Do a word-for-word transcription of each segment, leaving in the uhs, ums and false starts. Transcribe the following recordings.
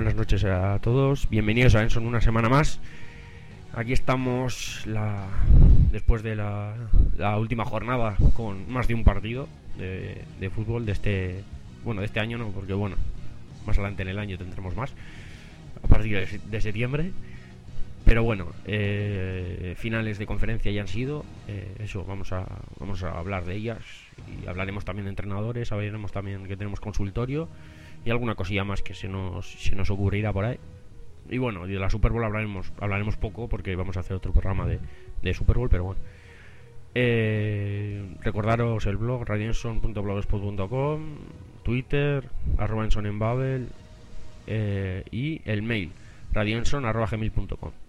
buenas noches a todos. Bienvenidos a Enson una semana más. Aquí estamos la... después de la... la última jornada con más de un partido de... de fútbol de este... bueno, de este año no, porque bueno, más adelante en el año tendremos más a partir de, de septiembre. Pero bueno, eh, finales de conferencia ya han sido, eh, eso, vamos a vamos a hablar de ellas y hablaremos también de entrenadores, hablaremos también que tenemos consultorio y alguna cosilla más que se nos se nos ocurrirá por ahí. Y bueno, de la Super Bowl hablaremos hablaremos poco porque vamos a hacer otro programa de, de Super Bowl, pero bueno. Eh, recordaros el blog radioenson punto blogspot punto com, Twitter, arroba enson en Babel, eh, y el mail radioenson arroba gmail punto com.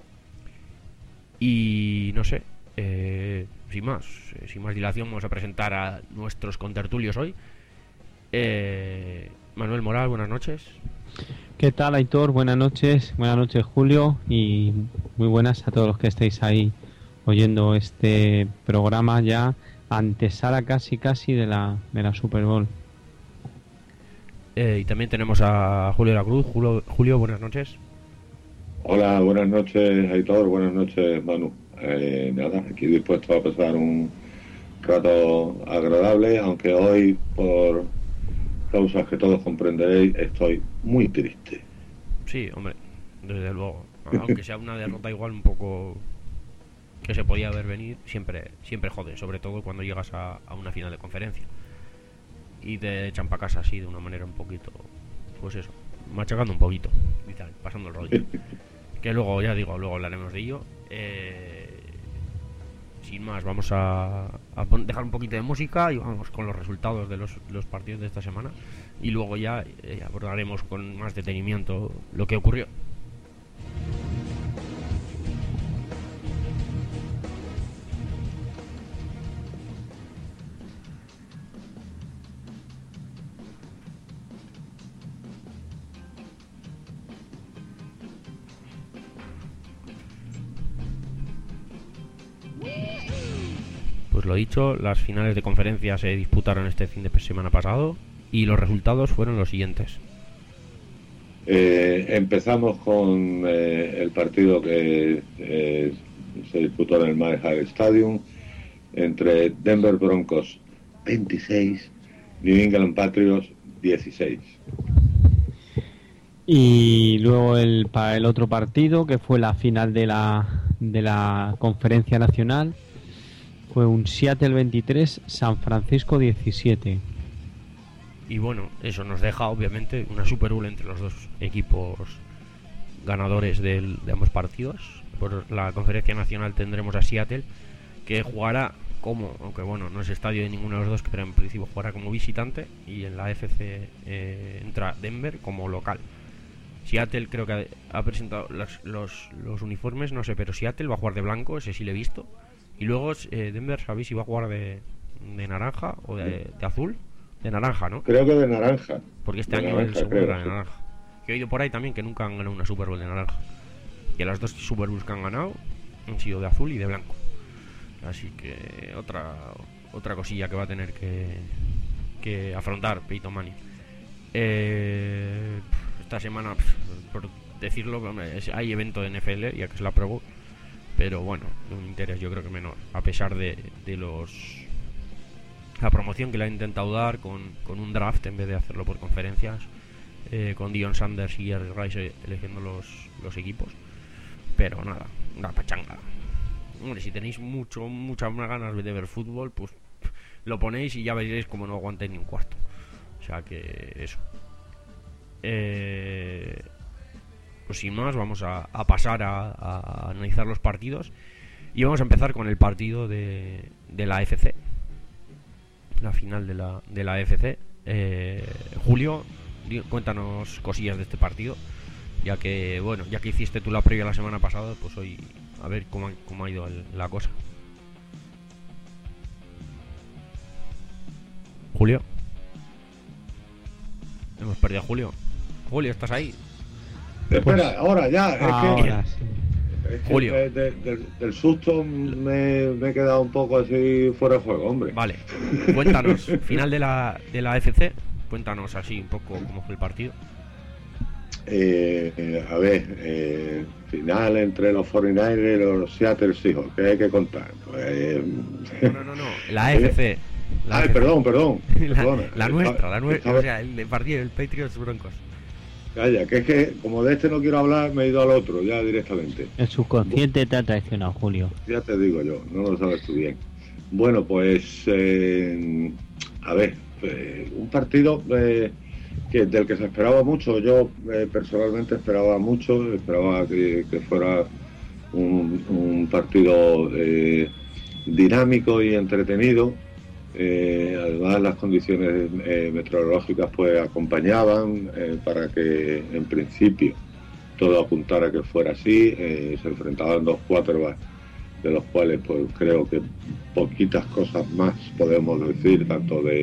Y no sé, eh, sin más, eh, sin más dilación, vamos a presentar a nuestros contertulios hoy. Eh, Manuel Moral, buenas noches. ¿Qué tal, Aitor? Buenas noches, buenas noches, Julio, y muy buenas a todos los que estáis ahí oyendo este programa ya antesala casi casi de la de la Super Bowl. Eh, y también tenemos a Julio de la Cruz. Julio, Julio, buenas noches. Hola, buenas noches, Aitor, buenas noches, Manu. Eh, nada, aquí dispuesto a pasar un rato agradable, aunque hoy, por causas que todos comprenderéis, estoy muy triste. Sí, hombre, desde luego. Aunque sea una derrota igual un poco que se podía ver venir, siempre siempre jode, sobre todo cuando llegas a, a una final de conferencia y te echan para casa así de una manera un poquito, pues eso, machacando un poquito y tal, pasando el rollo. Que luego, ya digo, luego hablaremos de ello. Eh, sin más, vamos a, a dejar un poquito de música y vamos con los resultados de los, los partidos de esta semana. Y luego ya eh, abordaremos con más detenimiento lo que ocurrió. Pues lo dicho, las finales de conferencia se disputaron este fin de semana pasado y los resultados fueron los siguientes. Eh, empezamos con eh, el partido que eh, se disputó en el Mile Stadium entre Denver Broncos veintiséis, New England Patriots dieciséis. Y luego el para el otro partido, que fue la final de la de la Conferencia Nacional, fue un Seattle veintitrés, San Francisco diecisiete. Y bueno, eso nos deja obviamente una Super Bowl entre los dos equipos ganadores del, de ambos partidos. Por la Conferencia Nacional tendremos a Seattle, que jugará como, aunque bueno, no es estadio de ninguno de los dos, pero en principio jugará como visitante, y en la A F C eh, entra Denver como local. Seattle creo que ha, ha presentado los, los, los uniformes, no sé, pero Seattle va a jugar de blanco, ese sí lo he visto. Y luego eh, Denver, ¿sabéis si va a jugar de, de naranja o de, de azul? De naranja, ¿no? Creo que de naranja. Porque este de año naranja, el segundo creo, era de sí. naranja. Que he oído por ahí también que nunca han ganado una Super Bowl de naranja. Que las dos Super Bowls que han ganado han sido de azul y de blanco. Así que otra otra cosilla que va a tener que, que afrontar Peyton Manning. Eh, esta semana, por decirlo, hay evento de N F L, ya que es la Pro Bowl. Pero bueno, un interés yo creo que menor, a pesar de, de los la promoción que le han intentado dar con, con un draft en vez de hacerlo por conferencias, eh, con Deion Sanders y Jerry Rice eligiendo los, los equipos. Pero nada, una pachanga. Hombre, si tenéis mucho muchas más ganas de ver fútbol, pues lo ponéis y ya veréis como no aguantáis ni un cuarto. O sea que eso. Eh... Pues sin más, vamos a, a pasar a, a analizar los partidos. Y vamos a empezar con el partido de, de la A F C. La final de la, de la A F C. eh, Julio, cuéntanos cosillas de este partido. Ya que, bueno, ya que hiciste tú la previa la semana pasada, pues hoy a ver cómo ha, cómo ha ido el, la cosa. Julio. Hemos perdido a Julio. Julio, ¿estás ahí? Espera, pues, ahora ya. Es ahora que, sí. es que Julio. de, de, de, del susto me, me he quedado un poco así fuera de juego, hombre. Vale, cuéntanos, final de la, de la A F C, cuéntanos así un poco cómo fue el partido. Eh, a ver, eh, final entre los cuarenta y nueve y los Seattle Seahawks, ¿qué hay que contar? Pues, no, no, no, no, la A F C. La Ay, A F C. perdón, perdón. la, perdona. la nuestra, Estaba, la nuestra, estaba... o sea, el partido del Patriots Broncos. Calla, que es que como de este no quiero hablar, me he ido al otro, ya directamente. El subconsciente te ha traicionado, Julio. Ya te digo yo, no lo sabes tú bien. Bueno, pues, eh, a ver, eh, un partido eh, que del que se esperaba mucho. Yo eh, personalmente esperaba mucho, esperaba que, que fuera un, un partido eh, dinámico y entretenido. Eh, además, las condiciones eh, meteorológicas pues acompañaban eh, para que en principio todo apuntara a que fuera así. Eh, se enfrentaban dos quarterbacks, de los cuales pues creo que poquitas cosas más podemos decir, tanto de,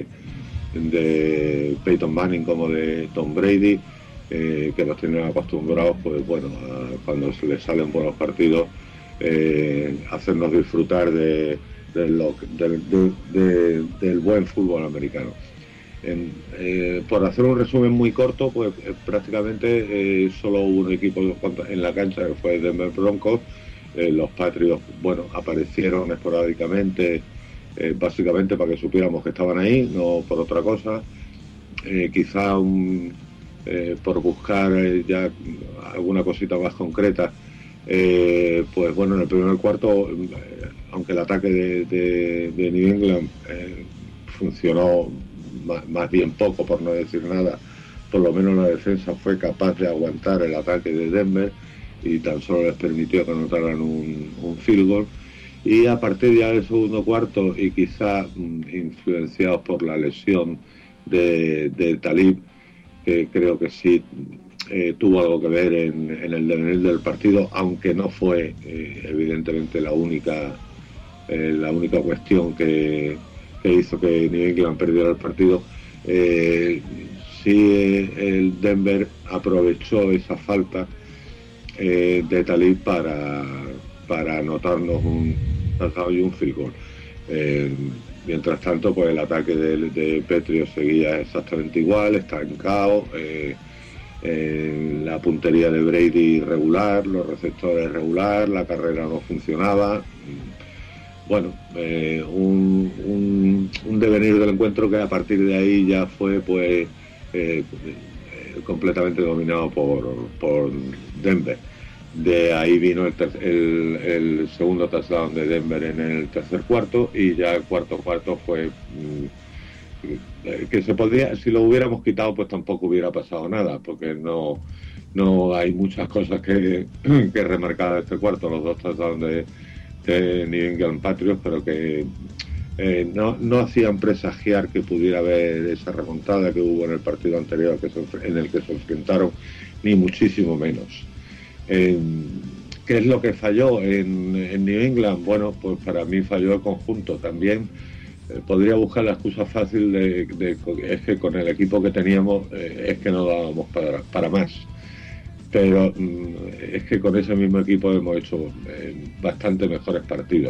de Peyton Manning como de Tom Brady, eh, que nos tienen acostumbrados, pues bueno, a, cuando se les salen buenos partidos, eh, hacernos disfrutar de, de lo, de, de, de, del buen fútbol americano. En, eh, por hacer un resumen muy corto, pues eh, prácticamente eh, solo hubo un equipo en la cancha, que fue Denver Broncos. Eh, los Patriots, bueno, aparecieron esporádicamente, eh, básicamente para que supiéramos que estaban ahí, no por otra cosa. Eh, quizá un, eh, por buscar eh, ya alguna cosita más concreta. Eh, pues bueno, en el primer cuarto, eh, aunque el ataque de, de, de New England eh, funcionó más, más bien poco, por no decir nada, por lo menos la defensa fue capaz de aguantar el ataque de Denver y tan solo les permitió que anotaran un, un field goal. Y a partir ya del segundo cuarto, y quizá mm, influenciados por la lesión de, de Talib, que creo que sí eh, tuvo algo que ver en, en el devenir del partido, aunque no fue eh, evidentemente la única eh, la única cuestión que, que hizo que New England perdiera el partido. Eh, sí, el Denver aprovechó esa falta eh, de Talib para, para anotarnos un touchdown y un field goal. Eh, mientras tanto, pues el ataque de, de Patriots seguía exactamente igual, está en caos. Eh, eh, la puntería de Brady regular, los receptores regular, la carrera no funcionaba. Bueno, eh, un, un, un devenir del encuentro que a partir de ahí ya fue pues eh, completamente dominado por, por Denver. De ahí vino el, ter- el, el segundo touchdown de Denver en el tercer cuarto, y ya el cuarto cuarto fue mmm, que se podría, si lo hubiéramos quitado pues tampoco hubiera pasado nada, porque no, no hay muchas cosas que, que remarcar de este cuarto, los dos touchdowns de, de New England Patriots, pero que eh, no, no hacían presagiar que pudiera haber esa remontada que hubo en el partido anterior que se, en el que se enfrentaron, ni muchísimo menos. Eh, ¿Qué es lo que falló en, en New England? Bueno, pues para mí falló el conjunto. También eh, podría buscar la excusa fácil de, de, de es que con el equipo que teníamos eh, es que no dábamos para, para más. Pero mm, es que con ese mismo equipo hemos hecho eh, bastante mejores partidos.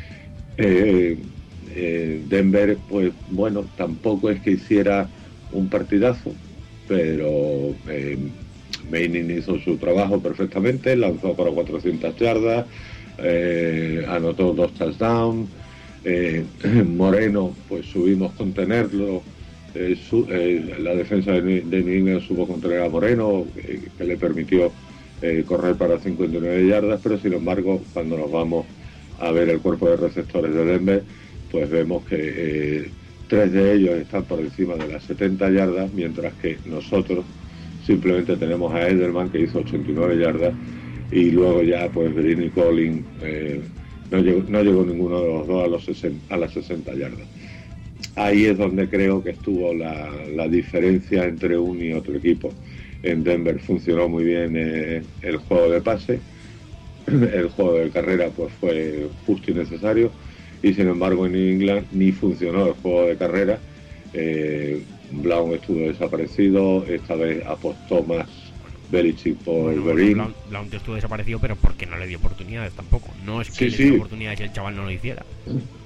Eh, eh, Denver, pues bueno, tampoco es que hiciera un partidazo, pero eh, Manning hizo su trabajo perfectamente, lanzó para cuatrocientas yardas, eh, anotó dos touchdowns. Eh, Moreno, pues subimos contenerlo. Eh, su, eh, la defensa de, de New England supo contener a Moreno, eh, que le permitió eh, correr para cincuenta y nueve yardas, pero sin embargo, cuando nos vamos a ver el cuerpo de receptores de Denver, pues vemos que eh, tres de ellos están por encima de las setenta yardas, mientras que nosotros simplemente tenemos a Edelman, que hizo ochenta y nueve yardas, y luego ya pues Brini Collins eh, no, llegó, no llegó ninguno de los dos a, los sesenta, a las sesenta yardas. Ahí es donde creo que estuvo la, la diferencia entre un y otro equipo. En Denver funcionó muy bien eh, el juego de pase, el juego de carrera pues fue justo y necesario, y sin embargo en New England ni funcionó el juego de carrera. eh, Blount estuvo desaparecido, esta vez apostó más Belichick por bueno, Berín. Blount, Blount estuvo desaparecido, pero porque no le dio oportunidades tampoco. No es que sí, le sí. dio oportunidades y el chaval no lo hiciera.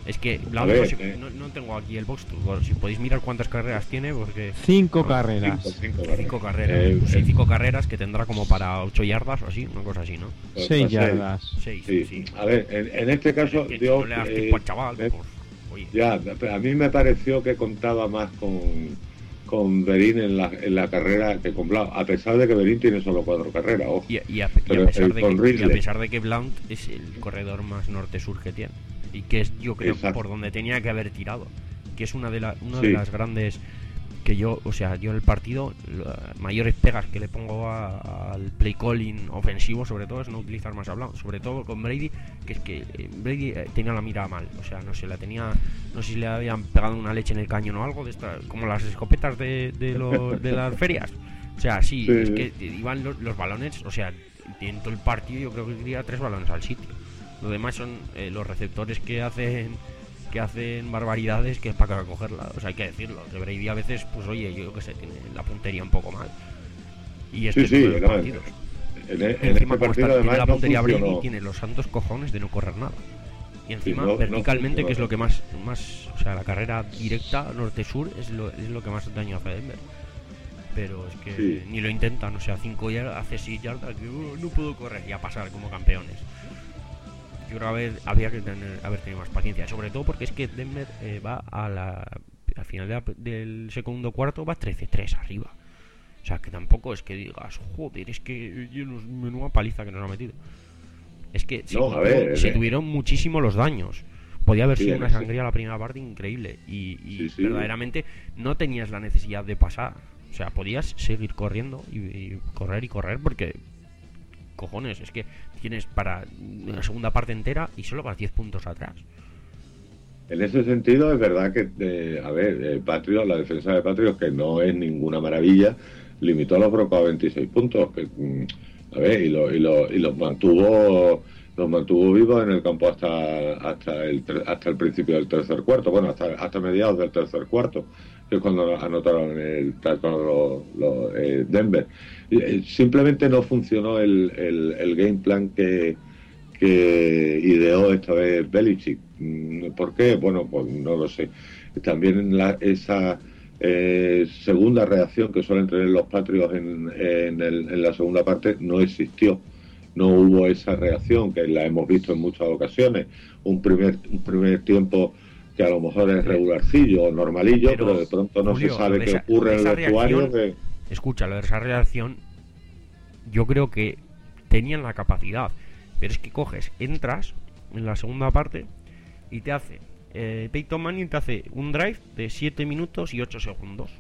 Es que Blount, ver, no, sé, eh. no, no tengo aquí el box tour, si podéis mirar cuántas carreras tiene, porque... Cinco no, carreras. Cinco, cinco Cinco, cinco carreras. Eh, pues sí, eh. cinco carreras que tendrá como para ocho yardas o así, una cosa así, ¿no? Pues, Seis pues, yardas. Seis, Sí, sí. a ver, en, en este caso, Que yo, no le das eh, tiempo al chaval, eh, pues, oye. ya, pero a mí me pareció que contaba más con, con Berín en la, en la carrera que con Blount, a pesar de que Berín tiene solo cuatro carreras, ojo. Y, y, a, y, Pero a pesar el de con que, y a Ridley. pesar de que Blount es el corredor más norte-sur que tiene. Y que es, yo creo, Exacto. por donde tenía que haber tirado. Que es una de, la, una Sí. de las grandes... Que yo, o sea, yo en el partido, las mayores pegas que le pongo a- al play calling ofensivo, sobre todo, es no utilizar más a Blount. Sobre todo con Brady, que es que eh, Brady eh, tenía la mira mal. O sea, no sé, la tenía... No sé si le habían pegado una leche en el cañón o algo, de esta, como las escopetas de, de, los- de las ferias. O sea, sí, Sí. es que iban los, los balones, o sea, en todo el partido yo creo que iría tres balones al sitio. Lo demás son eh, los receptores que hacen que hacen barbaridades que es para cogerla. O sea, hay que decirlo. Que Brady a veces, pues oye, yo qué sé, tiene la puntería un poco mal. Y este Sí, es uno sí, de los no, partidos. En, en Encima, este como partido está, tiene además la no puntería Brady, funcionó. tiene los santos cojones de no correr nada. Y encima, no- no verticalmente, funcionó. que es lo que más, más... O sea, la carrera directa norte-sur es lo, es lo que más daño hace a Denver. Pero es que Sí. ni lo intentan, o sea, cinco yardas, hace seis yardas, que "Oh, no puedo correr", y a pasar como campeones. Yo creo que haber, había que tener, haber tenido más paciencia, sobre todo porque es que Denver eh, va a la, al final de la- del segundo cuarto va trece tres arriba. O sea, que tampoco es que digas, joder, es que yo no- menuda paliza que nos ha metido. Es que se, No, a ver, se eh. tuvieron muchísimo los daños. Podía haber Sí, sido en una ese- sangría la primera parte increíble. Y, y Sí, sí. verdaderamente no tenías la necesidad de pasar. O sea, podías seguir corriendo y, y correr y correr porque... Cojones, es que tienes para una segunda parte entera y solo vas diez puntos atrás. En ese sentido es verdad que, eh, a ver, eh, Patriots, la defensa de Patriots, que no es ninguna maravilla, limitó a los Broncos a veintiséis puntos, que, mm, a ver, y, lo, y, lo, y los mantuvo los mantuvo vivos en el campo hasta hasta el tre- hasta el principio del tercer cuarto, bueno, hasta hasta mediados del tercer cuarto, que es cuando anotaron el touchdown los, los eh, Denver. Y, eh, simplemente no funcionó el, el, el game plan que que ideó esta vez Belichick. ¿Por qué? Bueno, pues no lo sé. También la, esa eh, segunda reacción que suelen tener los Patriots en, en, el, en la segunda parte no existió. No hubo esa reacción que la hemos visto en muchas ocasiones. Un primer, un primer tiempo que a lo mejor es regularcillo o normalillo, pero, pero de pronto no Julio, se sabe qué esa, ocurre en el vestuario. Reacción, que... Escucha, lo de esa reacción, yo creo que tenían la capacidad. Pero es que coges, entras en la segunda parte y te hace eh, Peyton Manning te hace un drive de siete minutos y ocho segundos.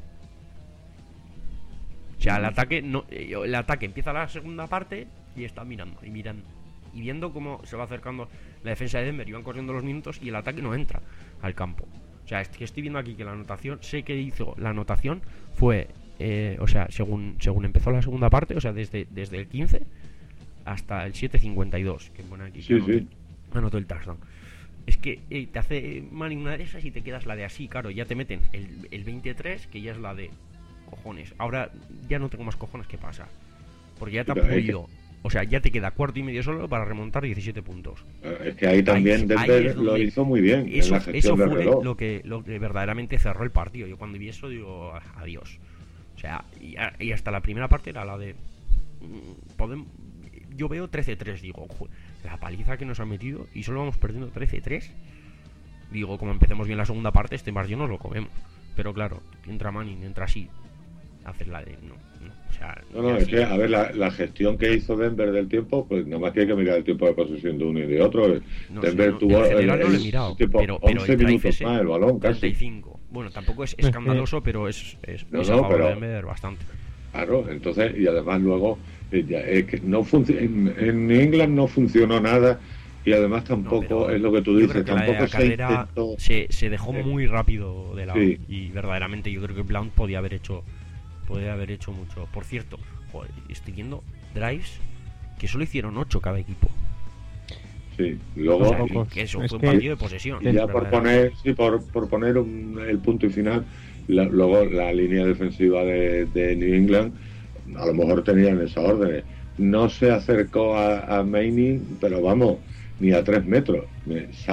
O sea, el ataque no, eh, el ataque empieza la segunda parte y está mirando y mirando y viendo cómo se va acercando la defensa de Denver y van corriendo los minutos y el ataque no entra al campo. O sea, es que estoy viendo aquí que la anotación, sé que hizo la anotación fue eh, o sea, según según empezó la segunda parte, o sea, desde desde el quince hasta el siete cincuenta y dos, que pone aquí, sí, que anotó, sí. anotó el touchdown. Es que eh, te hace mal una de esas y te quedas la de así, claro, ya te meten el, el veintitrés, que ya es la de cojones. Ahora ya no tengo más cojones que pasar, porque ya te han pulido. O sea, ya te queda cuarto y medio solo para remontar diecisiete puntos. Es que ahí también ahí, Denver ahí es lo donde, hizo muy bien eso, en la gestión eso del fue reloj. lo que, lo que verdaderamente cerró el partido. Yo cuando vi eso digo, adiós. O sea, y, y hasta la primera parte era la de... Podemos, yo veo trece tres, digo, joder, la paliza que nos han metido y solo vamos perdiendo trece tres. Digo, como empecemos bien la segunda parte, este partido nos lo comemos. Pero claro, entra Manning, entra así, haces la de... No, no, o sea... No, no, es así. que, a ver, la, la gestión que hizo Denver del tiempo, pues nada más que hay que mirar el tiempo de posesión de uno y de otro. No Denver sé, no, tuvo en general el, no lo he el mirado, tiempo pero, pero once el drive minutos ese, más el balón, casi. treinta y cinco. Bueno, tampoco es escandaloso, pero es, es, No, es no, a favor pero- de Denver bastante. Claro, entonces, y además luego, eh, ya, es que no func- en, en New England no funcionó nada, y además tampoco, No, pero es lo que tú yo dices, creo que la de tampoco la se carrera intentó... se, se dejó Eh, muy rápido de lado. sí. Y verdaderamente yo creo que Blount podía haber hecho podía haber hecho mucho. Por cierto, joder, estoy viendo drives que solo hicieron ocho cada equipo. Sí, luego... O sea, pocos. que eso Es fue un que- partido de posesión. Y ya por verdaderamente. poner, sí, por, por poner un- el punto y final, la- luego la línea defensiva de, de New England, a lo mejor tenían esas órdenes. No se acercó a, a Manning, pero vamos, ni a tres metros. Me- Sack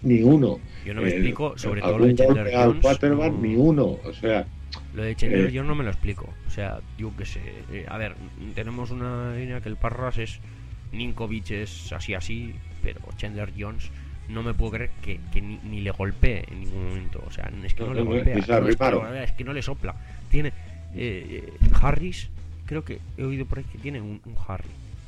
ni uno. Yo no me eh, explico, sobre todo lo de Chandler al Jones. quarterback, No, ni uno. O sea, lo de Chandler eh, Jones no me lo explico. O sea, yo qué sé. Eh, a ver, tenemos una línea que el Parras es. Ninkovic es así, así. Pero Chandler Jones no me puedo creer que, que ni, ni le golpee en ningún momento. O sea, es que no, No, le no, golpea. ni se No, es, que, arrimaron. no, es que no le sopla. Tiene. Eh, eh, Harris, creo que he oído por ahí que tiene un, un Harry.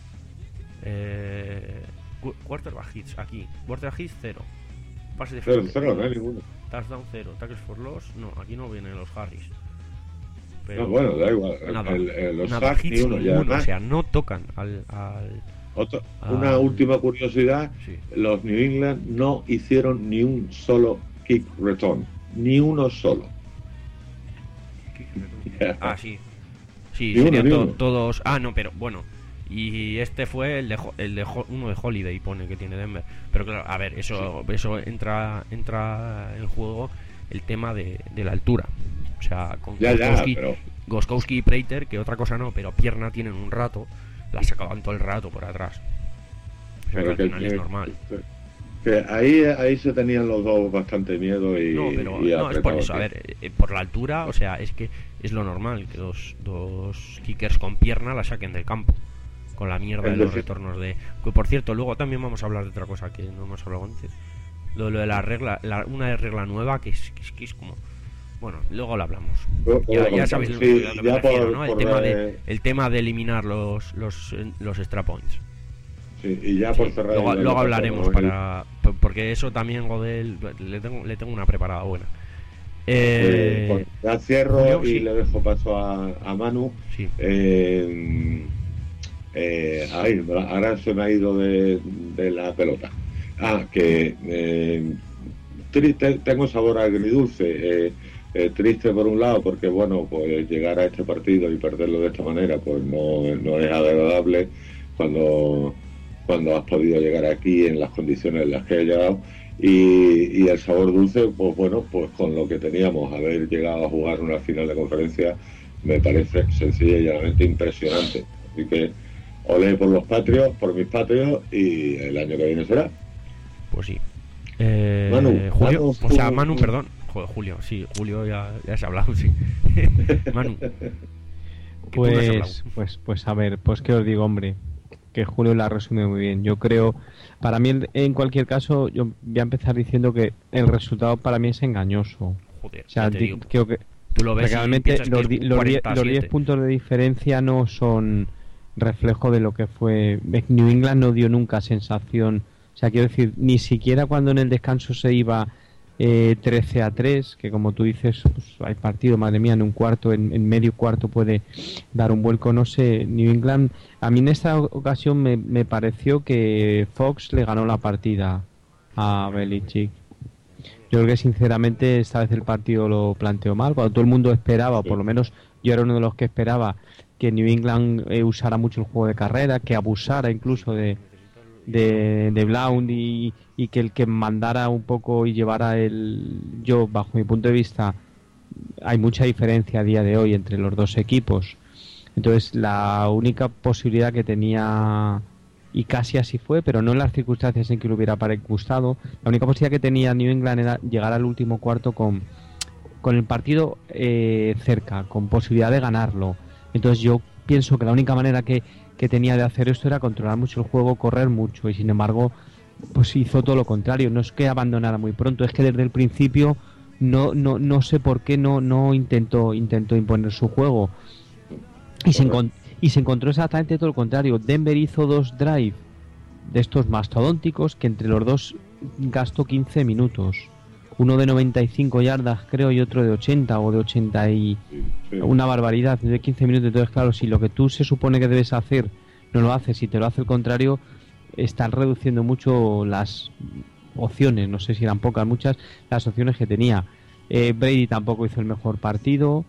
Eh, qu- quarterback hits aquí. Quarterback hits cero. Pase de cero, fumble, cero, no hay ninguno. touchdown cero. Tackles for loss. No, aquí no vienen los Harris. No, bueno, da igual. Nada, El- el- los nada, sacks, ni hits uno. Y ninguno, además, o sea, no tocan al. al otra- al- una última curiosidad: sí. los New England no hicieron ni un solo kick return. Ni uno solo. Ah, sí. Sí, Ni uno, serían ni to- uno. todos. Ah, no, pero bueno. Y este fue el de, Ho- el de Ho- uno de Holiday, pone que tiene Denver. Pero claro, a ver, eso eso entra entra en juego el tema de, de la altura. O sea, con Ya, ya, Gostkowski, pero Gostkowski y Prater, que otra cosa no, pero pierna tienen un rato, la sacaban todo el rato por atrás. O sea, que pero al que, final es que- normal. que ahí, ahí se tenían los dos bastante miedo y, No, pero y no, es por apretados, eso, a sí. ver, eh, por la altura, o sea, es que es lo normal que los dos kickers con pierna la saquen del campo, con la mierda de Es los decir- retornos de... Que, por cierto, luego también vamos a hablar de otra cosa que no hemos hablado antes, lo, lo de la regla, la, una regla nueva que es, que es, que es como... Bueno, luego lo hablamos. Luego Ya, lo ya sabéis lo comentamos. que, Sí, lo que me ya refiero, por- ¿no? El por, tema, eh, de, el tema de eliminar los, los, los extra points. Sí, y ya Sí, por cerrar. luego el- luego el- hablaremos el- para por- porque eso también Godel le tengo le tengo una preparada buena. Eh, Eh, pues ya cierro Julio, y sí. le dejo paso a, a Manu. sí. Eh, eh, ay, ahora se me ha ido de, de la pelota. Ah, que eh, triste, tengo sabor agridulce. Eh, eh, triste por un lado porque, bueno, pues llegar a este partido y perderlo de esta manera, pues no, no es agradable cuando, cuando has podido llegar aquí en las condiciones en las que has llegado. Y, y el sabor dulce, pues bueno, pues con lo que teníamos, haber llegado a jugar una final de conferencia, me parece sencilla y llanamente impresionante. Así que olé por los patrios, por mis patrios, y el año que viene será. Pues sí. Eh, Manu, Julio, Manu, o sea, tú- Manu, tú- perdón. Joder, Julio, sí, Julio ya, ya se ha hablado, sí. Manu. que tú no has hablado. Pues, pues, pues a ver, pues que os digo, hombre, que Julio la resume muy bien. Yo creo, para mí, en cualquier caso, yo voy a empezar diciendo que el resultado para mí es engañoso. Joder, O sea, ya te di- digo. creo que Tú lo ves y realmente piensas que los, es di- los die- cuarenta a los diez siete. puntos de diferencia no son reflejo de lo que fue. New England no dio nunca sensación. O sea, quiero decir, ni siquiera cuando en el descanso se iba eh, trece a tres, que como tú dices, pues, hay partido, madre mía, en un cuarto, en, en medio cuarto puede dar un vuelco, no sé. New England, a mí en esta ocasión me, me pareció que Fox le ganó la partida a Belichick. Yo creo que sinceramente esta vez el partido lo planteó mal, cuando todo el mundo esperaba, o por lo menos yo era uno de los que esperaba, que New England eh, usara mucho el juego de carrera, que abusara incluso de, de, de Blount y, y que el que mandara un poco y llevara el... Yo, bajo mi punto de vista, hay mucha diferencia a día de hoy entre los dos equipos. Entonces la única posibilidad que tenía, y casi así fue, pero no en las circunstancias en que le hubiera pare- gustado, la única posibilidad que tenía New England era llegar al último cuarto con, con el partido eh, cerca, con posibilidad de ganarlo. Entonces yo pienso que la única manera que, que tenía de hacer esto era controlar mucho el juego, correr mucho, y sin embargo pues hizo todo lo contrario. No es que abandonara muy pronto, es que desde el principio no no no sé por qué no no intentó intentó imponer su juego. Y se, encont- y se encontró exactamente todo lo contrario. Denver hizo dos drive de estos mastodónticos que entre los dos gastó quince minutos. Uno de noventa y cinco yardas, creo, y otro de ochenta o de ochenta y... Sí, sí. Una barbaridad, de quince minutos. Entonces, claro, si lo que tú se supone que debes hacer no lo haces y te lo hace el contrario, están reduciendo mucho las opciones. No sé si eran pocas, muchas, las opciones que tenía. Eh, Brady tampoco hizo el mejor partido.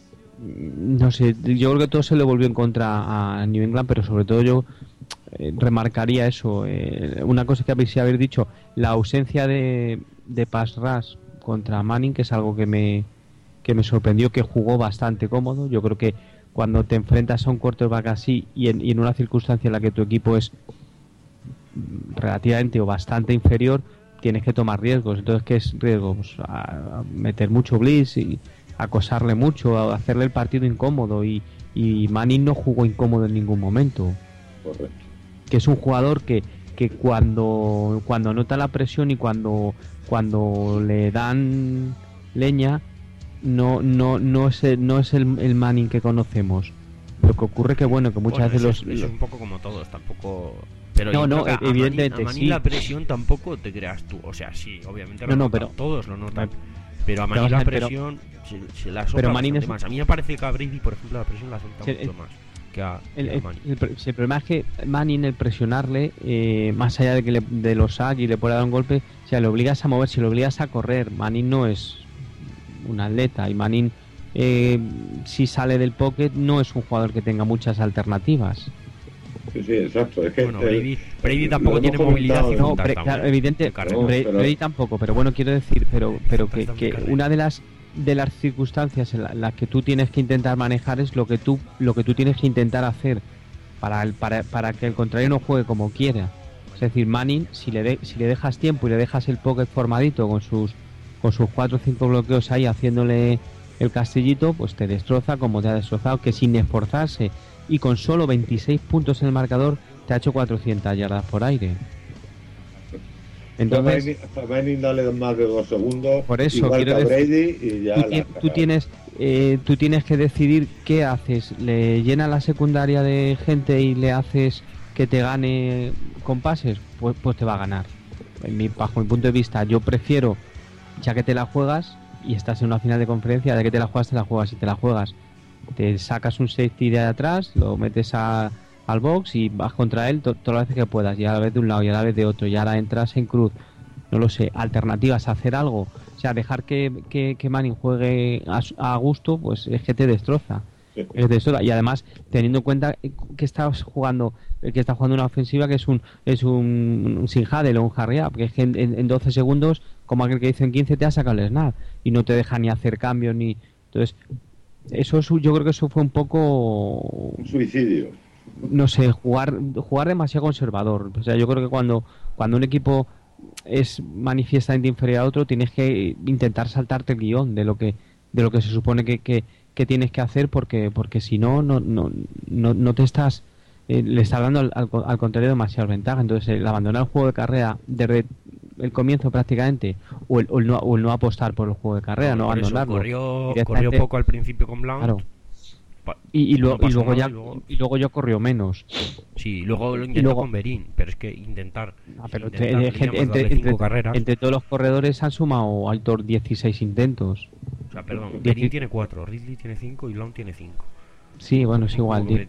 No sé, yo creo que todo se le volvió en contra a New England, pero sobre todo yo eh, remarcaría eso. Eh, una cosa que habéis, habéis dicho, la ausencia de, de pass rush contra Manning, que es algo que me, que me sorprendió, que jugó bastante cómodo. Yo creo que cuando te enfrentas a un quarterback así y en, y en una circunstancia en la que tu equipo es relativamente o bastante inferior, tienes que tomar riesgos. Entonces, ¿qué es riesgo? Pues a, a meter mucho blitz y acosarle mucho, a hacerle el partido incómodo, y, y Manning no jugó incómodo en ningún momento. Correcto. Que es un jugador que, que cuando, cuando nota la presión y cuando, cuando le dan leña, no, no, no es el, no es el, el Manning que conocemos. Lo que ocurre que bueno, que muchas bueno, veces eso, los... eso es un poco como todos, tampoco... Pero no, yo no, creo que a evidentemente Manning, a Manning sí. la presión tampoco te creas tú. O sea, sí, obviamente lo no, no, notan, pero todos lo notan. Pero a Manning pero, la pero, presión se, se la sopla pero Manning bastante es... más. A mí me parece que a Brady, por ejemplo, la presión la suelta Sí, mucho el, más que a, el, que a Manning. El, el, el problema es que Manning, el presionarle, eh, más allá de que le, de los sack y le pueda dar un golpe, o sea, le obligas a moverse, le obligas a correr. Manning no es un atleta, y Manning, eh, si sale del pocket, no es un jugador que tenga muchas alternativas. Sí, sí, exacto. Es que bueno, el, Brady, Brady tampoco tiene movilidad y no, pre, claro, evidente, no, Brady, pero... Brady tampoco, pero bueno, quiero decir, pero pero que, que una de las de las circunstancias en las la que tú tienes que intentar manejar es lo que tú lo que tú tienes que intentar hacer para el, para, para que el contrario no juegue como quiera. Es decir, Manning, si le de, si le dejas tiempo y le dejas el pocket formadito con sus con sus cuatro o cinco bloqueos ahí haciéndole el castillito, pues te destroza como te ha destrozado, que sin esforzarse y con solo veintiséis puntos en el marcador te ha hecho cuatrocientas yardas por aire. Entonces, para Manning dale más de dos segundos, por eso igual quiero que a decir, Brady, y ya tú, la tú tienes eh, tú tienes que decidir qué haces. ¿Le llenas la secundaria de gente y le haces que te gane con pases? Pues, pues te va a ganar. En mi, bajo mi punto de vista, yo prefiero, ya que te la juegas y estás en una final de conferencia, ya que te la juegas, te la juegas y te la juegas. Te sacas un safety de atrás, lo metes a, al box y vas contra él to, todas las veces que puedas, y a la vez de un lado y a la vez de otro, y ahora entras en cruz. No lo sé, alternativas, hacer algo. O sea, dejar que, que, que Manning juegue a, a gusto, pues es que te destroza. Sí. Es de eso. Y además, teniendo en cuenta que estás jugando, que está jugando una ofensiva que es un es un, un sin huddle o un hurry up, que es que en, en doce segundos, como aquel que dice en quince, te ha sacado el snap y no te deja ni hacer cambios ni. Entonces, eso es, yo creo que eso fue un poco un suicidio. No sé, jugar jugar demasiado conservador. O sea, yo creo que cuando cuando un equipo es manifiestamente inferior a otro, tienes que intentar saltarte el guión de lo que de lo que se supone que, que, que tienes que hacer, porque porque si no no no no, no te estás eh, le estás dando al, al, al contrario demasiada ventaja. Entonces, el abandonar el juego de carrera desde el comienzo prácticamente, o el, o el, no, o el no apostar por el juego de carrera, no, no abandonarlo. Corrió, corrió poco al principio con Blount. Claro. Y, y, lo, no y luego ya y luego... y luego yo corrió menos. Sí, luego lo intentó luego... con Berín, pero es que intentar, ah, pero intentar te, gente, entre, entre, carreras. entre todos los corredores han sumado Aitor dieciséis intentos. O sea, perdón, Dieci... Berín tiene cuatro, Ridley tiene cinco y Blount tiene cinco. Sí, bueno, es igual. Die...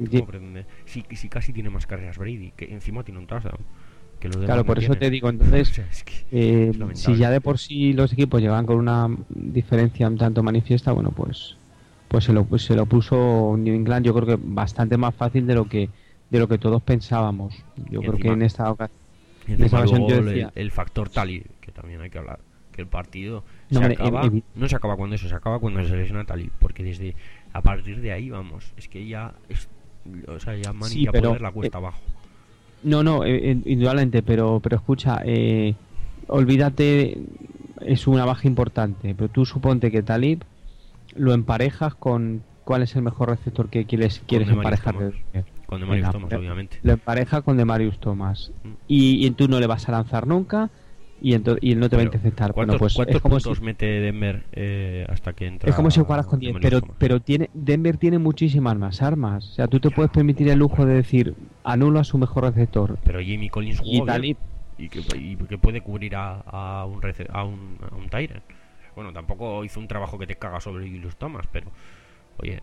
Sí, sí, casi tiene más carreras Brady, que encima tiene un touchdown. Que los claro, por no eso tienen. te digo, entonces, o sea, es que eh, es si ya de por sí los equipos llevan con una diferencia un tanto manifiesta, bueno, pues pues se lo pues se lo puso New England, yo creo que bastante más fácil de lo que de lo que todos pensábamos. Yo y creo encima, que en esta, oca en esta ocasión yo decía el, el factor Talib, que también hay que hablar, que el partido no, se hombre, acaba, en, en, no se acaba cuando eso, se acaba cuando se lesiona Talib, porque desde a partir de ahí, vamos, es que ya es, o sea, ya Manning sí, ya pero, poner la cuesta eh, abajo. No, no, eh, indudablemente, pero pero escucha, eh, olvídate, es una baja importante, pero tú suponte que Talib lo emparejas con cuál es el mejor receptor que quieres quieres emparejar. De, con Demarius Thomas, obviamente. Lo emparejas con Demarius Thomas mm. y, y tú no le vas a lanzar nunca y, ento y él no te pero, va a interceptar. ¿Cuántos, bueno, pues ¿cuántos es como puntos si, mete Denver eh, hasta que entra? Es como si jugaras con diez, pero, pero tiene, Denver tiene muchísimas más armas. O sea, tú te ya. puedes permitir el lujo de decir anulo a su mejor receptor. Pero Jimmy Collins jugó y Talib y que, y que puede cubrir a, a un a un, a un Tyrant. Bueno, tampoco hizo un trabajo que te caga sobre Julius Thomas, pero oye,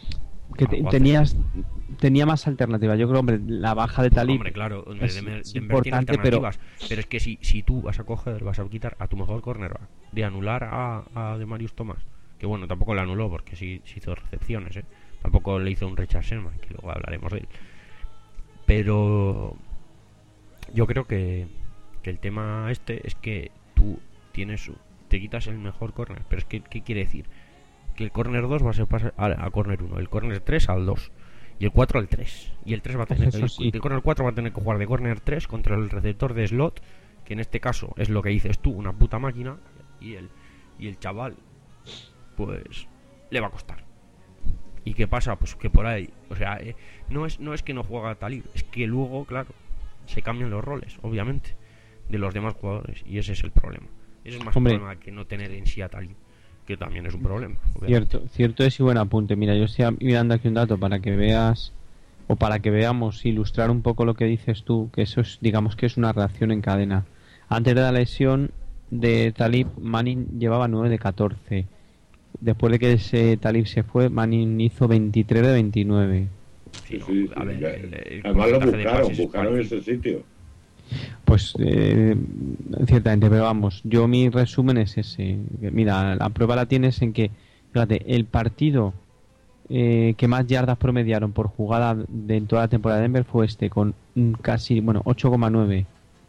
que te, tenías tenía más alternativas. Yo creo, hombre, la baja de Talib, hombre, claro, hombre, es, Denver, es Denver importante, tiene alternativas, pero... pero es que si, si tú vas a coger, vas a quitar a tu mejor cornerback, de anular a, a Demarius Thomas, que bueno, tampoco le anuló porque sí, sí hizo recepciones, ¿eh? Tampoco le hizo un Richard Sherman, que luego hablaremos de él. Pero yo creo que, que el tema este es que tú tienes, te quitas el mejor corner, pero es que, ¿qué quiere decir? Que el corner dos va a ser pasar a, a corner uno, el corner tres al dos y el cuatro al tres, y el tres va a tener el, sí. el corner cuatro va a tener que jugar de corner tres contra el receptor de slot que en este caso es lo que dices tú, una puta máquina, y el, y el chaval, pues, le va a costar. ¿Y qué pasa? Pues que por ahí, o sea, eh, no es no es que no juega Talib, es que luego, claro, se cambian los roles, obviamente, de los demás jugadores, y ese es el problema. Ese es más Hombre, problema que no tener en sí a Talib, que también es un problema. Cierto, cierto es y buen apunte. Mira, yo estoy mirando aquí un dato para que veas, o para que veamos, ilustrar un poco lo que dices tú, que eso es, digamos que es una reacción en cadena. Antes de la lesión de Talib, Manning llevaba nueve de catorce. Después de que ese Talib se fue, Manning hizo veintitrés de veintinueve. Sí, sí, sí, a ver, sí. el, el Además lo porcentaje de buscaron, pases es buscaron parecido. ese sitio. Pues eh, ciertamente, pero vamos, yo mi resumen es ese. Mira, la prueba la tienes en que, fíjate, el partido eh, que más yardas promediaron por jugada de en toda la temporada de Denver fue este, con mm, casi, bueno, ocho coma nueve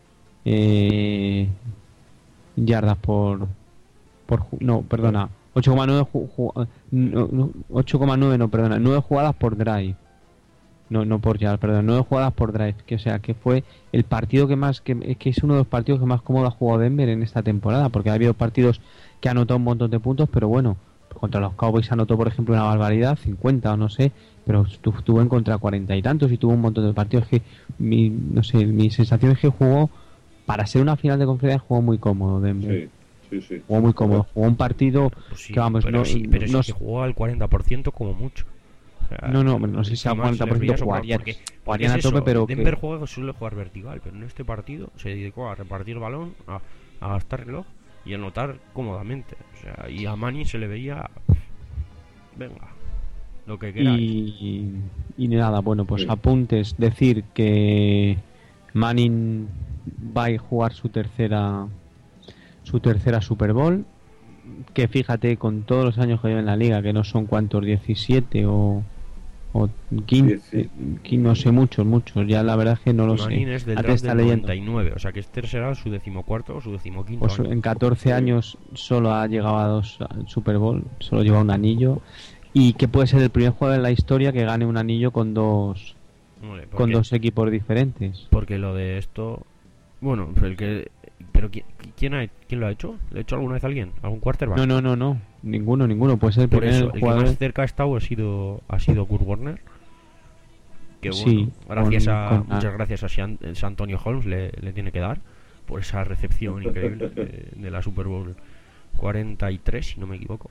eh, yardas por, por ju- no, perdona, ocho coma nueve ju- ju- no, no, ocho coma nueve no, perdona, nueve jugadas por drive. No, no por ya, perdón, nueve jugadas por drive, que o sea, que fue el partido que más, que, que es uno de los partidos que más cómodo ha jugado Denver en esta temporada, porque ha habido partidos que ha anotado un montón de puntos, pero bueno, contra los Cowboys anotó, por ejemplo, una barbaridad, cincuenta o no sé, pero tu- tuvo en contra cuarenta y tantos y tuvo un montón de partidos que, mi, no sé, mi sensación es que jugó, para ser una final de conferencia, jugó muy cómodo Denver. Sí, sí, sí. Jugó muy cómodo, jugó un partido Pues sí, que vamos, pero no, sí, pero no, sí que jugó al cuarenta por ciento como mucho. O sea, no, no, no sé si al más cuarenta por ciento les veía jugaría, sobrar, porque- porque jugarían a es tope, eso, pero Denver que, juega, suele jugar vertical, pero en este partido se dedicó a repartir balón, a, a gastar reloj y a anotar cómodamente. O sea, y a Manning se le veía, venga, lo que queráis. y, y nada, bueno, pues Sí. apuntes, decir que Manning va a jugar su tercera su tercera Super Bowl, que fíjate, con todos los años que lleva en la liga, que no son cuántos, diecisiete o, o quince, quince, no sé, muchos, muchos, ya la verdad es que no lo Manning sé. es del Antes draft está del leyendo. noventa y nueve, o sea que este será su decimocuarto o su decimoquinto Pues año. en catorce años solo ha llegado a dos al Super Bowl, solo lleva un anillo, y que puede ser el primer jugador en la historia que gane un anillo con dos Hombre, con porque- dos equipos diferentes. Porque lo de esto, bueno, el que, pero ¿quién, quién, ha, quién lo ha hecho? ¿Lo ha hecho alguna vez alguien? ¿Algún quarterback? No, no, no, no, ninguno, ninguno, puede ser el Por primer eso, el que jugador. más cerca ha estado ha sido, ha sido Kurt Warner. Que bueno, Sí, gracias con- a, con- muchas gracias a Sean, Sean Antonio Holmes le, le tiene que dar por esa recepción increíble de, de la Super Bowl cuarenta y tres, si no me equivoco.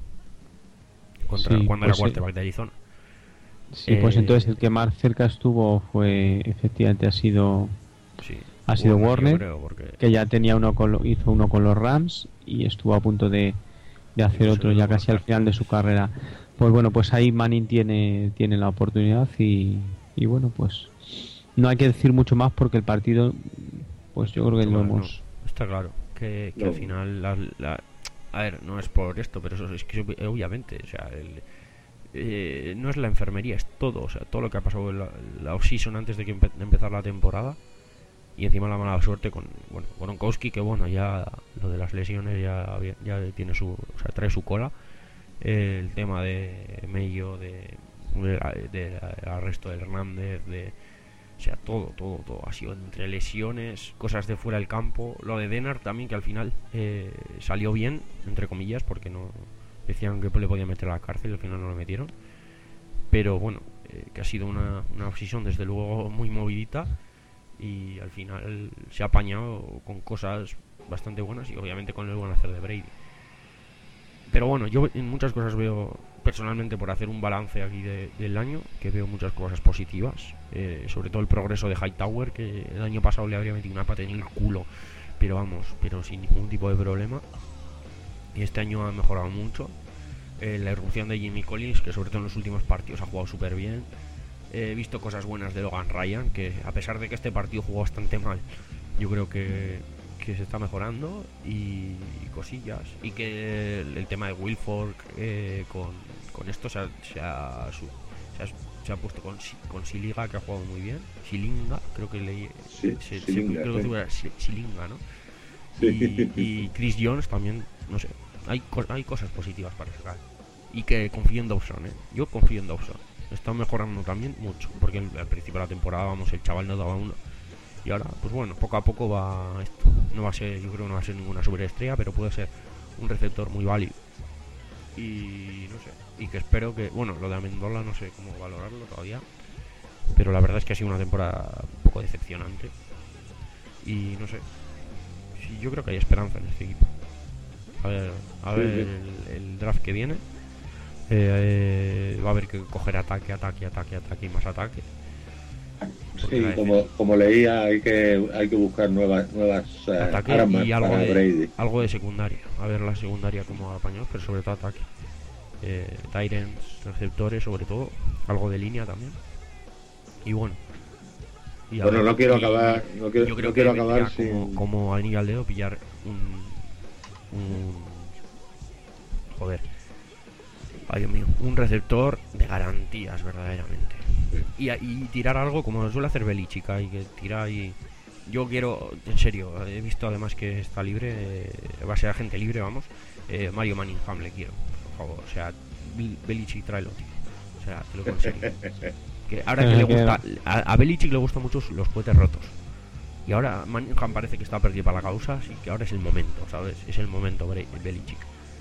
Contra, Sí, cuando pues era sí. quarterback de Arizona. Sí, pues Eh, entonces el que más cerca estuvo fue, efectivamente, ha sido Sí, ha sido yo Warner, creo, porque que ya tenía uno con lo- hizo uno con los Rams y estuvo a punto de, de hacer Sí, otro se ya lo casi al marcar. final de su carrera. Pues bueno, pues ahí Manning tiene tiene la oportunidad y, y bueno, pues no hay que decir mucho más porque el partido, pues yo creo que lo Bueno, hemos... no, está claro que, que No. al final la, la- a ver, no es por esto, pero eso es que obvi- obviamente, o sea, el- eh, no es la enfermería, es todo, o sea, todo lo que ha pasado en la, la off-season antes de que empe- de empezar la temporada, y encima la mala suerte con, bueno, Gronkowski, que bueno, ya lo de las lesiones ya había- ya tiene su, o sea, trae su cola. Eh, el tema de Mello, de, de, la- del arresto de Hernández, de o sea, todo, todo, todo. Ha sido entre lesiones, cosas de fuera del campo. Lo de Denard también, que al final eh, salió bien, entre comillas, porque no decían que le podían meter a la cárcel y al final no lo metieron. Pero bueno, eh, que ha sido una, una off-season desde luego muy movidita y al final se ha apañado con cosas bastante buenas y obviamente con el buen hacer de Brady. Pero bueno, yo en muchas cosas veo, personalmente, por hacer un balance aquí de- del año, que veo muchas cosas positivas, eh, sobre todo el progreso de Hightower, que el año pasado le habría metido una pata en el culo, pero vamos, pero sin ningún tipo de problema, y este año ha mejorado mucho. Eh, la irrupción de Jimmy Collins, que sobre todo en los últimos partidos ha jugado súper bien. He visto cosas buenas de Logan Ryan, que a pesar de que este partido jugó bastante mal, yo creo que, que se está mejorando, y, y cosillas. Y que el, el tema de Wilfork eh, con, con esto se ha, se ha, su- se ha- se ha puesto con, Si- con Siliga, que ha jugado muy bien. Silinga, creo que leí. Sí, se- se- Silinga, creo que sí. era Si- Silinga, ¿no? Sí. Y, y Chris Jones también, no sé. Hay, co- hay cosas positivas para sacar. Y que confío en Dawson, ¿eh? Yo confío en Dawson. Está mejorando también mucho. Porque al al principio de la temporada, vamos, el chaval no daba uno. Y ahora, pues bueno, poco a poco va esto. No va a ser, yo creo que no va a ser ninguna superestrella, pero puede ser un receptor muy válido. Y no sé, y que espero que, bueno, lo de Amendola no sé cómo valorarlo todavía, pero la verdad es que ha sido una temporada un poco decepcionante. Y no sé, sí, yo creo que hay esperanza en este equipo. A ver, a ver el, el draft que viene. Eh, eh, va a haber que coger ataque, ataque, ataque, ataque y más ataque. Sí, como, como leía, hay que hay que buscar nuevas nuevas uh, armas y algo para de, Brady. Algo de secundaria. A ver la secundaria como apañados, pero sobre todo ataque. Eh, Tyrants, receptores, sobre todo. Algo de línea también. Y bueno. Y bueno, ver, no quiero y, acabar. No quiero, yo creo no quiero que acabar como, sin... como anillo al dedo pillar un, un. Joder. Ay, Dios mío. Un receptor de garantías, verdaderamente. Y, y tirar algo como suele hacer Belichick, y que tira y yo quiero, en serio, he visto además que está libre, eh, va a ser agente libre, vamos, eh, Mario Manningham le quiero, por favor, o sea, Belichick tráelo, tío, o sea, te lo consigo. Que ahora que le gusta, a, a Belichick le gustan mucho los cohetes rotos, y ahora Manningham parece que está perdido para la causa, así que ahora es el momento, ¿sabes? Es el momento, Belichick.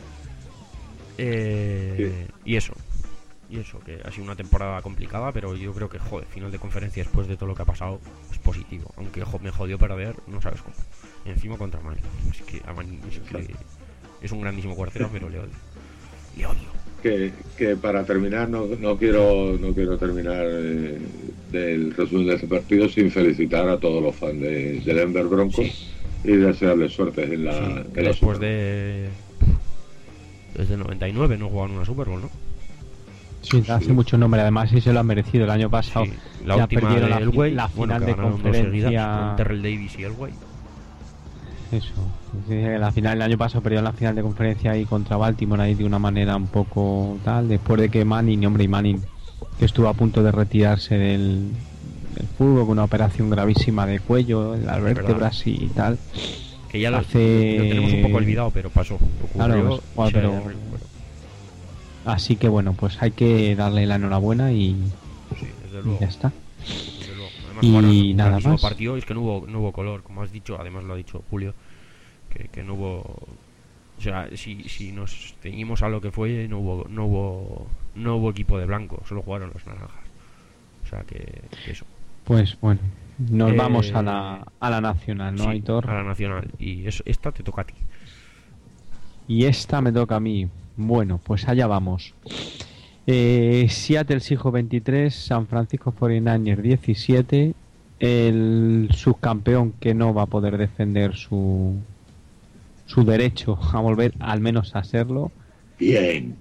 Eh, y eso. Y eso, que ha sido una temporada complicada, pero yo creo que, joder, final de conferencia después de todo lo que ha pasado es positivo. Aunque jo, me jodió perder, no sabes cómo. Encima contra Manny. Es que a Manny es, que es un grandísimo cuartero, pero le odio. Le odio. Que, que para terminar, no, no quiero no quiero terminar eh, del resumen de este partido sin felicitar a todos los fans de, de Denver Broncos, sí, y desearles suerte en la, sí, en que la después Super. de... Desde el noventa y nueve no jugaban una Super Bowl, ¿no? Sí, hace sí. mucho nombre, además sí se lo han merecido. El año pasado sí, la ya última perdieron de la, Elway, la bueno, final de conferencia con Terrell Davis y Elway. Eso, la final el año pasado perdieron la final de conferencia ahí contra Baltimore ahí de una manera un poco tal, después de que Manning, hombre, y Manning que estuvo a punto de retirarse del, del fútbol con una operación gravísima de cuello, en las vértebras y tal. Que ya lo, hace... lo tenemos un poco olvidado, pero pasó. Claro, bueno, pero... Así que bueno, pues hay que darle la enhorabuena y, sí, desde luego. Y ya está. Desde luego. Además, y un nada más. Partido, es que no hubo, no hubo color, como has dicho, además lo ha dicho Julio, que, que no hubo, o sea, si, si nos ceñimos a lo que fue, no hubo, no hubo, no hubo equipo de blanco, solo jugaron los naranjas. O sea que, que eso. Pues bueno, nos eh, vamos a la, a la nacional, ¿no, sí, Aitor? A la nacional, y eso, esta te toca a ti. Y esta me toca a mí. Bueno, pues allá vamos. Eh, Seattle Seahawks veintitrés, San Francisco cuarenta y nueve diecisiete. El subcampeón que no va a poder defender su su derecho a volver al menos a serlo. Bien.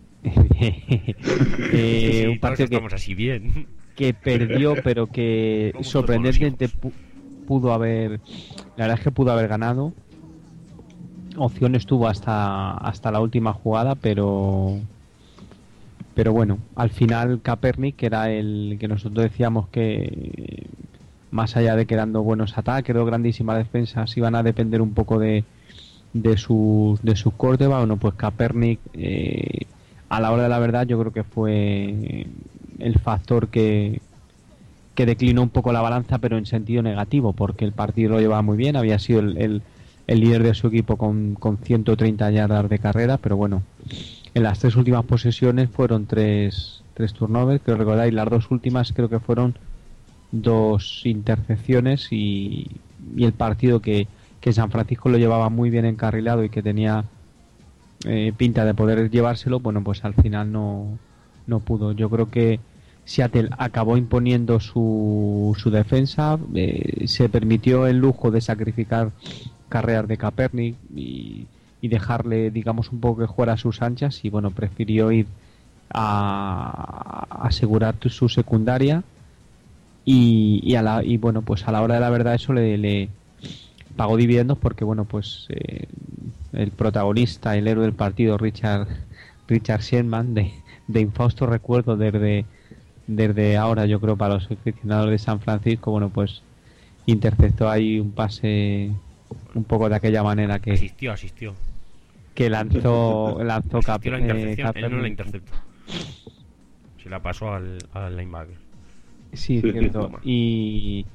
eh, sí, un partido que, estamos así bien. que perdió, pero que sorprendentemente pu- pudo haber, la verdad es que pudo haber ganado. Opciones tuvo hasta hasta la última jugada, pero pero bueno, al final Kaepernick, que era el que nosotros decíamos que más allá de que dando buenos ataques o grandísimas defensas iban a depender un poco de de su de su quarterback, bueno, pues Kaepernick eh, a la hora de la verdad yo creo que fue el factor que que declinó un poco la balanza, pero en sentido negativo, porque el partido lo llevaba muy bien, había sido el, el el líder de su equipo con, con ciento treinta yardas de carrera, pero bueno, en las tres últimas posesiones fueron tres, tres turnovers, que os recordáis, las dos últimas creo que fueron dos intercepciones y, y el partido que, que San Francisco lo llevaba muy bien encarrilado y que tenía eh, pinta de poder llevárselo, bueno, pues al final no, no pudo. Yo creo que Seattle acabó imponiendo su, su defensa, eh, se permitió el lujo de sacrificar carreras de Kaepernick y, y dejarle, digamos, un poco que jugara a sus anchas y bueno, prefirió ir a, a asegurar su secundaria y, y, a la, y bueno, pues a la hora de la verdad eso le, le pagó dividendos porque bueno, pues eh, el protagonista, el héroe del partido, Richard Richard Sherman, de, de infausto recuerdo desde, desde ahora, yo creo, para los aficionados de San Francisco, bueno, pues interceptó ahí un pase un poco de aquella manera que asistió, asistió que lanzó lanzó Cap, la intercepción, eh, él no la interceptó, se la pasó al, al linebacker. Sí, cierto. Y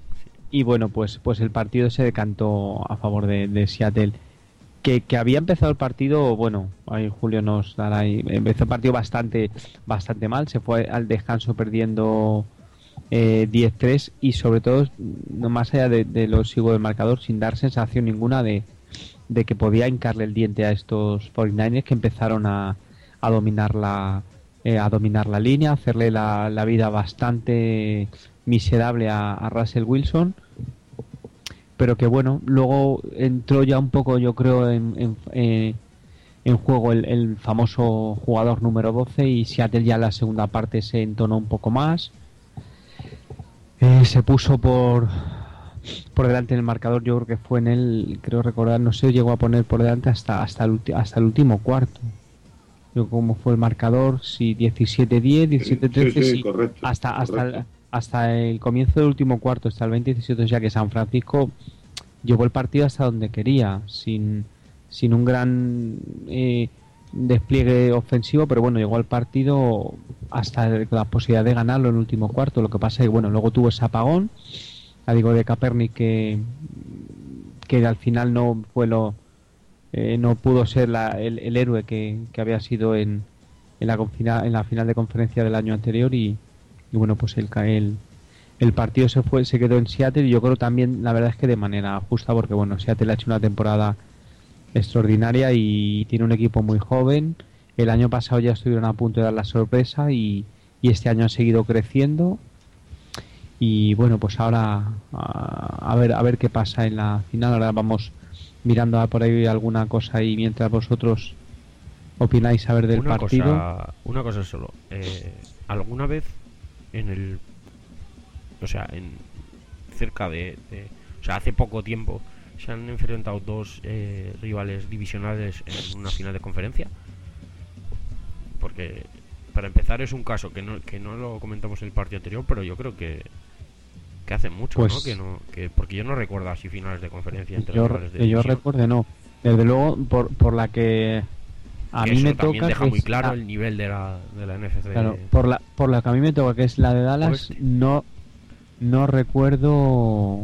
y bueno, pues pues el partido se decantó a favor de, de Seattle. Que, que había empezado el partido, bueno, ahí Julio nos dará ahí, empezó el partido bastante bastante mal, se fue al descanso perdiendo eh, diez tres y sobre todo, no más allá de, de lo sigo del marcador, sin dar sensación ninguna de, de que podía hincarle el diente a estos cuarenta y nueve ers que empezaron a, a dominar la eh, a dominar la línea, a hacerle la, la vida bastante miserable a, a Russell Wilson. Pero que bueno, luego entró ya un poco, yo creo, en, en, eh, en juego el, el famoso jugador número doce y Seattle ya en la segunda parte se entonó un poco más. Eh, se puso por por delante en el marcador, yo creo que fue en el, creo recordar, no sé, llegó a poner por delante hasta hasta el, hasta el último cuarto. Yo cómo fue el marcador, si diecisiete diez, diecisiete trece, sí, sí, sí, correcto, hasta correcto. hasta el, hasta el comienzo del último cuarto, hasta el veinte diecisiete, o sea que San Francisco llevó el partido hasta donde quería, sin, sin un gran eh, despliegue ofensivo, pero bueno, llegó al partido hasta la posibilidad de ganarlo en el último cuarto. Lo que pasa es que bueno, luego tuvo ese apagón, ya digo, de Kaepernick, que, que al final no fue lo eh, no pudo ser la, el, el héroe que, que había sido en, en, la, en la final de conferencia del año anterior y Y bueno, pues el, el, el partido se fue se quedó en Seattle y yo creo también, la verdad es que de manera justa, porque bueno, Seattle ha hecho una temporada extraordinaria y tiene un equipo muy joven. El año pasado ya estuvieron a punto de dar la sorpresa y, y este año han seguido creciendo. Y bueno, pues ahora a, a ver a ver qué pasa en la final. Ahora vamos mirando a por ahí alguna cosa y mientras vosotros opináis a ver del una partido. Cosa, una cosa solo. Eh, ¿Alguna vez en el, o sea, en cerca de, de, o sea, hace poco tiempo se han enfrentado dos eh, rivales divisionales en una final de conferencia? Porque para empezar es un caso que no que no lo comentamos en el partido anterior, pero yo creo que que hace mucho, pues, ¿no? Que no que porque yo no recuerdo así finales de conferencia entre yo, rivales de que yo recuerde no. Desde luego por por la que a que mí me también toca deja muy claro la, el nivel de la, de la N F C. Claro, por la por la que a mí me toca, que es la de Dallas, Oeste. no no recuerdo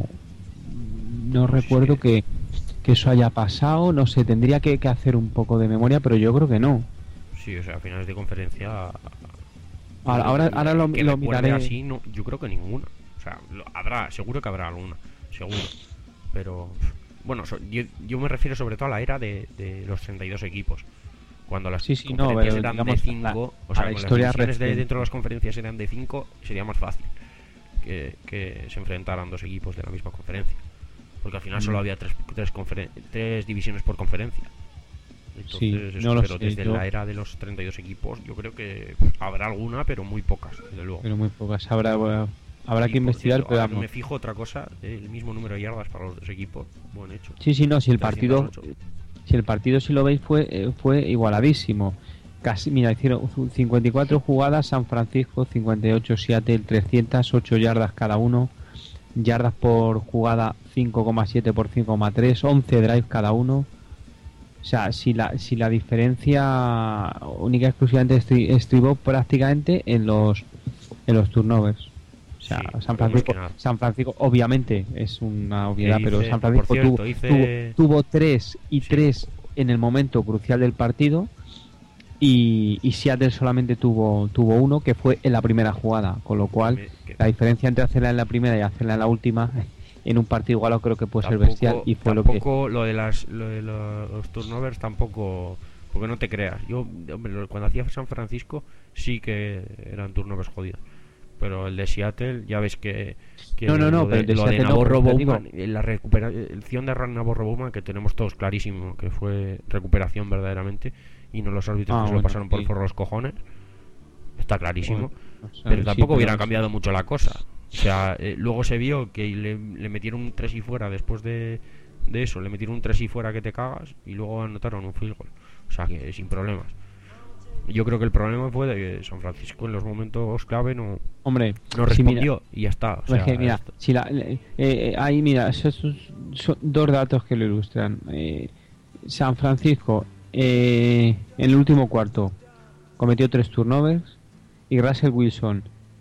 no pues recuerdo sí. que, que eso haya pasado, no sé, tendría que, que hacer un poco de memoria, pero yo creo que no. Sí, o sea, finales de conferencia ahora ahora, ahora lo, lo miraré así, no, yo creo que ninguna. O sea, lo, habrá, seguro que habrá alguna, seguro. Pero bueno, so, yo, yo me refiero sobre todo a la era de, de los treinta y dos equipos. Cuando las sí, sí, conferencias no, eran digamos, de cinco, la, o sea, la con historia las divisiones de, reciente. dentro de las conferencias eran de cinco, sería más fácil que, que se enfrentaran dos equipos de la misma conferencia. Porque al final mm. solo había tres, tres, conferen- tres divisiones por conferencia. Entonces, sí, eso, no lo pero sé, desde yo... la era de los treinta y dos equipos, yo creo que habrá alguna, pero muy pocas, desde luego. Pero muy pocas, habrá, bueno, habrá y que investigar, cierto, pero vamos. Me fijo otra cosa, el mismo número de yardas para los dos equipos, buen hecho. Sí, sí, no, si el partido, si el partido si lo veis fue fue igualadísimo. Casi, mira, hicieron cincuenta y cuatro jugadas San Francisco, cincuenta y ocho Seattle, trescientas ocho yardas cada uno, yardas por jugada cinco coma siete por cinco coma tres, once drives cada uno. O sea, si la si la diferencia única y exclusivamente estribó prácticamente en los en los turnovers. O sea, sí, San Francisco San Francisco obviamente es una obviedad, hice, pero San Francisco cierto, tuvo, hice... tuvo tuvo tres y tres sí. en el momento crucial del partido y, y Seattle solamente tuvo tuvo uno, que fue en la primera jugada, con lo cual me, que... la diferencia entre hacerla en la primera y hacerla en la última en un partido igual creo que puede tampoco, ser bestial y fue lo que lo de las lo de los, los turnovers tampoco, porque no te creas, yo hombre, cuando hacía San Francisco sí que eran turnovers jodidos, pero el de Seattle ya ves que, que no no no lo de, pero de lo de Navarro no, Bowman, la recuperación de Navarro Bowman que tenemos todos clarísimo que fue recuperación verdaderamente y no los árbitros ah, que se bueno, lo pasaron sí. por forro los cojones, está clarísimo, bueno, o sea, pero tampoco sí, pero hubiera cambiado mucho la cosa. O sea, eh, luego se vio que le, le metieron un tres y fuera después de, de eso, le metieron un tres y fuera que te cagas y luego anotaron un field goal. O sea, que sin problemas. Yo creo que el problema fue de que San Francisco en los momentos clave no, Hombre, no respondió sí, mira, y ya está. O sea, es que, mira, si la, eh, eh, ahí mira, esos son dos datos que lo ilustran. Eh, San Francisco eh, en el último cuarto cometió tres turnovers y Russell Wilson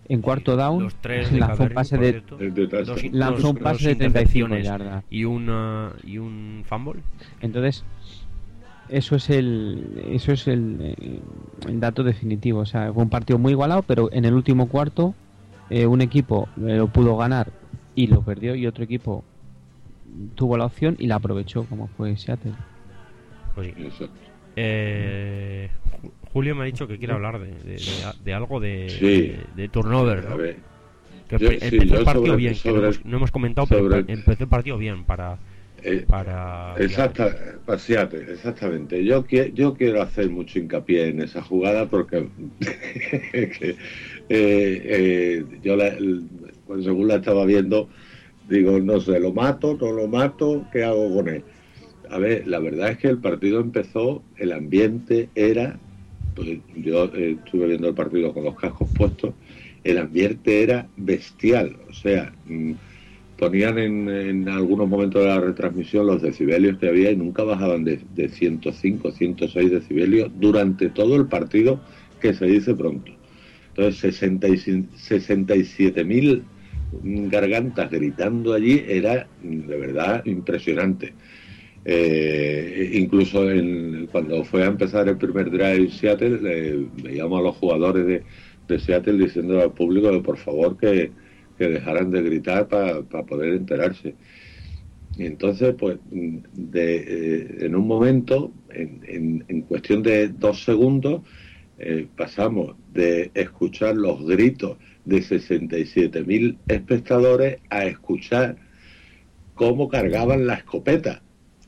en cuarto down los tres de lanzó un cada pase ring, de, por cierto. El de touchdown. Dos in- lanzó dos- un pase dos de treinta y cinco intercepciones yardas. y una y un fumble. Entonces, eso es el eso es el, eh, el dato definitivo. O sea, fue un partido muy igualado, pero en el último cuarto eh, un equipo eh, lo pudo ganar y lo perdió, y otro equipo tuvo la opción y la aprovechó, como fue Seattle. Pues sí. Exacto. Eh, Ju- Julio me ha dicho que quiere hablar de, de, de- de algo de, Sí. de, de turnover, A ¿no? ver, Que yo- empe- sí, empezó yo el partido sobre- bien, que no sobre- hemos, no hemos comentado, pero sobre- empe- empezó el partido bien para eh, para exacta, para Seattle, exactamente. Yo, qui- yo quiero hacer mucho hincapié en esa jugada porque que, eh, eh, yo la, el- pues según la estaba viendo, digo, no sé, lo mato, no lo mato, ¿qué hago con él? A ver, la verdad es que el partido empezó, el ambiente era, pues yo eh, estuve viendo el partido con los cascos puestos, el ambiente era bestial, o sea, mm, ponían en, en algunos momentos de la retransmisión los decibelios que había y nunca bajaban de, de ciento cinco, ciento seis decibelios durante todo el partido, que se dice pronto. Entonces, sesenta y siete mil gargantas gritando allí era de verdad impresionante. Eh, incluso en, cuando fue a empezar el primer drive Seattle, eh, veíamos a los jugadores de, de Seattle diciendo al público que por favor que, que dejaran de gritar para pa poder enterarse. Y entonces, pues, de, eh, en un momento, en, en, en cuestión de dos segundos, eh, pasamos de escuchar los gritos de sesenta y siete mil espectadores a escuchar cómo cargaban la escopeta.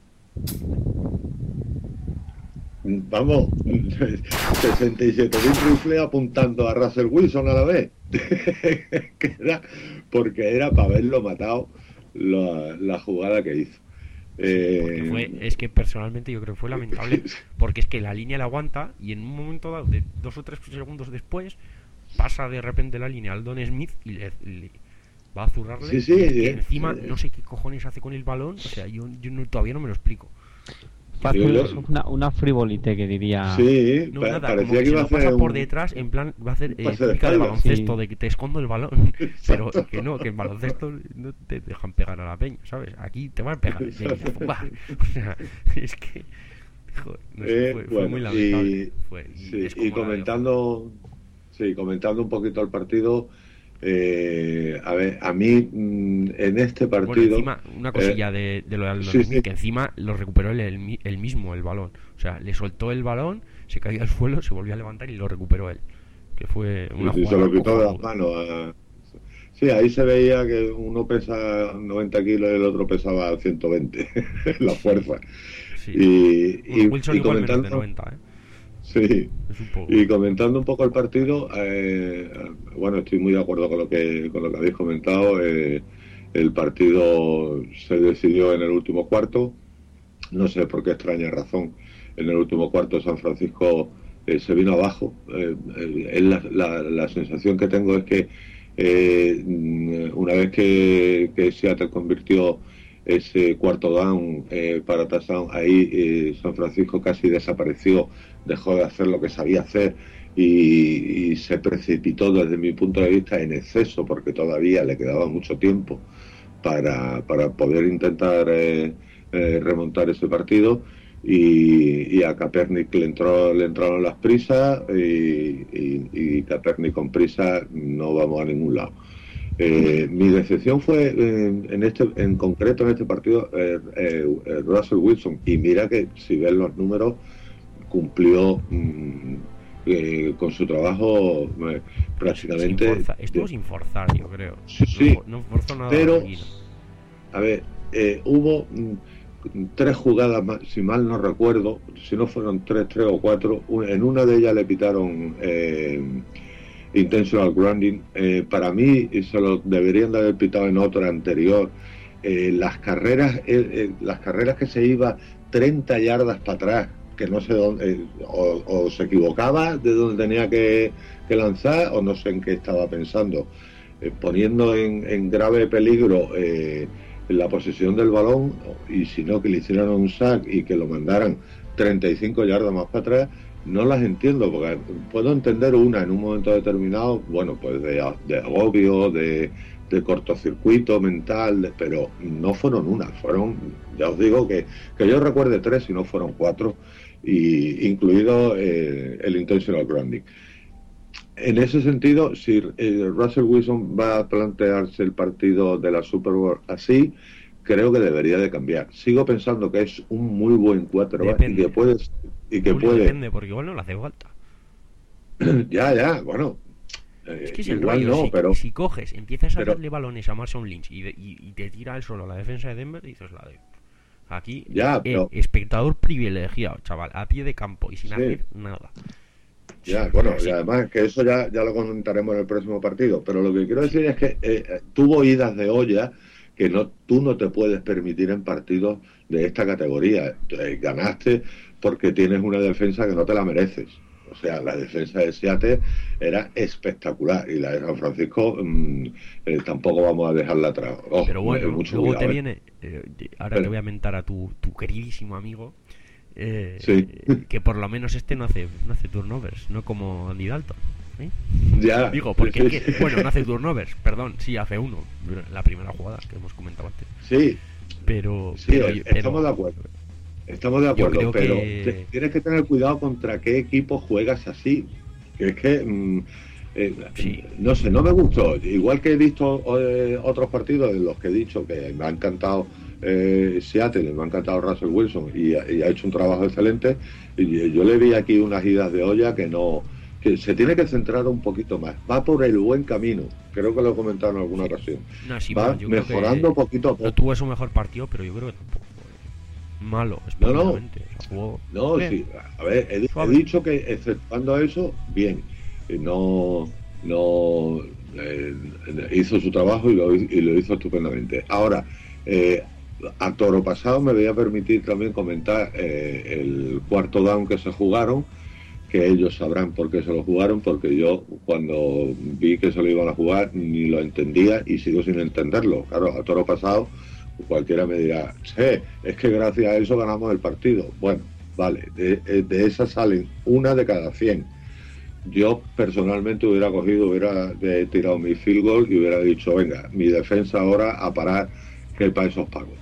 Vamos, sesenta y siete mil rifles apuntando a Russell Wilson a la vez. Que era, porque era para haberlo matado la, la jugada que hizo. Eh, fue, es que personalmente yo creo que fue lamentable, porque es que la línea la aguanta y en un momento dado, de dos o tres segundos después, pasa de repente la línea al Don Smith y le, le va a zurrarle. Sí, sí, y sí, encima sí. no sé qué cojones hace con el balón, o sea, yo, yo no, todavía no me lo explico. Yo, yo, Una, una frivolité que diría. sí, No, pa nada, parecía como que que se iba a lo hacer pasa por un- detrás, en plan, va a hacer eh, pase de típica de espalda. baloncesto, Sí. de que te escondo el balón, pero que no, que en baloncesto no te dejan pegar a la peña, ¿sabes? Aquí te van a pegar, y ahí, ¡pumba! O sea, es que, joder, no sé, Eh, fue, fue bueno, muy lamentable. y, Fue, y, sí, es como y la de- comentando, sí, comentando un poquito el partido, eh, a ver, a mí mm, en este Bueno, partido, encima, una cosilla de, de lo de Aldon sí, Smith, sí. que encima lo recuperó él, el, mi- él mismo, el balón. O sea, le soltó el balón, se caía al suelo, se volvió a levantar y lo recuperó él. Que fue una sí, se jugada lo quitó de las cojonuda. manos. a- Sí, ahí se veía que uno pesa noventa kilos y el otro pesaba ciento veinte, la fuerza. Sí. Y, Bueno, y- Wilson y igual menos de comentando, noventa, ¿eh? sí, Es un poco... y comentando un poco el partido, eh, bueno, estoy muy de acuerdo con lo que con lo que habéis comentado. Eh, el partido se decidió en el último cuarto, no sé por qué extraña razón. En el último cuarto San Francisco eh, se vino abajo. Eh, eh, es la, la, la sensación que tengo es que eh, una vez que, que Seattle convirtió ese cuarto down eh, para touchdown, ahí eh, San Francisco casi desapareció, dejó de hacer lo que sabía hacer y, y se precipitó desde mi punto de vista en exceso, porque todavía le quedaba mucho tiempo para, para poder intentar eh, eh, remontar ese partido. Y, y a Kaepernick le entró le entraron las prisas y, y, y Kaepernick con prisa no vamos a ningún lado. Eh, mi decepción fue eh, en este en concreto en este partido eh, eh, Russell Wilson, y mira que si ves los números cumplió mm, eh, con su trabajo eh, prácticamente Sin forza- estuvo sin forzar, yo creo. Sí, sí. No, no forzó nada. Pero- tranquilo. A ver, eh, hubo mm, tres jugadas más, si mal no recuerdo, si no fueron tres, tres o cuatro. Un- en una de ellas le pitaron eh, intentional grounding. Eh, para mí se lo deberían de haber pitado en otra anterior. Eh, las carreras, eh, eh, las carreras que se iba treinta yardas para atrás, que no sé dónde, eh, o, o se equivocaba de dónde tenía que, que lanzar, o no sé en qué estaba pensando, eh, poniendo en, en grave peligro eh, la posesión del balón, y si no, que le hicieran un sack y que lo mandaran treinta y cinco yardas más para atrás. no las entiendo, porque puedo entender una en un momento determinado, bueno, pues de, de agobio, de, de cortocircuito mental, de, pero no fueron una, fueron, ya os digo que, que yo recuerde tres y no fueron cuatro, y incluido eh, el intentional grounding. En ese sentido, si eh, Russell Wilson va a plantearse el partido de la Super Bowl así, creo que debería de cambiar. Sigo pensando que es un muy buen quarterback y que puede y que Julio, puede depende, porque igual no le hace falta. ya, ya, bueno. Es que es eh, el igual rollo, no, si, pero si coges, empiezas a pero, darle balones a Marshawn Lynch y, de, y, y te tira el solo a la defensa de Denver, dices la de... Aquí, ya, eh, pero espectador privilegiado, chaval, a pie de campo y sin sí, hacer nada. ya, Sí, bueno, sí. y además que eso ya, ya lo comentaremos en el próximo partido, pero lo que quiero decir es que eh, tuvo idas de olla que no tú no te puedes permitir en partidos de esta categoría. Eh, ganaste porque tienes una defensa que no te la mereces. O sea, la defensa de Seattle era espectacular y la de San Francisco mmm, eh, tampoco vamos a dejarla atrás. Oh, Pero bueno, mucho luego cuidado, te eh. viene, eh, ahora Pero, te voy a mentar a tu, tu queridísimo amigo, eh, sí, que por lo menos este no hace, no hace turnovers, no como Andy Dalton. ¿eh? ya, Digo, porque sí, es que, bueno, no hace turnovers, perdón, sí hace uno, la primera jugada que hemos comentado antes. sí, Pero, sí, pero, estamos pero de acuerdo. Estamos de yo acuerdo, creo pero que te- tienes que tener cuidado contra qué equipo juegas así. Que es que, mm, eh, sí, no sé, no me gustó. Igual que he visto eh, otros partidos en los que he dicho que me ha encantado eh, Seattle, me ha encantado Russell Wilson y, y ha hecho un trabajo excelente. Y yo le vi aquí unas idas de olla que no, que se tiene que centrar un poquito más. Va por el buen camino. Creo que lo he comentado en alguna sí. ocasión. No, sí, Va bueno, yo creo mejorando que poquito a no poco. tuvo su mejor partido, pero yo creo que tampoco fue malo, No, no, especialmente. O sea, jugó no, bien, sí. A ver, he, he suave. dicho que exceptuando eso, bien. Eh, No, no eh, hizo su trabajo y lo, y lo hizo estupendamente. Ahora, eh, a toro pasado me voy a permitir también comentar eh, el cuarto down que se jugaron, que ellos sabrán por qué se lo jugaron, porque yo cuando vi que se lo iban a jugar ni lo entendía y sigo sin entenderlo. Claro, a toro pasado cualquiera me dirá, che, es que gracias a eso ganamos el partido. Bueno, vale, de, de esas salen una de cada cien. Yo personalmente hubiera cogido, hubiera eh, tirado mi field goal y hubiera dicho, venga, mi defensa ahora a parar, que para eso os pago.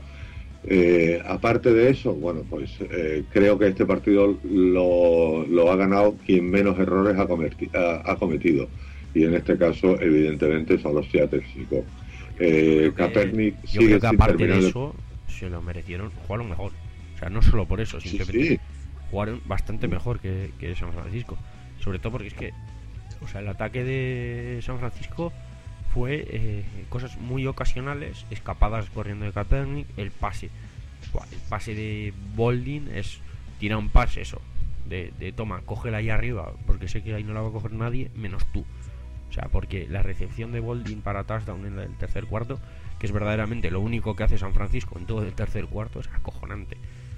Eh, aparte de eso, bueno, pues eh, creo que este partido lo, lo ha ganado quien menos errores ha, cometi ha, ha cometido. Y en este caso, evidentemente, son los Seattle Seahawks. Eh, Kaepernick yo sigue creo que sin aparte terminar de de... eso, se lo merecieron, jugaron mejor. O sea, no solo por eso, Sí, simplemente sí. jugaron bastante mejor que, que San Francisco. Sobre todo porque es que, o sea, el ataque de San Francisco fue eh, cosas muy ocasionales, escapadas corriendo de Kaepernick, el pase. Buah, el pase de Boldin es tirar un pase, eso, de, de toma, cógela ahí arriba, porque sé que ahí no la va a coger nadie, menos tú. O sea, porque la recepción de Boldin para touchdown en el tercer cuarto, que es verdaderamente lo único que hace San Francisco en todo el tercer cuarto, es acojonante.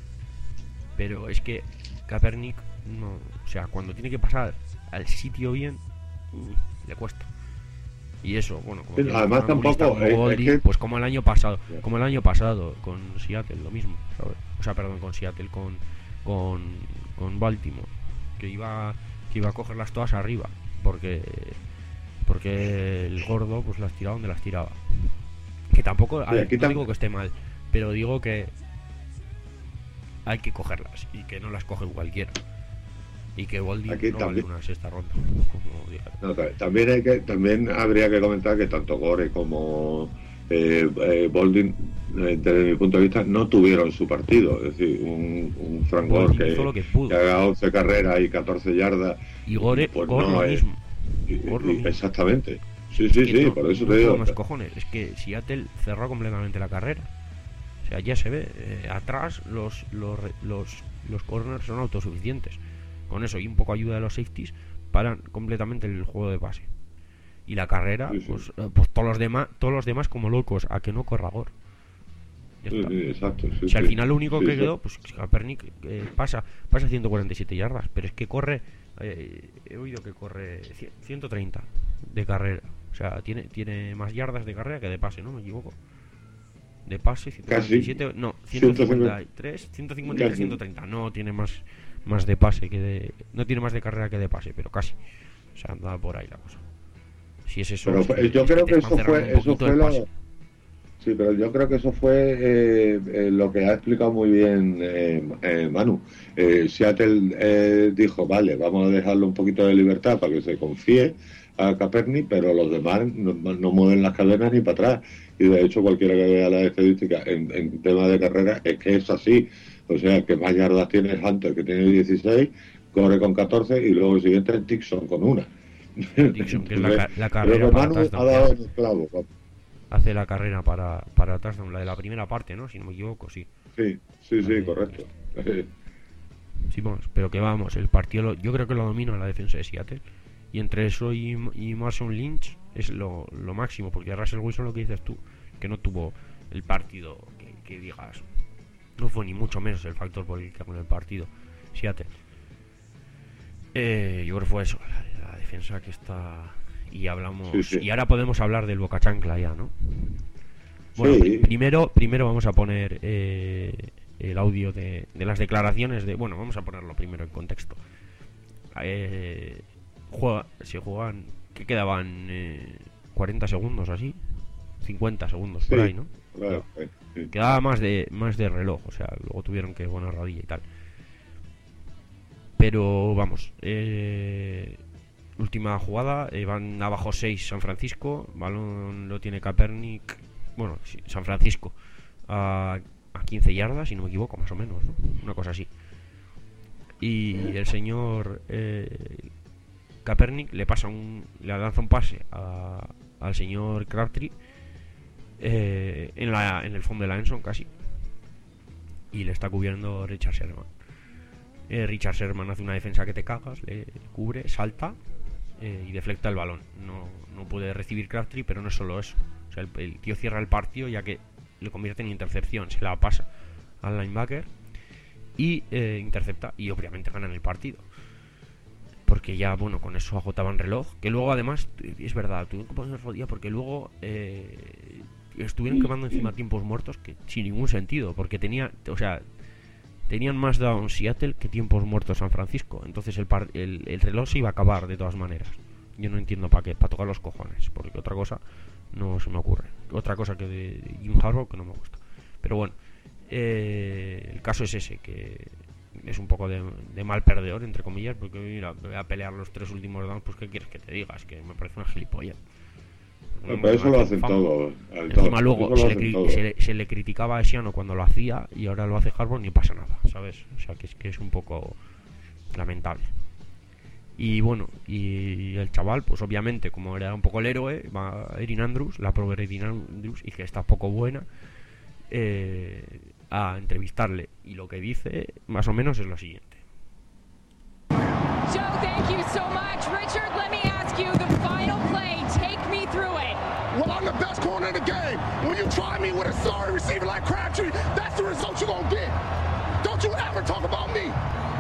Pero es que Kaepernick, no, o sea, cuando tiene que pasar al sitio bien, mmm, le cuesta. Y eso, bueno, como Sí, además tampoco como eh, Goldie, es que... pues como el año pasado, como el año pasado con Seattle, lo mismo, ¿sabes? O sea, perdón, con Seattle, con con, con Baltimore, que iba que iba a cogerlas todas arriba, porque porque el gordo pues las tiraba donde las tiraba. Que tampoco, a Sí, ver, aquí no tam... digo que esté mal, pero digo que hay que cogerlas y que no las coge cualquiera. Y que Goldie no también... vale una sexta ronda. Como no, también hay que también habría que comentar que tanto Gore como eh, eh, Boldin, eh, desde mi punto de vista, no tuvieron su partido. Es decir, un, un Frank Gore que, que, que haga once carreras y catorce yardas. Y Gore, pues Gore no lo es, mismo. Y, Gore lo y, mismo. Exactamente. Sí, sí, sí, no, por eso no te digo. Más cojones. Es que Seattle cerró completamente la carrera. O sea, ya se ve. Eh, atrás los, los, los, los corners son autosuficientes. Con eso y un poco ayuda de los safeties paran completamente el juego de pase. Y la carrera, sí, sí. Pues, pues todos los demás, todos los demás como locos, a que no corra Gore. Ya sí, está. Sí, exacto, sí, o sea, al sí. final lo único sí, que sí. quedó, pues Kaepernick eh, pasa, pasa ciento cuarenta y siete yardas, pero es que corre, eh, he oído que corre ciento treinta de carrera. O sea, tiene, tiene más yardas de carrera que de pase, ¿no? Me equivoco. De pase, ciento cuarenta y siete, Casi. no, ciento cincuenta y tres, ciento cincuenta y tres, Casi. ciento treinta. No tiene más, más de pase que de... No tiene más de carrera que de pase, pero casi. O sea, anda por ahí la cosa. Si es eso... Pero es fue, que, yo es creo que que, te eso están fue, cerrando un eso poquito fue el lo... pase. Sí, pero yo creo que eso fue eh, eh, lo que ha explicado muy bien eh, eh, Manu. Eh, Seattle eh, dijo, vale, vamos a dejarle un poquito de libertad para que se confíe a Kaepernick, pero los demás no, no mueven las cadenas ni para atrás. Y de hecho, cualquiera que vea las estadísticas en, en tema de carrera es que es así. O sea, que más yardas tiene Hunter, que tiene dieciséis, corre con catorce, y luego el siguiente es Dixon con una. Dixon, que es la, ca- la carrera creo que para Manu touchdown, ha que dado hace, en el clavo. hace la carrera para, para touchdown, la de la primera parte, ¿no? Si no me equivoco, sí. Sí, sí, sí, Eh, correcto. Sí, vamos, pero que vamos, el partido lo- yo creo que lo domina la defensa de Seattle. Y entre eso y, y Marshawn Lynch es lo, lo máximo, porque Russell Wilson, lo que dices tú, que no tuvo el partido que, que digas, no fue ni mucho menos el factor por el que ganó el partido Seattle. Eh, yo creo que fue eso, la, la defensa que está... Y hablamos... Sí, sí. Y ahora podemos hablar del Boca Chancla ya, ¿no? Bueno, Sí. pri- primero, primero vamos a poner eh, el audio de, de las declaraciones de... Bueno, vamos a ponerlo primero en contexto. Eh, juega, se juegan... ¿Qué quedaban? Eh, cuarenta segundos así. cincuenta segundos por Sí, ahí, ¿no? claro, sí, sí. Quedaba más de más de reloj, o sea, luego tuvieron que buena rodilla y tal. Pero vamos, eh, última jugada, eh, van abajo seis San Francisco, balón lo tiene Kaepernick, bueno, sí, San Francisco a, a quince yardas, si no me equivoco, más o menos, ¿no? Una cosa así. Y el señor eh, Kaepernick le pasa un, le lanza un pase a, al señor Crabtree eh, en la en el fondo de la endzone casi, y le está cubriendo Richard Sherman. Eh, Richard Sherman hace una defensa que te cagas, le cubre, salta eh, y deflecta el balón. No, no puede recibir Crabtree, pero no es solo eso. O sea, el, el tío cierra el partido ya que le convierte en intercepción, se la pasa al linebacker y eh, intercepta, y obviamente ganan el partido. Porque ya, bueno, con eso agotaban reloj. Que luego, además, es verdad, tuvieron que poner rodilla porque luego eh, estuvieron quemando encima tiempos muertos que sin ningún sentido. Porque tenía, o sea, tenían más down Seattle que tiempos muertos San Francisco. Entonces el, par, el, el reloj se iba a acabar de todas maneras. Yo no entiendo para qué, para tocar los cojones. Porque otra cosa no se me ocurre. Otra cosa que de Jim Harbaugh que no me gusta. Pero bueno, eh, el caso es ese, que es un poco de, de mal perdedor, entre comillas, porque mira, voy a pelear los tres últimos downs, pues qué quieres que te diga, es que me parece una gilipollas. No, pero eso lo hacen todos. Encima luego se le, cri- se, le, se le criticaba a Esiano cuando lo hacía y ahora lo hace Harbaugh y ni pasa nada, ¿sabes? O sea que es que es un poco lamentable. Y bueno, y el chaval, pues obviamente, como era un poco el héroe, va a Erin Andrews, la pro Erin Andrews, y que está poco buena, eh, a entrevistarle. Y lo que dice, más o menos, es lo siguiente. Joe, thank you so much. Richard, let me ask you the final play. Take me through it. Well, I'm the best corner in the game. When you try me with a sorry receiver like Crabtree, that's the result you're going to get. Don't you ever talk about me.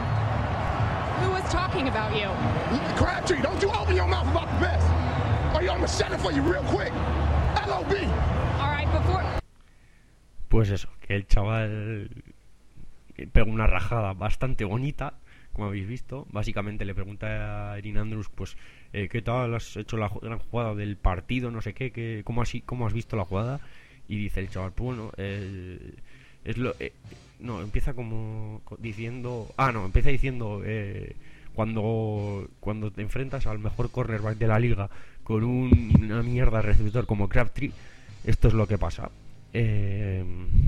Who was talking about you? Crabtree, don't you open your mouth about the best. Or I'm going to shut it for you real quick. L O B. All right, before... Pues eso, que el chaval pega una rajada bastante bonita, como habéis visto. Básicamente le pregunta a Erin Andrews, pues, eh, ¿qué tal has hecho la gran jugada del partido? No sé qué, que, ¿cómo, así, ¿cómo has visto la jugada? Y dice el chaval, pues bueno, eh, es lo... Eh, no, empieza como diciendo... Ah, no, empieza diciendo... Eh, cuando, cuando te enfrentas al mejor cornerback de la liga con un, una mierda de receptor como Crabtree, esto es lo que pasa. Eh,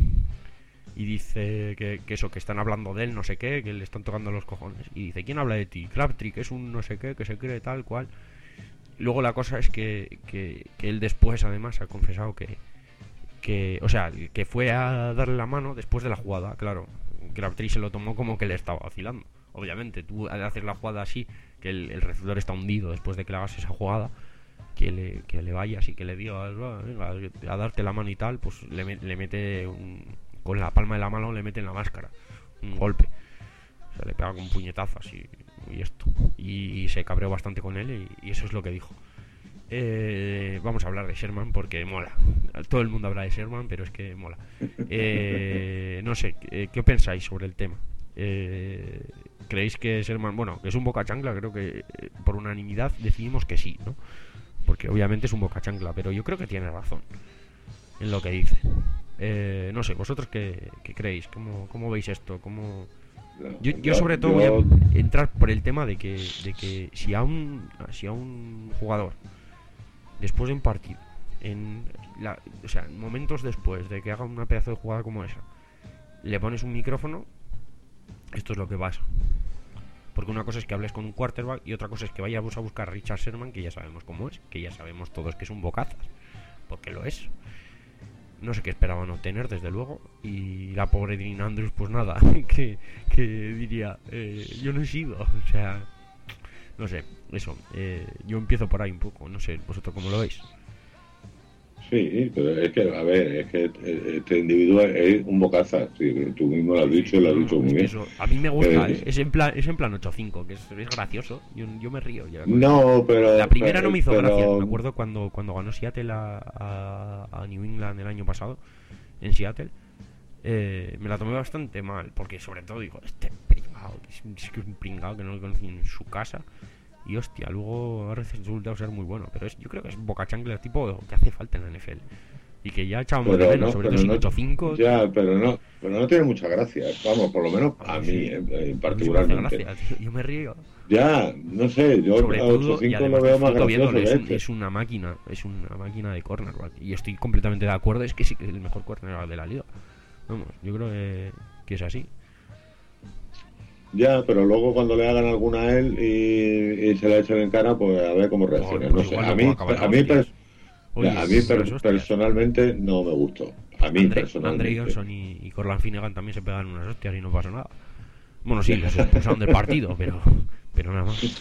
y dice que, que eso, que están hablando de él, no sé qué, que le están tocando los cojones. Y dice, ¿quién habla de ti? Crabtree, que es un no sé qué, que se cree tal cual. Luego la cosa es que, que, que él después además ha confesado que, que, o sea, que fue a darle la mano después de la jugada. Claro, Crabtree se lo tomó como que le estaba vacilando. Obviamente, tú al hacer la jugada así, que el, el receptor está hundido después de que le hagas esa jugada, que le, que le vayas y que le digas, venga, a darte la mano y tal, pues le, le mete un, con la palma de la mano le mete en la máscara un golpe. O sea, le pega con un puñetazo así y esto. Y, y se cabreó bastante con él y, y eso es lo que dijo. Eh, vamos a hablar de Sherman porque mola. Todo el mundo habla de Sherman, pero es que mola. Eh, no sé, ¿qué, qué pensáis sobre el tema? Eh, ¿Creéis que Sherman, bueno, que es un boca chancla? Creo que eh, por unanimidad decidimos que sí, ¿no? Porque obviamente es un boca chancla, pero yo creo que tiene razón en lo que dice. Eh, no sé, ¿vosotros qué, qué creéis? ¿Cómo, cómo veis esto? ¿Cómo... Yo, yo sobre todo yo- voy a entrar por el tema de que, de que si a un si a un jugador después de un partido, en la, o sea, momentos después de que haga una pedazo de jugada como esa, le pones un micrófono, esto es lo que pasa. Porque una cosa es que hables con un quarterback y otra cosa es que vayamos a buscar a Richard Sherman, que ya sabemos cómo es, que ya sabemos todos que es un bocazas, porque lo es. No sé qué esperaban obtener, desde luego. Y la pobre Dean Andrews, pues nada, que, que diría, eh, yo no he sido, o sea, no sé, eso. Eh, yo empiezo por ahí un poco, no sé, vosotros cómo lo veis. Sí, pero es que, a ver, es que este individuo es un bocaza, sí, tú mismo lo has dicho, lo has No, dicho es muy que bien. eso, a mí me gusta, Eh, ¿eh? es en plan es en plan ocho cinco, que es, es gracioso, yo, yo me río. Ya. No, pero... La primera pero- no me hizo pero- gracia, me acuerdo cuando, cuando ganó Seattle a, a, a New England el año pasado, en Seattle, eh, me la tomé bastante mal, porque sobre todo digo, este pringao, que es, es que es un pringao que no lo conocí en su casa, y hostia, luego ha resultado ser muy bueno, pero es, yo creo que es boca chancla tipo que hace falta en la N F L, y que ya echábamos de Pero menos, no, sobre pero todo sin no- ocho cinco. Ya, pero no, pero no tiene mucha gracia. Vamos, por lo menos a Vamos, mí, sí. eh, A mí sí me hace particularmente. gracia, tío, yo me río. Ya, no sé, yo Sobre a todo, ocho y cinco lo además veo más disfruto gracioso viéndolo, que es, un- este. es una máquina, es una máquina de cornerback. Y estoy completamente de acuerdo, es que sí que es el mejor cornerback de la liga. Vamos, yo creo que, que es así. Ya, pero luego cuando le hagan alguna a él y, y se la echen en cara, pues a ver cómo reacciona. Pues No sé, igual a luego mí, acaban a mí, hostias. per- Oye, ya, a mí per- las hostias. personalmente no me gustó. A mí Andre, Andre personalmente. Johnson y, y Corland Finnegan también se pegan unas hostias y no pasa nada. Bueno, sí, les expulsaron del partido, pero, pero nada más.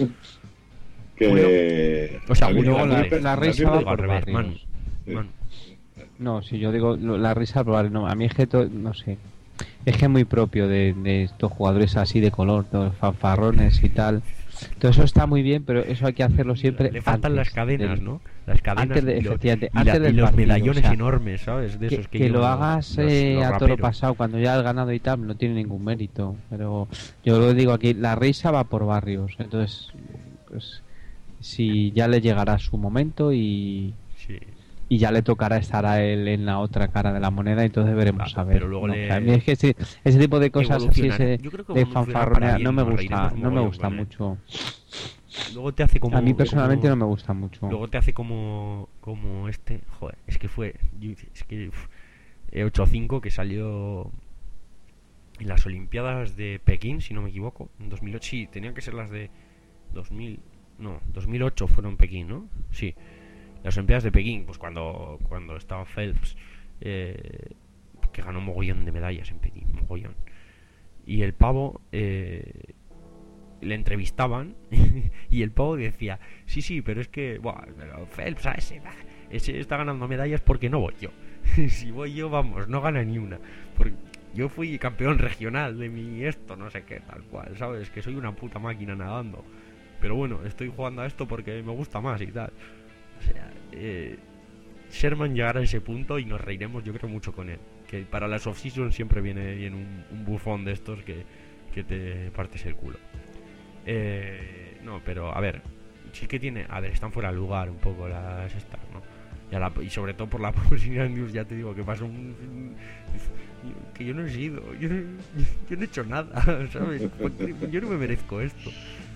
Que O sea, a mí- Julio, a mí la- per- la a mí risa per- va al por revés, barrios. Manu. Sí. Manu. No, si yo digo lo- la risa, pero no, a mí es que, to- no sé, es que es muy propio de, de estos jugadores así de color, todos fanfarrones y tal. Todo eso está muy bien, pero eso hay que hacerlo siempre. Le faltan antes las cadenas, del- ¿no? Las cadenas antes de- y, lo- efectivamente, y la- antes y del los partido, medallones o sea, enormes, ¿sabes? De que, esos que, que lo llevan hagas los- eh, los a toro raperos. pasado cuando ya has ganado y tal, no tiene ningún mérito. Pero yo lo digo aquí, la risa va por barrios. Entonces, pues, si ya le llegará su momento y, Sí. y ya le tocará estar a él en la otra cara de la moneda, entonces veremos Claro, a ver. pero luego No, le- o sea, a mí es que ese, ese tipo de cosas así Evolucionará. ese, Yo creo que de evolucionará para fanfarronear bien, no me nos gusta, reiremos no me mogollón gusta con él. mucho. Luego te hace como A mí personalmente como- no me gusta mucho. Luego te hace como como este, joder, es que fue yo- es que uf, eh, ocho cinco que salió en las Olimpiadas de Pekín, si no me equivoco, en dos mil ocho. Sí, tenían que ser las de dos mil, no, dos mil ocho fueron Pekín, ¿no? Sí. Las Olimpiadas de Pekín, pues cuando cuando estaba Phelps, eh, que ganó un mogollón de medallas en Pekín, mogollón. Y el pavo eh, le entrevistaban y el pavo decía, sí, sí, pero es que, buah, pero Phelps, a ese, bah, ese está ganando medallas porque no voy yo. Si voy yo, vamos, no gana ni una. Porque yo fui campeón regional de mi esto, no sé qué, tal cual, ¿sabes? Que soy una puta máquina nadando. Pero bueno, estoy jugando a esto porque me gusta más y tal. O sea, eh, Sherman llegará a ese punto y nos reiremos, yo creo, mucho con él. Que para las off-season siempre viene bien un, un bufón de estos que, que te partes el culo. Eh, no, pero a ver, sí que tiene. A ver, están fuera de lugar un poco las estas, ¿no? Y, a la- y sobre todo por la publicidad news, ya te digo que pasó un. un- que yo no he sido, yo no, yo no he hecho nada, ¿sabes? Porque yo no me merezco esto.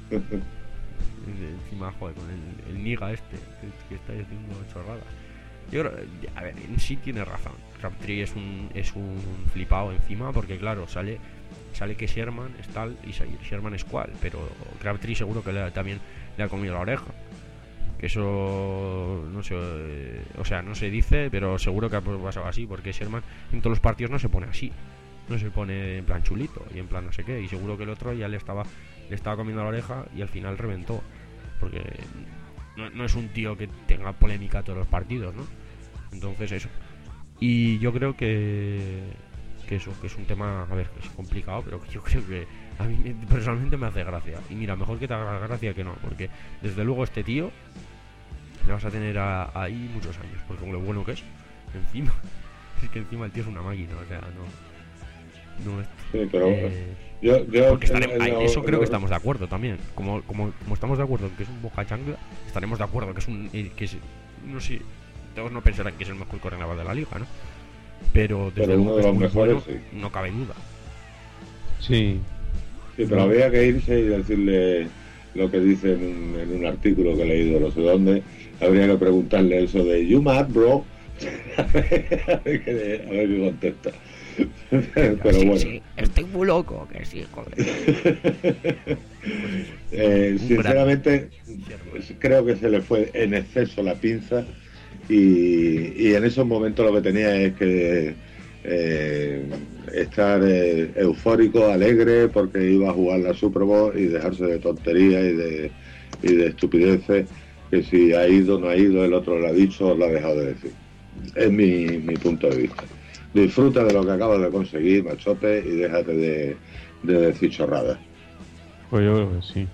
Encima, joder, con el, el niga este, que, que está diciendo chorradas. Yo creo, a ver, en sí tiene razón. Crabtree es un es un flipado encima, porque claro, sale sale que Sherman es tal y Sherman es cual, pero Crabtree seguro que le, también le ha comido la oreja. Que eso no sé, eh, o sea, no se dice, pero seguro que ha pasado así, porque Sherman en todos los partidos no se pone así. No se pone en plan chulito y en plan no sé qué, y seguro que el otro ya le estaba le estaba comiendo la oreja y al final reventó, porque no, no es un tío que tenga polémica todos los partidos, ¿no? Entonces eso. Y yo creo que que eso, que es un tema, a ver, que es complicado, pero que yo creo que a mí me- personalmente me hace gracia. Y mira, mejor que te haga gracia que no, porque desde luego este tío le vas a tener a- ahí muchos años, porque con lo bueno que es, encima, es que encima el tío es una máquina, o sea, no no es Sí, pero eh, Yo, yo, Porque estaremos, en- en ahí, lo- eso en creo lo- que estamos de acuerdo también. Como, como, como estamos de acuerdo en que es un Boca Chancla, estaremos de acuerdo que es un. eh, que es, no sé, todos no pensarán que es el mejor corredor de la liga, ¿no? Pero desde Pero uno luego de que es los muy mejores, bueno, sí. no cabe duda. Sí, Sí, pero había que irse y decirle lo que dice en un, en un artículo que he leído, no sé dónde. Habría que preguntarle eso de "You mad, bro?" a, ver, a ver qué, a ver qué contesta. Pero sí, bueno, sí, estoy muy loco, que sí, joder. eh, Un sinceramente gran- pues, creo que se le fue en exceso la pinza y, y en esos momentos lo que tenía es que eh, estar eh, eufórico, alegre, porque iba a jugar la Super Bowl y dejarse de tonterías y de, y de estupideces, que si ha ido, no ha ido, el otro lo ha dicho o lo ha dejado de decir. Es mi, mi punto de vista. Disfruta de lo que acabas de conseguir, machote, y déjate de, de decir chorradas. pues yo creo que sí.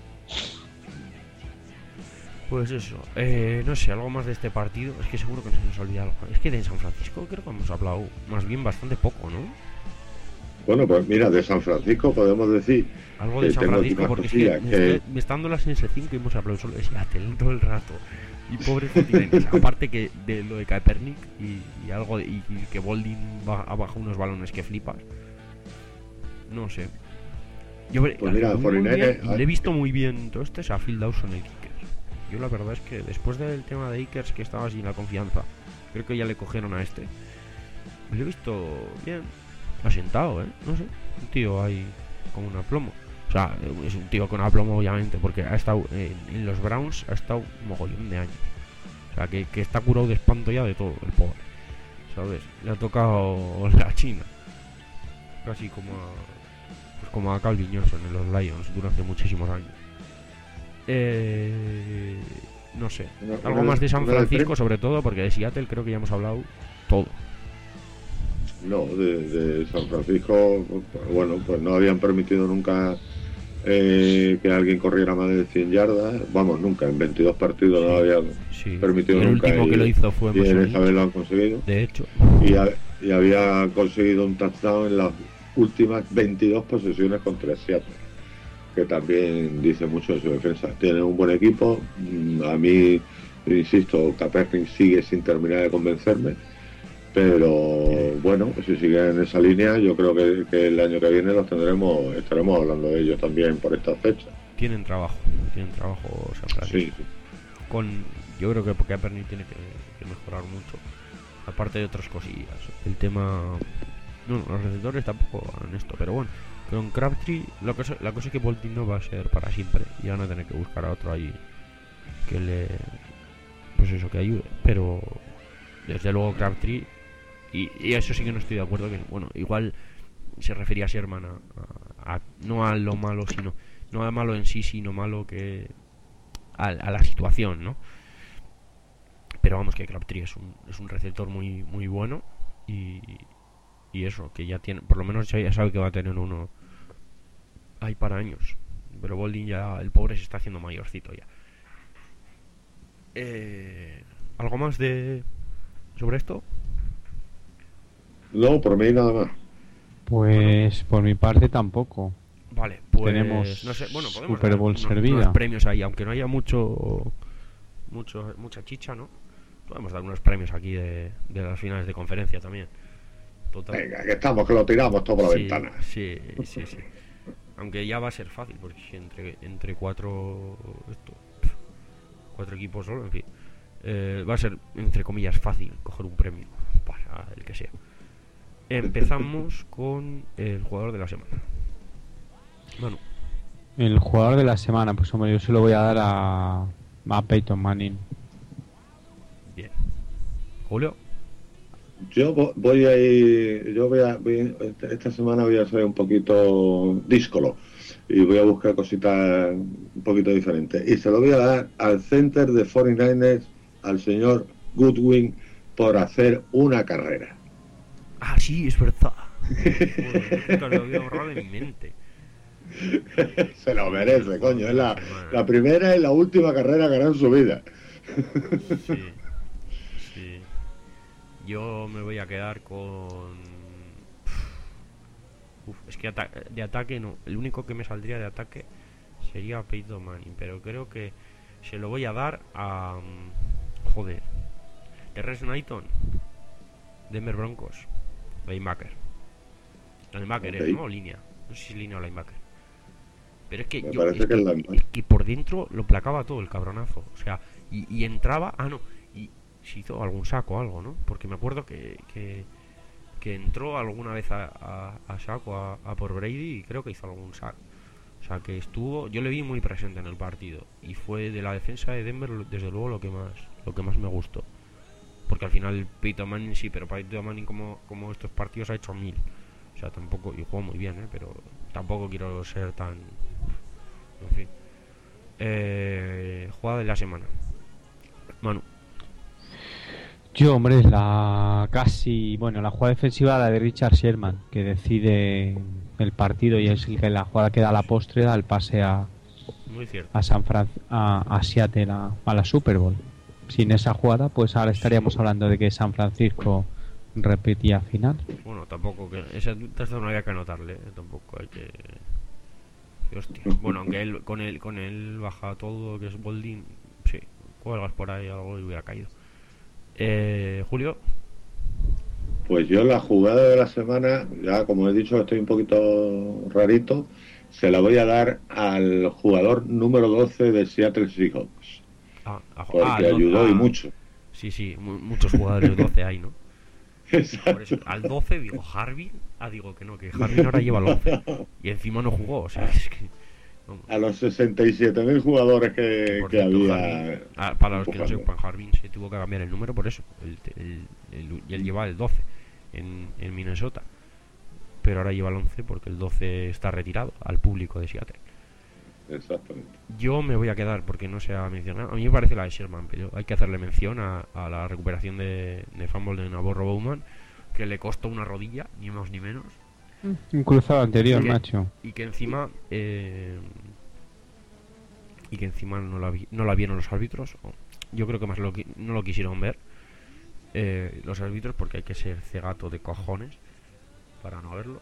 Pues eso, eh, no sé, algo más de este partido. Es que seguro que se nos olvida algo. Es que de San Francisco creo que hemos hablado más bien bastante poco, ¿no? Bueno, pues mira, de San Francisco podemos decir Algo que de San tengo Francisco, unas porque es que cosillas me, que- estoy- me está dando la sensación que hemos hablado solo de Seattle todo el rato. Y pobres continentes, aparte que de lo de Kaepernick y, y algo de, y, y que Boldin ba- ha bajado unos balones que flipas. No sé. Yo Pues mira, muy, muy Foreigners- bien, y le he visto muy bien todo esto es a Phil Dawson el Kickers. Yo la verdad es que después del tema de Akers, que estaba sin la confianza, creo que ya le cogieron a este. Le he visto bien, asentado, ¿eh? No sé, un tío ahí como un aplomo. O sea, es un tío con aplomo obviamente, porque ha estado en, en los Browns, ha estado un mogollón de años. O sea, que, que está curado de espanto ya de todo, el pobre. ¿Sabes? Le ha tocado la China. Casi como a, pues como a Calvin Johnson en los Lions durante muchísimos años. Eh, no sé. Una- Algo una- más de San una de Francisco, tres- sobre todo, porque de Seattle creo que ya hemos hablado todo. No, de, de San Francisco, bueno, pues no habían permitido nunca eh, que alguien corriera más de cien yardas. Vamos, nunca, en veintidós partidos no Sí, habían Sí. permitido el nunca. último y, que lo hizo fue y en Mason esta vez lo han conseguido. de hecho. Y, ha- y había conseguido un touchdown en las últimas veintidós posesiones contra Seattle, que también dice mucho de su defensa. Tiene un buen equipo. mm, A mí, insisto, Kaepernick sigue sin terminar de convencerme. Pero bueno, si siguen en esa línea, yo creo que, que el año que viene los tendremos, estaremos hablando de ellos también por estas fechas. Tienen trabajo, tienen trabajo San Francisco. Sí, Con, yo creo que Kaepernick tiene que, que mejorar mucho, aparte de otras cosillas. El tema, no, los receptores tampoco han esto, pero bueno, con Crabtree la cosa, la cosa es que Bolton no va a ser para siempre y van a tener que buscar a otro ahí que le, pues eso, que ayude. Pero desde luego Crabtree, y, y eso sí que no estoy de acuerdo, que bueno, igual se refería a Sherman a, a- a- no a lo malo, sino no a malo en sí, sino malo que a, a la situación, ¿no? Pero vamos, que Crabtree es un, es un receptor muy muy bueno y, y eso, que ya tiene, por lo menos ya sabe que va a tener uno ahí para años. Pero Boldin ya, el pobre se está haciendo mayorcito ya. Eh, ¿Algo más de sobre esto? No, por mí nada más. Pues por mi parte tampoco. Vale, pues Tenemos no sé, bueno, podemos Super dar Bowl unos, servida. unos premios ahí, aunque no haya mucho mucho mucha chicha, ¿no? Podemos dar unos premios aquí de, de las finales de conferencia también. Total. Venga, que estamos, que lo tiramos todo por la Sí, ventana. sí, sí, sí. Aunque ya va a ser fácil, porque entre, entre cuatro esto, cuatro equipos solo, en fin, eh, va a ser, entre comillas, fácil coger un premio para el que sea. Empezamos con el jugador de la semana. Bueno, El jugador de la semana, pues hombre, yo se lo voy a dar a, a Peyton Manning. bien. Julio, Yo vo- voy a ir, yo voy a, voy- esta- esta semana voy a ser un poquito díscolo y voy a buscar cositas un poquito diferentes. Y se lo voy a dar al center de cuarenta y nueve ers, al señor Goodwin, por hacer una carrera. ah, sí, es verdad. Joder, puta, lo había borrado de mi mente. Se lo merece, coño. Es la, la primera y la última carrera que hará en su vida. Sí, sí. Yo me voy a quedar con. Uf, es que ata de ataque no. El único que me saldría de ataque sería Peyton Manning, pero creo que se lo voy a dar a... Joder. Terrence Knighton, Denver Broncos, linebacker. Linebacker, Okay. ¿eh? ¿No? Línea. No sé si es línea o linebacker. Pero es que Me yo... parece Es que que, es linebacker. es que por dentro lo placaba todo el cabronazo. O sea, y, y entraba... Ah, no. Y se hizo algún saco o algo, ¿no? Porque me acuerdo que... que que entró alguna vez a, a, a saco a, a por Brady y creo que hizo algún saco. O sea que estuvo, yo le vi muy presente en el partido y fue de la defensa de Denver desde luego lo que más lo que más me gustó. Porque al final Peyton Manning sí, pero Peyton Manning como, como estos partidos ha hecho mil. O sea, tampoco, y jugó muy bien, ¿eh? Pero tampoco quiero ser tan... En fin. Eh, jugada de la semana. Manu. Yo, hombre, la casi, bueno, la jugada defensiva la de Richard Sherman, que decide el partido y es el que la jugada que da la postre, da el pase a, Muy cierto. a San Fran a, a Seattle, a, a la Super Bowl. Sin esa jugada, pues ahora estaríamos hablando de que San Francisco repetía final. Bueno, tampoco que... Ese texto no había que anotarle, ¿eh? Tampoco hay que... que hostia. Bueno, aunque él, con él, con él baja todo, que es Boldin, sí, cuelgas por ahí algo y hubiera caído. Eh, Julio. Pues yo la jugada de la semana, ya como he dicho, estoy un poquito rarito, se la voy a dar al jugador número doce de Seattle Seahawks, Ah, ah, porque ah, el ayudó do- y ah, mucho. Sí, sí, mu- muchos jugadores doce hay, ¿no? Por Exacto. eso, al doce digo Harvin. Ah, digo que no, que Harvin ahora lleva el once. Y encima no jugó, o sea, es que... vamos. A los sesenta y siete mil jugadores que, Por que cierto, había. Harvin- ah, para los que no empujando. sepan, Harvin se tuvo que cambiar el número por eso. El, el, el- y él lleva el doce en, en Minnesota. Pero ahora lleva el once porque el doce está retirado al público de Seattle. Exactamente. Yo me voy a quedar porque no se ha mencionado. A mí me parece la de Sherman, pero hay que hacerle mención a, a la recuperación de, de fumble de Navarro Bowman, que le costó una rodilla, ni más ni menos. Un cruzado anterior, ¿Qué? macho. Y que encima eh, y que encima no la, vi- no la vieron los árbitros. O yo creo que más lo qui- no lo quisieron ver eh, los árbitros, porque hay que ser cegato de cojones para no verlo.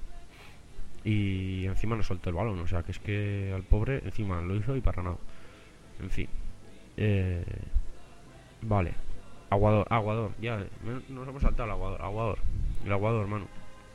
Y encima no soltó el balón, o sea que es que al pobre encima lo hizo y para nada. En fin. Eh, vale. Aguador, aguador, ya me- nos hemos saltado el aguador, aguador. El aguador, hermano.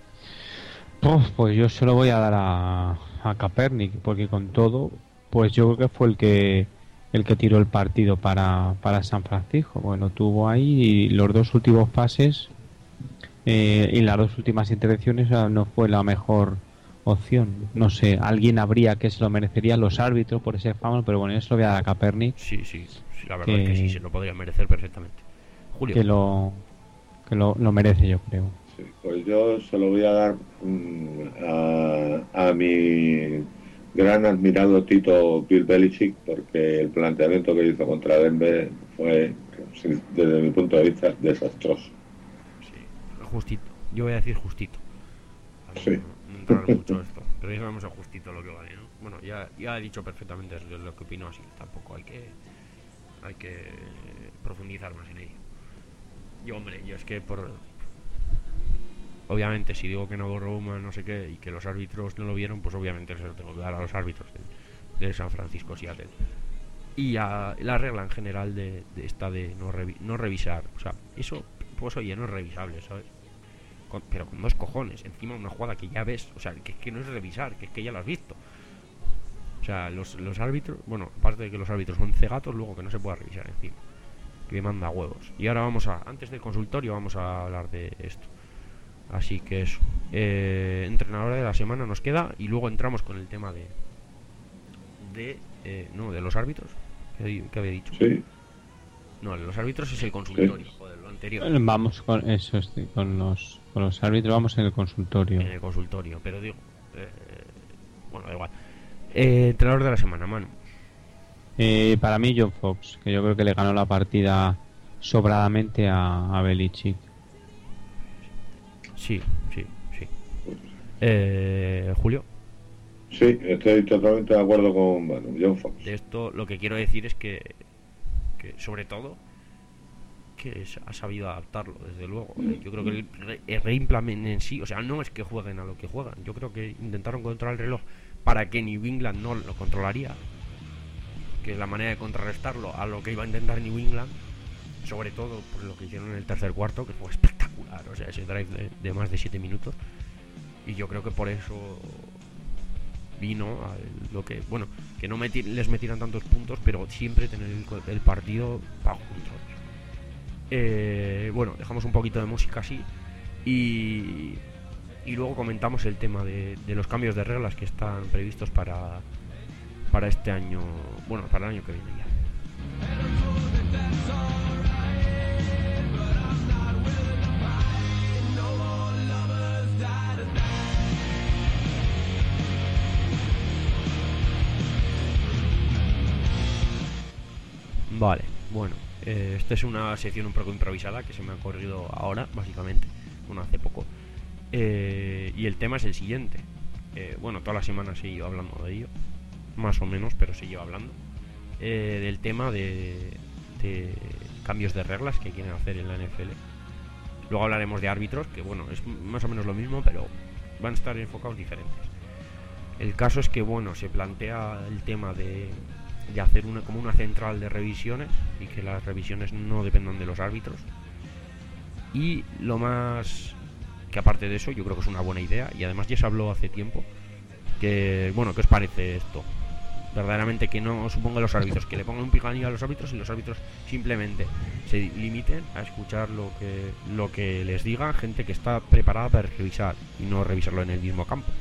Uf, pues yo se lo voy a dar a, a Kaepernick, porque con todo, pues yo creo que fue el que el que tiró el partido para, para San Francisco. Bueno, tuvo ahí y los dos últimos pases eh, y las dos últimas intervenciones ah, no fue la mejor opción. No sé, alguien habría que se lo merecería, los árbitros por ese fumble, pero bueno, yo se lo voy a dar a Kaepernick, Sí, sí, sí, la verdad Que- es que sí, se lo podría merecer perfectamente. Julio. que lo que lo, lo merece, yo creo. Sí, pues yo se lo voy a dar mm, a, a mi gran admirado Tito Bill Belichick, porque el planteamiento que hizo contra Denver fue, sí, desde mi punto de vista, desastroso. Sí, justito. Yo voy a decir justito. Para Sí. no, no entrar mucho en esto. Pero ya sabemos a justito lo que vale, ¿no? Bueno, ya, ya he dicho perfectamente lo lo que opino, así que tampoco hay que hay que profundizar más en ello. Yo, hombre, yo es que por... Obviamente, si digo que no borró Bowman, no sé qué, y que los árbitros no lo vieron, pues obviamente se lo tengo que dar a los árbitros de, de San Francisco Seattle. Y a la regla en general de, de esta de no, revi no revisar. O sea, eso, pues oye, no es revisable, ¿sabes? Con, pero con dos cojones, encima una jugada que ya ves, o sea, que, que no es revisar, que es que ya lo has visto. O sea, los, los árbitros, bueno, aparte de que los árbitros son cegatos, luego que no se pueda revisar encima. Que manda huevos. Y ahora vamos a, antes del consultorio, vamos a hablar de esto. Así que eso. Eh, entrenadora de la semana nos queda y luego entramos con el tema de. De. Eh, no, de los árbitros. ¿Qué, qué había dicho? Sí, No, de los árbitros es el consultorio, joder, lo anterior. Vamos con eso, este, con los con los árbitros, vamos en el consultorio. En el consultorio, pero digo. Eh, bueno, da igual. Eh, entrenador de la semana, mano. Eh, para mí John Fox, que yo creo que le ganó la partida sobradamente a, a Belichick. Sí, sí, sí. Eh, Julio, sí, estoy totalmente de acuerdo con Manu, John Fox. de esto lo que quiero decir es que, que sobre todo, que ha sabido adaptarlo, desde luego. Eh, yo creo que el, re, el reimplement en sí, o sea, no es que jueguen a lo que juegan. Yo creo que intentaron controlar el reloj para que New England no lo controlaría, que es la manera de contrarrestarlo a lo que iba a intentar New England, sobre todo por lo que hicieron en el tercer cuarto, que fue espectacular, o sea, ese drive de, de más de siete minutos. Y yo creo que por eso vino a lo que, bueno, que no meti, les metieran tantos puntos, pero siempre tener el, el partido bajo control. Eh, bueno, dejamos un poquito de música así y, y luego comentamos el tema de, de los cambios de reglas que están previstos para, para este año, bueno, para el año que viene ya. Vale, bueno, eh, esta es una sección un poco improvisada que se me ha ocurrido ahora, básicamente, bueno, hace poco. Eh, y el tema es el siguiente. Eh, bueno, toda la semana se lleva hablando de ello, más o menos, pero se lleva hablando. Eh, del tema de, de cambios de reglas que quieren hacer en la N F L. Luego hablaremos de árbitros, que bueno, es más o menos lo mismo, pero van a estar enfocados diferentes. El caso es que, bueno, se plantea el tema de... de hacer una, como una central de revisiones y que las revisiones no dependan de los árbitros. Y lo más que aparte de eso, yo creo que es una buena idea y además ya se habló hace tiempo que, bueno, ¿qué os parece esto? Verdaderamente que no suponga los árbitros, que le pongan un picanillo a los árbitros y los árbitros simplemente se limiten a escuchar lo que, lo que les diga gente que está preparada para revisar y no revisarlo en el mismo campo.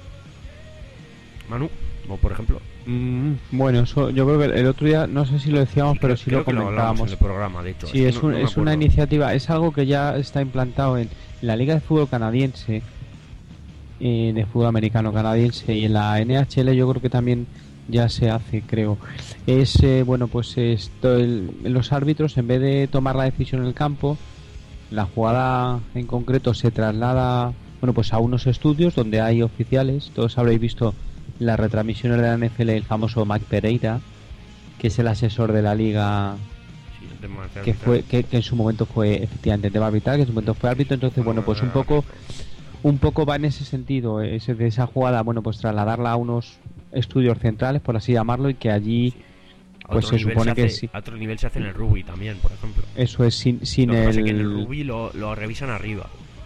Manu, como por ejemplo. Mm, bueno, eso yo creo que el otro día, no sé si lo decíamos, Sí, pero creo, sí creo lo que lo comentábamos. hablamos en el programa, de hecho. Sí, es, que un, no, no es una iniciativa, es algo que ya está implantado en la Liga de Fútbol Canadiense, eh, de fútbol americano canadiense, y en la N H L yo creo que también ya se hace, creo. Es, eh, bueno, pues esto, el, los árbitros, en vez de tomar la decisión en el campo, la jugada en concreto se traslada, bueno, pues a unos estudios donde hay oficiales. Todos habréis visto las retransmisiones de la N F L, el famoso Mike Pereira, que es el asesor de la liga, sí, el tema de que fue que, que en su momento fue efectivamente el tema arbitral, que en su momento fue árbitro. Entonces, bueno, pues un poco un poco va en ese sentido, ese de esa jugada, bueno, pues trasladarla a unos estudios centrales, por así llamarlo, y que allí pues se supone se que hace, sí. A otro nivel se hace en el rugby también, por ejemplo. Eso es sin, sin lo que el... pasa es que en el rugby lo, lo revisan arriba.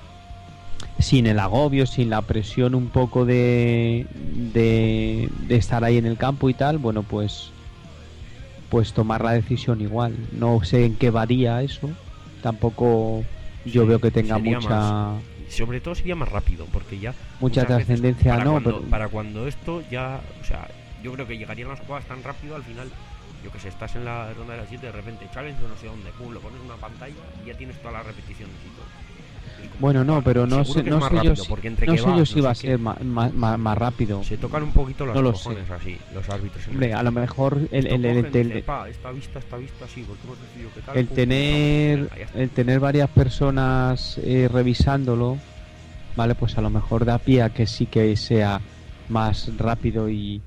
Sin el agobio, sin la presión un poco de, de, de estar ahí en el campo y tal, bueno, pues pues tomar la decisión igual. No sé en qué varía eso, tampoco yo sí, veo que tenga mucha... Más, sobre todo sería más rápido, porque ya... Mucha trascendencia, para no, cuando, pero... Para cuando esto ya... O sea, yo creo que llegarían las jugadas tan rápido al final... Yo que sé, estás en la ronda de las siete, de repente challenge o no sé dónde, pum, lo pones en una pantalla y ya tienes todas las repeticiones y todo. Bueno, no, pero no sé, no sé yo si, no sé yo si va a ser más, más, más rápido. Se tocan un poquito las no cojones así, los árbitros. Hombre, a lo mejor el, el, el, el, el esta vista, esta vista, así, porque hemos decidido que tal, el pum, tener, pum, el tener varias personas eh, revisándolo, vale, pues a lo mejor da pie a que sí que sea más rápido y,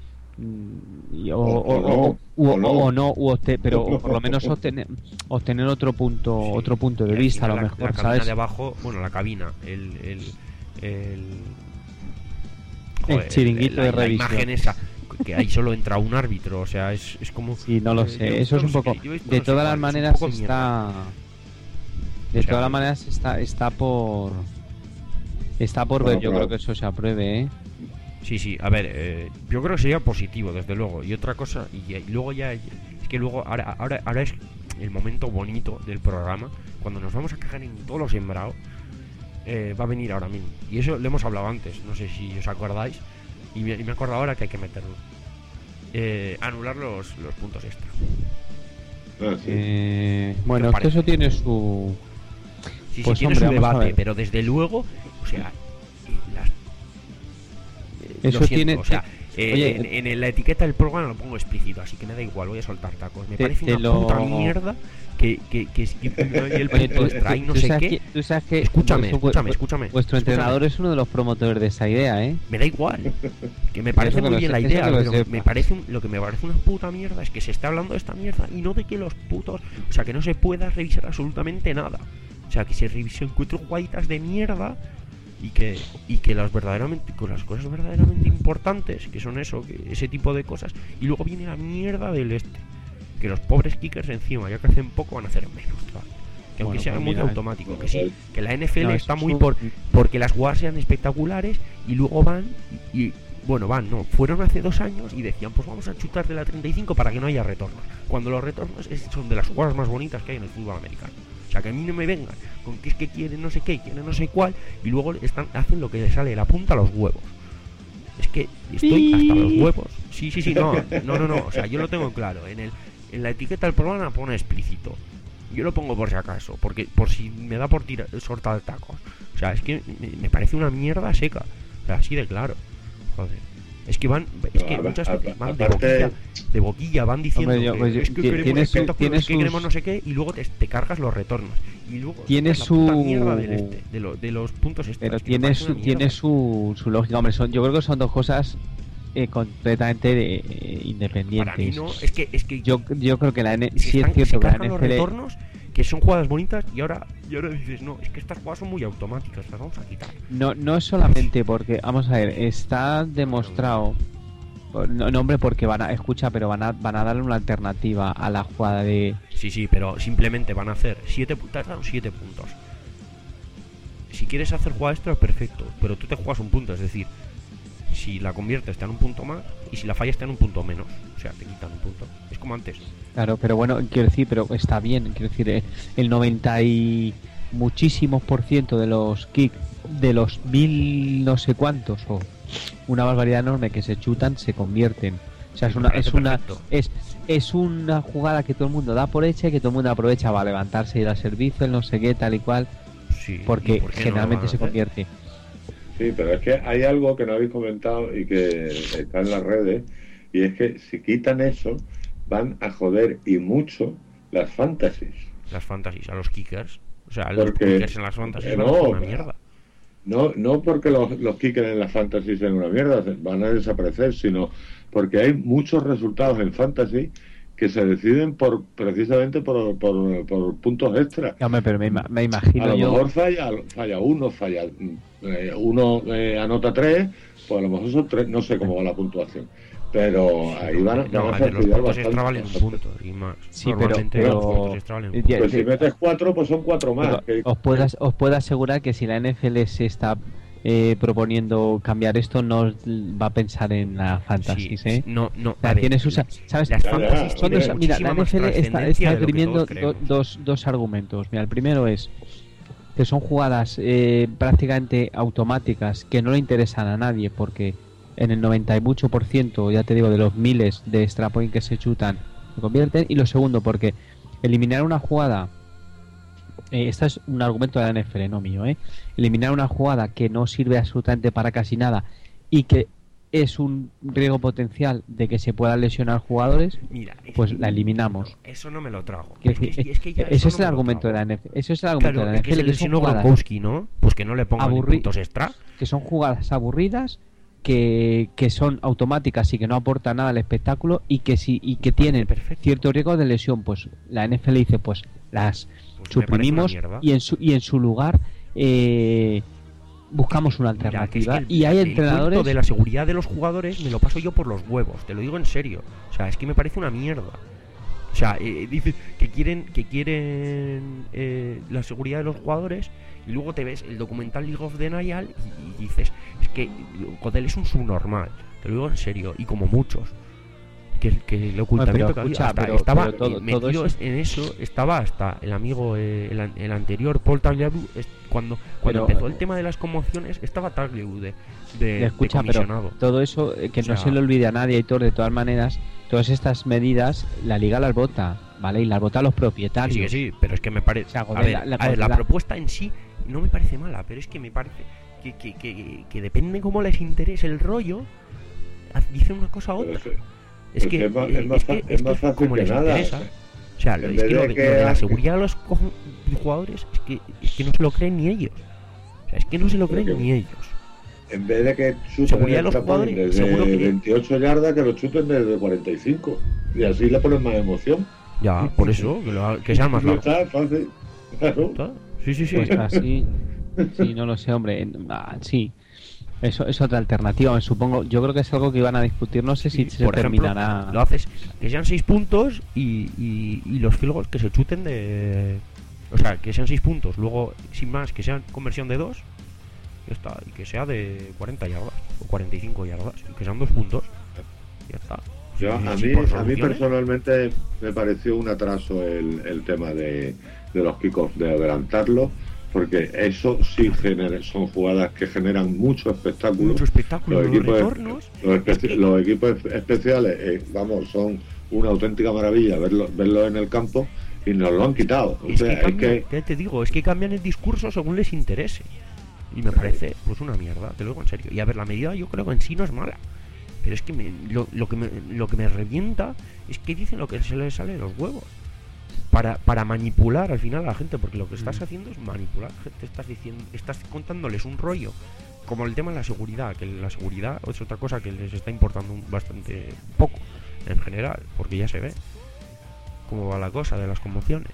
y o, o, o, o, o, no, o no, u obte, pero o por lo menos obtener, obtener otro punto, sí, otro punto de vista, a lo la, mejor, la ¿sabes? De abajo, bueno, la cabina, el el el, joder, el chiringuito la, de la revisión. Imagen esa, que ahí solo entra un árbitro, o sea, es, es como... Sí, no lo sé, eh, eso es un poco... De no todas las maneras está... De o sea, todas las maneras está está por... Está por bueno, ver, yo claro. creo que eso se apruebe, ¿eh? Sí, sí, a ver, eh, yo creo que sería positivo, desde luego. Y otra cosa, y, y luego ya... Es que luego, ahora, ahora, ahora es el momento bonito del programa, cuando nos vamos a cagar en todo lo sembrado, eh, va a venir ahora mismo. Y eso lo hemos hablado antes, no sé si os acordáis, y me, y me acuerdo ahora que hay que meterlo. Eh, anular los, los puntos extra. Ah, sí. eh, bueno, es que eso tiene su... Sí, pues sí, tiene hombre, su debate, pero desde luego, o sea... Las, eso siento, tiene... O sea, Eh, Oye, en, en la etiqueta del programa lo pongo explícito, así que me da igual, voy a soltar tacos. Me te, parece te una lo... puta mierda que, que, que, que, que no hay el Oye, punto tú, extra y no tú sé sabes qué. que, tú sabes que Escúchame, vuestro- escúchame, escúchame. Vuestro escúchame. entrenador es uno de los promotores de esa idea, ¿eh? Me da igual. Que me parece Eso que muy lo bien se- la eso idea, que lo pero sepas. me parece un- lo que me parece una puta mierda es que se esté hablando de esta mierda y no de que los putos, o sea, que no se pueda revisar absolutamente nada. O sea, que se revisen cuatro jugadas de mierda y que y que las verdaderamente con las cosas verdaderamente importantes, que son eso, que ese tipo de cosas, y luego viene la mierda del este, que los pobres kickers encima, ya que hacen poco, van a hacer menos, claro. Que aunque Bueno, sea pues muy mira, automático, que sí, que la N F L No, está eso muy es un- por porque las jugadas sean espectaculares y luego van y, y- bueno, van, no, fueron hace dos años y decían, pues vamos a chutar de la treinta y cinco para que no haya retornos, cuando los retornos es- son de las jugadas más bonitas que hay en el fútbol americano. O sea, que a mí no me vengan con que es que quieren no sé qué, quieren no sé cuál, y luego están, hacen lo que les sale de la punta a los huevos. Es que estoy hasta los huevos. Sí, sí, sí, no, no, no, no. O sea, yo lo tengo claro. En el en la etiqueta del programa pone explícito. Yo lo pongo por si acaso, porque por si me da por tirar, soltar tacos. O sea, es que me, me parece una mierda seca. O sea, así de claro. Joder. Es que van, es No, que a- muchas a- veces van de aparte- boquilla, de boquilla van diciendo Hombre, yo- que pues yo- es que ti- queremos tiene su- espectáculos, tiene es que queremos sus- no sé qué, y luego te, te cargas los retornos. Y luego Tiene sacas la puta su- mierda del este, de, lo- de los puntos extras. Pero que me tiene parece su, una tiene mierda. su, su lógica. Hombre, son, yo creo que son dos cosas eh, completamente eh, Para independientes. mí no, es que, es que Yo, yo creo que la N se, sí es están- cierto se que la cargan los N F L retornos, que son jugadas bonitas, y ahora, y ahora dices, no, es que estas jugadas son muy automáticas, las vamos a quitar. no, no es solamente porque, vamos a ver, está demostrado, no, no, hombre, porque van a, escucha, pero van a, van a darle una alternativa a la jugada de, Sí, sí, pero simplemente van a hacer siete puntos, siete puntos. Si quieres hacer jugada extra, perfecto, pero tú te juegas un punto, es decir, si la conviertes te dan un punto más y si la fallas te dan un punto menos, o sea, te quitan un punto. Es como antes. claro, pero bueno, quiero decir, pero está bien, quiero decir, eh, el noventa y muchísimos por ciento de los kicks, de los mil no sé cuántos, o una barbaridad enorme que se chutan, se convierten. O sea, es Me una, parece es una, perfecto. es, es una jugada que todo el mundo da por hecha y que todo el mundo aprovecha para levantarse y ir al servicio, el no sé qué, tal y cual, Sí, ¿y porque por qué no lo generalmente van a se hacer? convierte. Sí, pero es que hay algo que no habéis comentado y que está en las redes, y es que si quitan eso, van a joder y mucho las fantasies. Las fantasies, a los kickers. O sea, los Porque- kickers en las fantasies eh, van no, a ser una mierda. No, no porque los, los kickers en las fantasies sean una mierda, van a desaparecer, sino porque hay muchos resultados en fantasy que se deciden por precisamente por, por, por puntos extra. Ya, hombre, pero me, ima- me A imagino lo yo. mejor falla, falla uno, falla eh, uno eh, anota tres, pues a lo mejor son tres, no sé cómo va la puntuación, pero ahí van, a- No, van a a ver, los fastidiar puntos extra valen bastante. un punto y más. Sí, pero, Normalmente los puntos pero extra valen un eh, punto. ya- Pues si de- metes cuatro, pues son cuatro más. pero que- os puedo as- os puedo asegurar que si la N F L se está eh, proponiendo cambiar esto, no os va a pensar en la fantasy, Sí, ¿eh? no, no, O sea, a ver, tiene sus, ¿sabes? las Ya, ya, fantasies Son tienen dos- mira, muchísima la N más F L está, trascendencia está de lo que esgrimiendo todos do- creemos. dos, dos argumentos. Mira, el primero es que son jugadas eh, prácticamente automáticas que no le interesan a nadie porque en el noventa y mucho por ciento, ya te digo, de los miles de extra point que se chutan se convierten. Y lo segundo, porque eliminar una jugada, eh, este es un argumento de la N F L, no mío, ¿eh? Eliminar una jugada que no sirve absolutamente para casi nada y que es un riesgo potencial de que se puedan lesionar jugadores, Mira, es pues que la eliminamos. no, eso no me lo trago. Quiero Es que, decir, es que ya ese eso es no el me lo argumento de trago. la N F L. Ese es el argumento Claro, de la es que N F se L. Que son lesionó jugadas, Gronkowski, ¿no? Pues que no le pongan ni Aburri- puntos extra. que son jugadas aburridas, que, que son automáticas y que no aportan nada al espectáculo y que si y que tienen Perfecto. cierto riesgo de lesión. Pues la N F L dice, pues las Pues me suprimimos parece una mierda. y en su y en su lugar eh, buscamos una Mira, que es alternativa. que el- y hay el entrenadores cuento de la seguridad de los jugadores me lo paso yo por los huevos, te lo digo en serio. O sea, es que me parece una mierda. O sea, eh, dices que quieren que quieren eh, la seguridad de los jugadores y luego te ves el documental League of the Nile y, y dices, es que Godel es un subnormal, te lo digo en serio, y como muchos. Que, que el ocultamiento que había, escucha, hasta pero- estaba pero todo- eh, metido todo eso- en eso, estaba hasta el amigo, eh, el, an- el anterior, Paul Tagliabue, es- cuando, cuando Pero- empezó el tema de las conmociones, estaba Tagliabue de, de, de escucha, pero comisionado. todo eso eh, que O sea- no se le olvide a nadie, Aitor, de todas maneras, todas estas medidas la liga las vota, ¿vale? Y las vota los Que propietarios. sí, que sí, pero es que me parece. O sea, a joder, ver, la- la- a ver, la la- propuesta en sí no me parece mala, pero es que me parece que, que, que, que depende cómo les interese el rollo. dicen una cosa u Pero otra. es, Es pero que es más, eh, es más, es que fa- esto es más es fácil como que les nada. interesa. O sea, En es vez que lo de de, que lo de la hace- seguridad de los cojo- jugadores es que, es que no se lo creen ni ellos. O sea, es que no se lo Pero creen que- ni ellos. En vez de que chuten Seguridad el de los trampolín jugadores, desde seguro que- veintiocho yardas, que lo chuten desde cuarenta y cinco. Y así le ponen más emoción. Ya, por eso, que, lo ha- que sean más Ya largos. está, fácil. Claro. ¿Está? Sí, sí, sí. Pues así, sí, no lo sé, hombre. Ah, sí, eso es otra alternativa, me supongo. Yo creo que es algo que iban a discutir. No sé si Sí, se por ejemplo, terminará. lo haces que sean seis puntos y, y, y los field goals que se chuten de. O sea, que sean seis puntos. Luego, sin más, que sean conversión de dos. Ya está. Y que sea de cuarenta yardas o cuarenta y cinco yardas. Y que sean dos puntos. Ya está. Yo, Sí, a, sí, mí, por a mí soluciones. personalmente me pareció un atraso el, el tema de, de los kickoffs, de adelantarlo, porque eso sí genera, son jugadas que generan mucho espectáculo. Mucho espectáculo, Los los equipos, retornos. los, espe- Es que- los equipos especiales, eh, vamos, son una auténtica maravilla verlos verlo en el campo y nos lo han quitado. O Es sea, que es cambian, que ¿qué te digo? Es que cambian el discurso según les interese. Y me parece, pues, una mierda, te lo digo en serio. Y a ver, la medida yo creo que en sí no es mala. Pero es que me- lo, lo que me, lo que me revienta es que dicen lo que se les sale de los huevos. Para, para manipular al final a la gente, porque lo que estás haciendo es manipular. Te estás diciendo, estás contándoles un rollo. Como el tema de la seguridad, que la seguridad es otra cosa que les está importando un- bastante poco en general, porque ya se ve cómo va la cosa de las conmociones.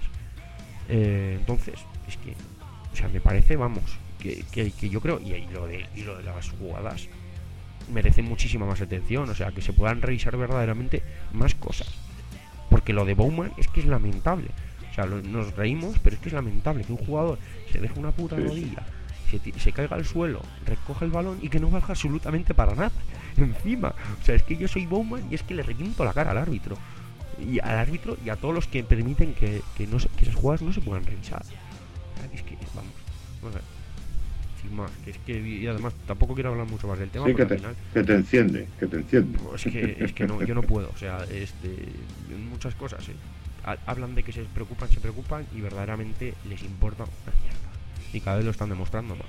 Eh, entonces, es que, o sea, me parece, vamos, que, que, que yo creo, y, y lo de y lo de las jugadas merece muchísima más atención, o sea, que se puedan revisar verdaderamente más cosas. Porque lo de Bowman es que es lamentable. O sea, lo- nos reímos, pero es que es lamentable que un jugador se deje una puta Sí, sí. rodilla, se, ti- se caiga al suelo, recoja el balón y que no baja absolutamente para nada. Encima, o sea, es que yo soy Bowman y es que le reviento la cara al árbitro. Y al árbitro y a todos los que permiten que, que, no se- que esas jugadas no se puedan revisar. O sea, que es que, vamos, no sé. Sin más, que es que, y además tampoco quiero hablar mucho más del tema, sí, que porque te, al final que te enciende, que te enciende. no, es que, es que no, yo no puedo, o sea, este, muchas cosas, ¿eh? Ha- hablan de que se preocupan, se preocupan y verdaderamente les importa una mierda. Y cada vez lo están demostrando más.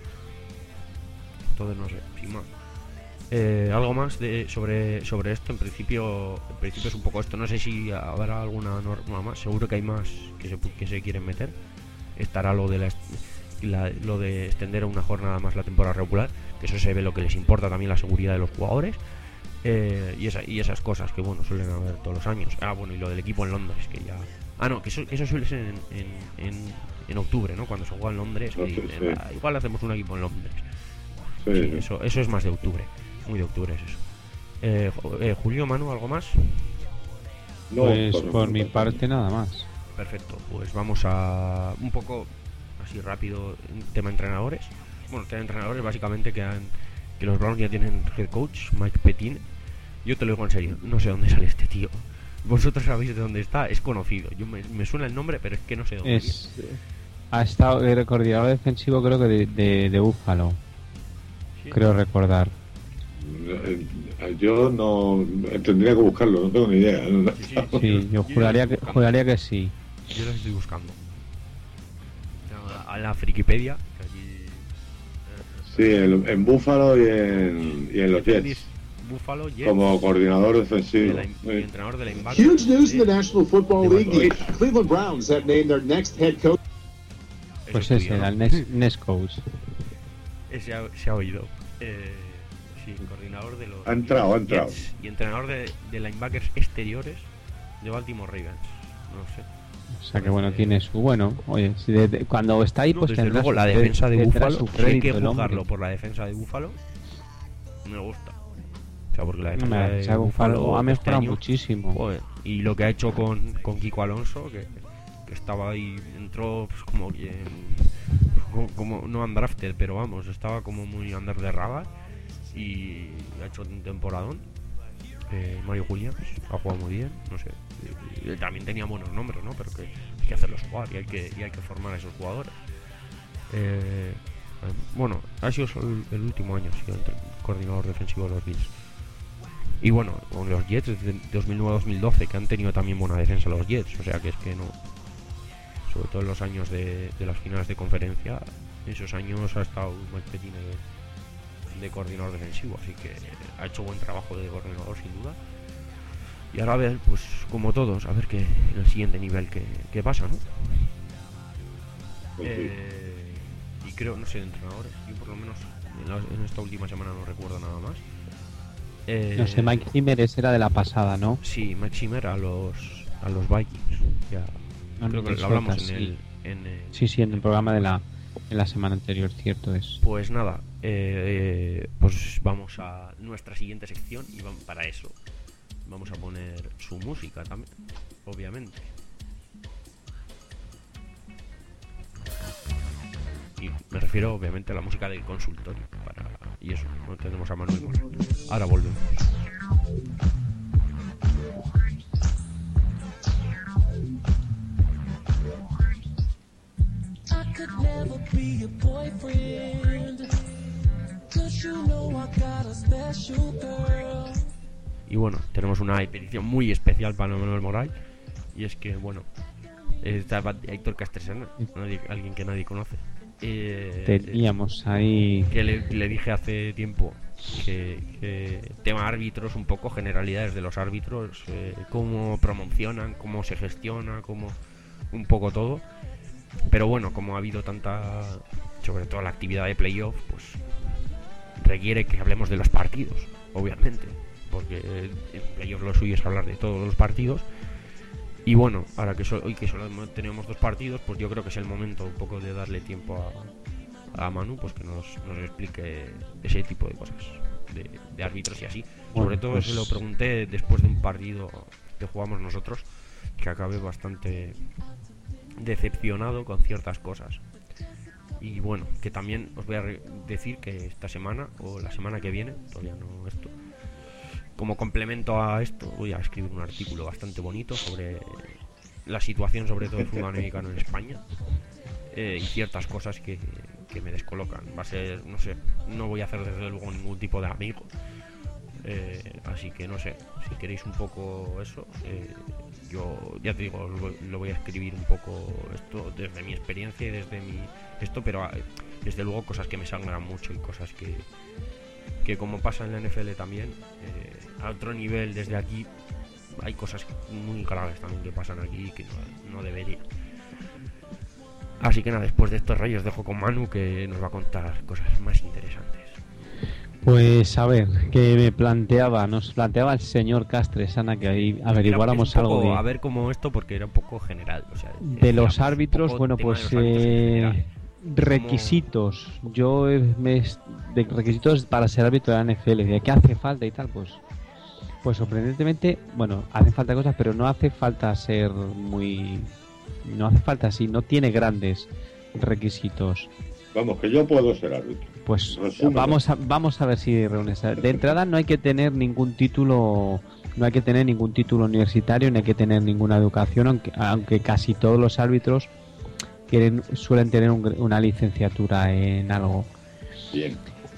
Entonces no sé, sin más. Eh, algo más de, sobre, sobre esto, en principio, en principio es un poco esto, no sé si habrá alguna norma más, seguro que hay más que se, que se quieren meter. Estará lo de la, est- la- lo de extender una jornada más la temporada regular, que eso se ve lo que les importa también la seguridad de los jugadores. Eh, y, esa, y esas cosas que bueno suelen haber todos los años. Ah, bueno, y lo del equipo en Londres, que ya. Ah, no, que eso, que eso suele ser en, en, en, en octubre, ¿no? Cuando se juega en Londres, que No, sí, dicen, sí. "Ah, igual hacemos un equipo en Londres". Sí, Sí, sí. eso, eso es más de octubre. Muy de octubre es eso. Eh, Ju- eh, Julio, Manu, ¿algo más? No, Pues por- por mi parte nada más. Perfecto, pues vamos a un poco así rápido tema entrenadores. Bueno, tema entrenadores básicamente que han que los Browns ya tienen head coach, Mike Pettine. Yo te lo digo en serio, no sé dónde sale este tío. Vosotros sabéis de dónde está, es conocido. Yo me, me suena el nombre, pero es que no sé dónde. Es, ha estado el coordinador defensivo, creo que de, de, de Buffalo, Sí. creo recordar. Eh, Yo no tendría que buscarlo, no tengo ni idea. Sí, sí, Sí, yo juraría que, juraría que sí. Yo los estoy buscando. A- A la Frikipedia, que allí. Sí, en, en Buffalo y en, y en los Jets, Buffalo, Jets, como coordinador de defensivo. la- y Sí. entrenador de linebacker. Huge news in the de- National Football de League. Buffalo. The Cleveland Browns have named their next head coach. Pues Eso ese tuyo, era ¿no? el Nes, Nes Coach. Ese ha- se ha oído. Eh, sí, coordinador de los Ha entrado, ha entrado. Jets y entrenador de, de linebackers exteriores de Baltimore Ravens. No sé. O sea que bueno, tiene su bueno. Oye, si de- de- cuando está ahí, No, pues desde tendrá luego su la cre- defensa de tendrá Buffalo, su si hay que crédito el hombre. juzgarlo por la defensa de Buffalo, me gusta. O sea, porque la defensa Hombre, de o sea, Buffalo Buffalo ha este mejorado año, muchísimo. joder, y lo que ha hecho con, con Kiko Alonso, que, que estaba ahí, entró pues, como quien, como, como- no undrafted, pero vamos, estaba como muy under de radar y ha hecho un temporadón. Eh, Mario Williams ha jugado muy bien, no sé, y- y también tenía buenos nombres, ¿no? Pero que hay que hacerlos jugar y hay que, y hay que formar a esos jugadores. Eh, bueno, ha sido solo el, el último año, ha sido entre- coordinador defensivo de los Bills. Y bueno, con los Jets desde dos mil nueve a dos mil doce, que han tenido también buena defensa los Jets, o sea que es que no. Sobre todo en los años de, de las finales de conferencia, en esos años ha estado Mike Pettine de, de coordinador defensivo, así que ha hecho buen trabajo de coordinador sin duda. Y ahora a ver, pues como todos, a ver qué en el siguiente nivel que, que pasa, ¿no? Pues sí. Eh, y creo, no sé, de entrenadores, yo por lo menos en, la, en esta última semana no recuerdo nada más. Eh, No sé, Mike Zimmer ese era de la pasada, ¿no? Sí, Mike Zimmer a los a los Vikings. Ya, No, creo no, que no, lo hablamos suelta, en sí. el, en el- Sí, sí, en el programa de la, de la semana anterior, cierto es. Pues nada, eh, eh, pues vamos a nuestra siguiente sección y vam- para eso vamos a poner su música también, obviamente. Y me refiero obviamente a la música del consultorio. Para... Y eso, no tenemos a Manuel Morán. Ahora volvemos. I could never be your boyfriend, 'cause you know I got a special girl. Y bueno, tenemos una petición muy especial para Manuel Moral. Y es que, bueno, está Héctor Castresana, nadie- alguien que nadie conoce. Eh, Teníamos ahí... que le, le dije hace tiempo que, que tema árbitros, un poco generalidades de los árbitros, eh, cómo promocionan, cómo se gestiona, cómo un poco todo. Pero bueno, como ha habido tanta, sobre todo la actividad de playoff, pues requiere que hablemos de los partidos, obviamente, porque en playoff lo suyo es hablar de todos los partidos. Y bueno, ahora que so- hoy que solo tenemos dos partidos, pues yo creo que es el momento un poco de darle tiempo a, a Manu, pues que nos, nos explique ese tipo de cosas, de, de árbitros y así. Bueno, Sobre todo pues- se lo pregunté después de un partido que jugamos nosotros, que acabé bastante decepcionado con ciertas cosas. Y bueno, que también os voy a re- decir que esta semana o la semana que viene, todavía no esto, como complemento a esto, voy a escribir un artículo bastante bonito sobre la situación, sobre todo del fútbol americano en España, eh, y ciertas cosas que, que me descolocan. Va a ser, no sé, no voy a hacer desde luego ningún tipo de amigo, eh, así que no sé, si queréis un poco eso, eh, yo ya te digo, lo, lo voy a escribir un poco esto desde mi experiencia y desde mi esto, pero eh, desde luego cosas que me sangran mucho y cosas que que como pasa en la N F L también, eh, a otro nivel desde aquí hay cosas muy graves también que pasan aquí que no, no debería. Así que nada, después de estos rayos dejo con Manu, que nos va a contar cosas más interesantes. Pues a ver, que me planteaba, nos planteaba el señor Castresana que ahí averiguáramos Era un poco, algo de, a ver cómo esto, porque era un poco general, o sea, de los decíamos, árbitros. un poco Bueno, tema de pues los árbitros en eh, general. requisitos. Yo eh, me, de requisitos para ser árbitro de la N F L, de qué hace falta y tal, pues pues sorprendentemente, bueno, hacen falta cosas, pero no hace falta ser muy, no hace falta así, no tiene grandes requisitos. Vamos, que yo puedo ser árbitro. Pues Resúmelo. vamos a, vamos a ver si reúnes. De entrada no hay que tener ningún título, no hay que tener ningún título universitario, ni hay que tener ninguna educación, aunque, aunque casi todos los árbitros quieren, suelen tener un- una licenciatura en algo. Bien.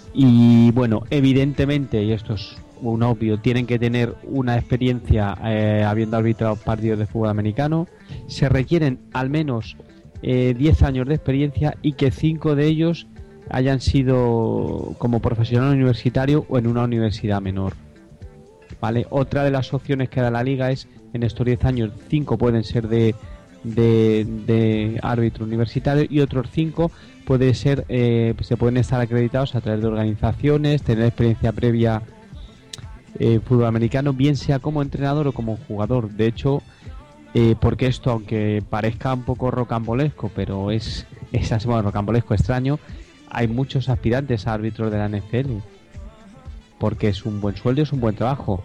Y bueno, evidentemente, y esto es un obvio, tienen que tener una experiencia eh, habiendo arbitrado partidos de fútbol americano. Se requieren al menos eh, diez años de experiencia y que cinco de ellos hayan sido como profesional universitario o en una universidad menor. ¿Vale? Otra de las opciones que da la liga es, en estos diez años, cinco pueden ser de, de, de árbitro universitario y otros cinco puede ser, eh, se pueden estar acreditados a través de organizaciones, tener experiencia previa eh, fútbol americano, bien sea como entrenador o como jugador. De hecho, eh, porque esto, aunque parezca un poco rocambolesco, pero es, es así, bueno, rocambolesco extraño, hay muchos aspirantes a árbitros de la N F L, porque es un buen sueldo, es un buen trabajo.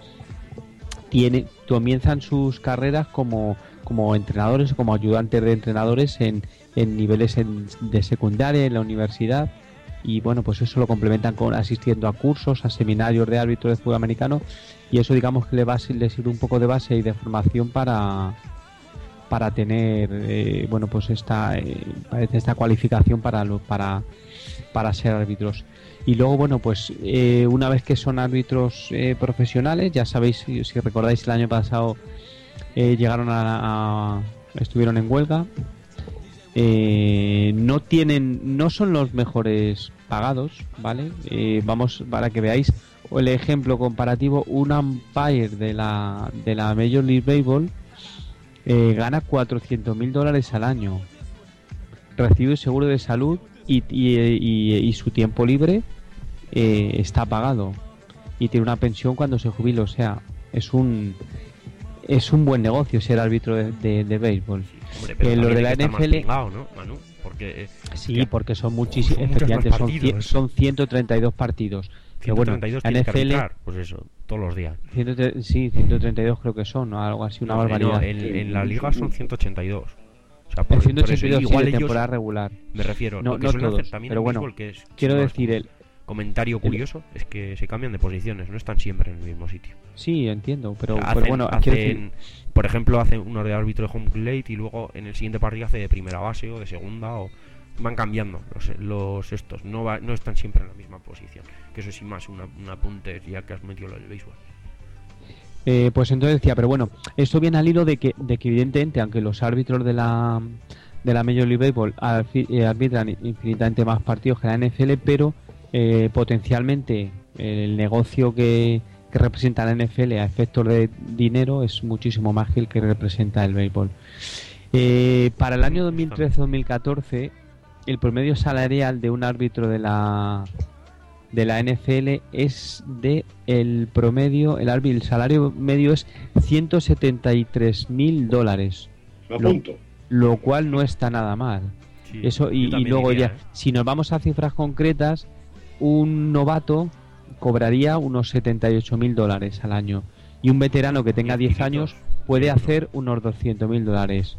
Tiene, comienzan sus carreras como, como entrenadores o como ayudantes de entrenadores en, en niveles en- de secundaria, en la universidad, y bueno, pues eso lo complementan con asistiendo a cursos, a seminarios de árbitros de fútbol americano, y eso digamos que le, va, a ser- le sirve un poco de base y de formación para para tener eh, bueno pues esta eh, esta cualificación para lo, para para ser árbitros. Y luego, bueno, pues eh, una vez que son árbitros eh, profesionales, ya sabéis, si, si recordáis, el año pasado eh, llegaron a, a- estuvieron en huelga. Eh, no tienen, no son los mejores pagados, ¿vale? Eh, vamos, para que veáis el ejemplo comparativo, un umpire de la, de la Major League Baseball eh, gana cuatrocientos mil dólares al año, recibe seguro de salud y, y, y, y su tiempo libre eh, está pagado y tiene una pensión cuando se jubila. O sea, es un es un buen negocio ser árbitro de, de, de béisbol. Hombre, pero eh, los de la N F L pingado, ¿no, Manu? Porque, eh, sí, ya, porque son muchísimos, son muchos efectivamente más son, partidos. cien, son ciento treinta y dos partidos. Pero bueno, ciento treinta y dos la tiene que N F L arbitrar, pues eso, todos los días. ciento tre- sí, ciento treinta y dos creo que son, ¿no? Algo así, una No, barbaridad. no, en, en la liga son ciento ochenta y dos. O sea, por, En ciento por ochenta y eso, dos sí, igual de ellos, temporada regular. me refiero, No, lo que no suelen todos, hacer también pero en bueno, béisbol, que es, quiero no, decir el comentario curioso, es que se cambian de posiciones, no están siempre en el mismo sitio. sí, entiendo, pero, Hacen- pero bueno, quiero hacen, decir, por ejemplo, hace uno de árbitro de home plate y luego en el siguiente partido hace de primera base o de segunda, o van cambiando los, los estos, no va, no están siempre en la misma posición. Que eso sí más una, un apunte ya que has metido lo del béisbol. eh, pues entonces decía, pero bueno, esto viene al hilo de que, de que evidentemente, aunque los árbitros de la de la Major League Baseball arfi- eh, arbitran infinitamente más partidos que la N F L, pero eh, potencialmente el negocio que, que representa la N F L a efectos de dinero es muchísimo más que el que representa el béisbol. Eh, para el año dos mil trece dos mil catorce, el promedio salarial de un árbitro de la de la N F L es de el promedio, el árbitro, el salario medio es ciento setenta y tres mil dólares. Me Lo, apunto. lo cual no está nada mal. Sí, Eso yo y, y también luego diría, ya, ¿eh? si nos vamos a cifras concretas, un novato cobraría unos setenta y ocho mil dólares al año y un veterano que tenga diez años puede Sí, ¿no? hacer unos doscientos mil dólares.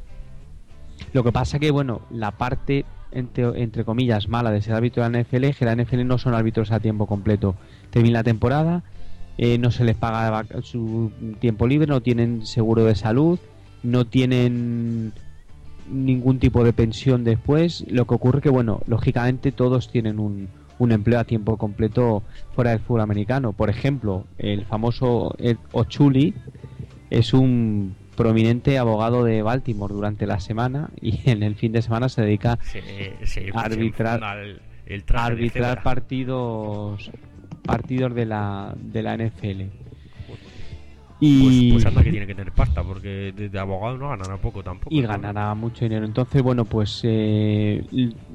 Lo que pasa que, bueno, la parte entre, entre comillas mala de ser árbitro de la N F L es que la N F L no son árbitros a tiempo completo. Termina la temporada, eh, no se les paga vac- su tiempo libre, no tienen seguro de salud, no tienen ningún tipo de pensión después. Lo que ocurre que, bueno, lógicamente todos tienen un, un empleo a tiempo completo fuera del fútbol americano. Por ejemplo, el famoso Ed Ochuli es un prominente abogado de Baltimore durante la semana y en el fin de semana se dedica Se, se, a arbitrar, se enfunda el, el traje de arbitrar cebra. partidos partidos de la de la N F L. Pues, Y, pues anda que tiene que tener pasta, porque de, de abogado no ganará poco tampoco. y ¿no? ganará mucho dinero. Entonces, bueno, pues eh,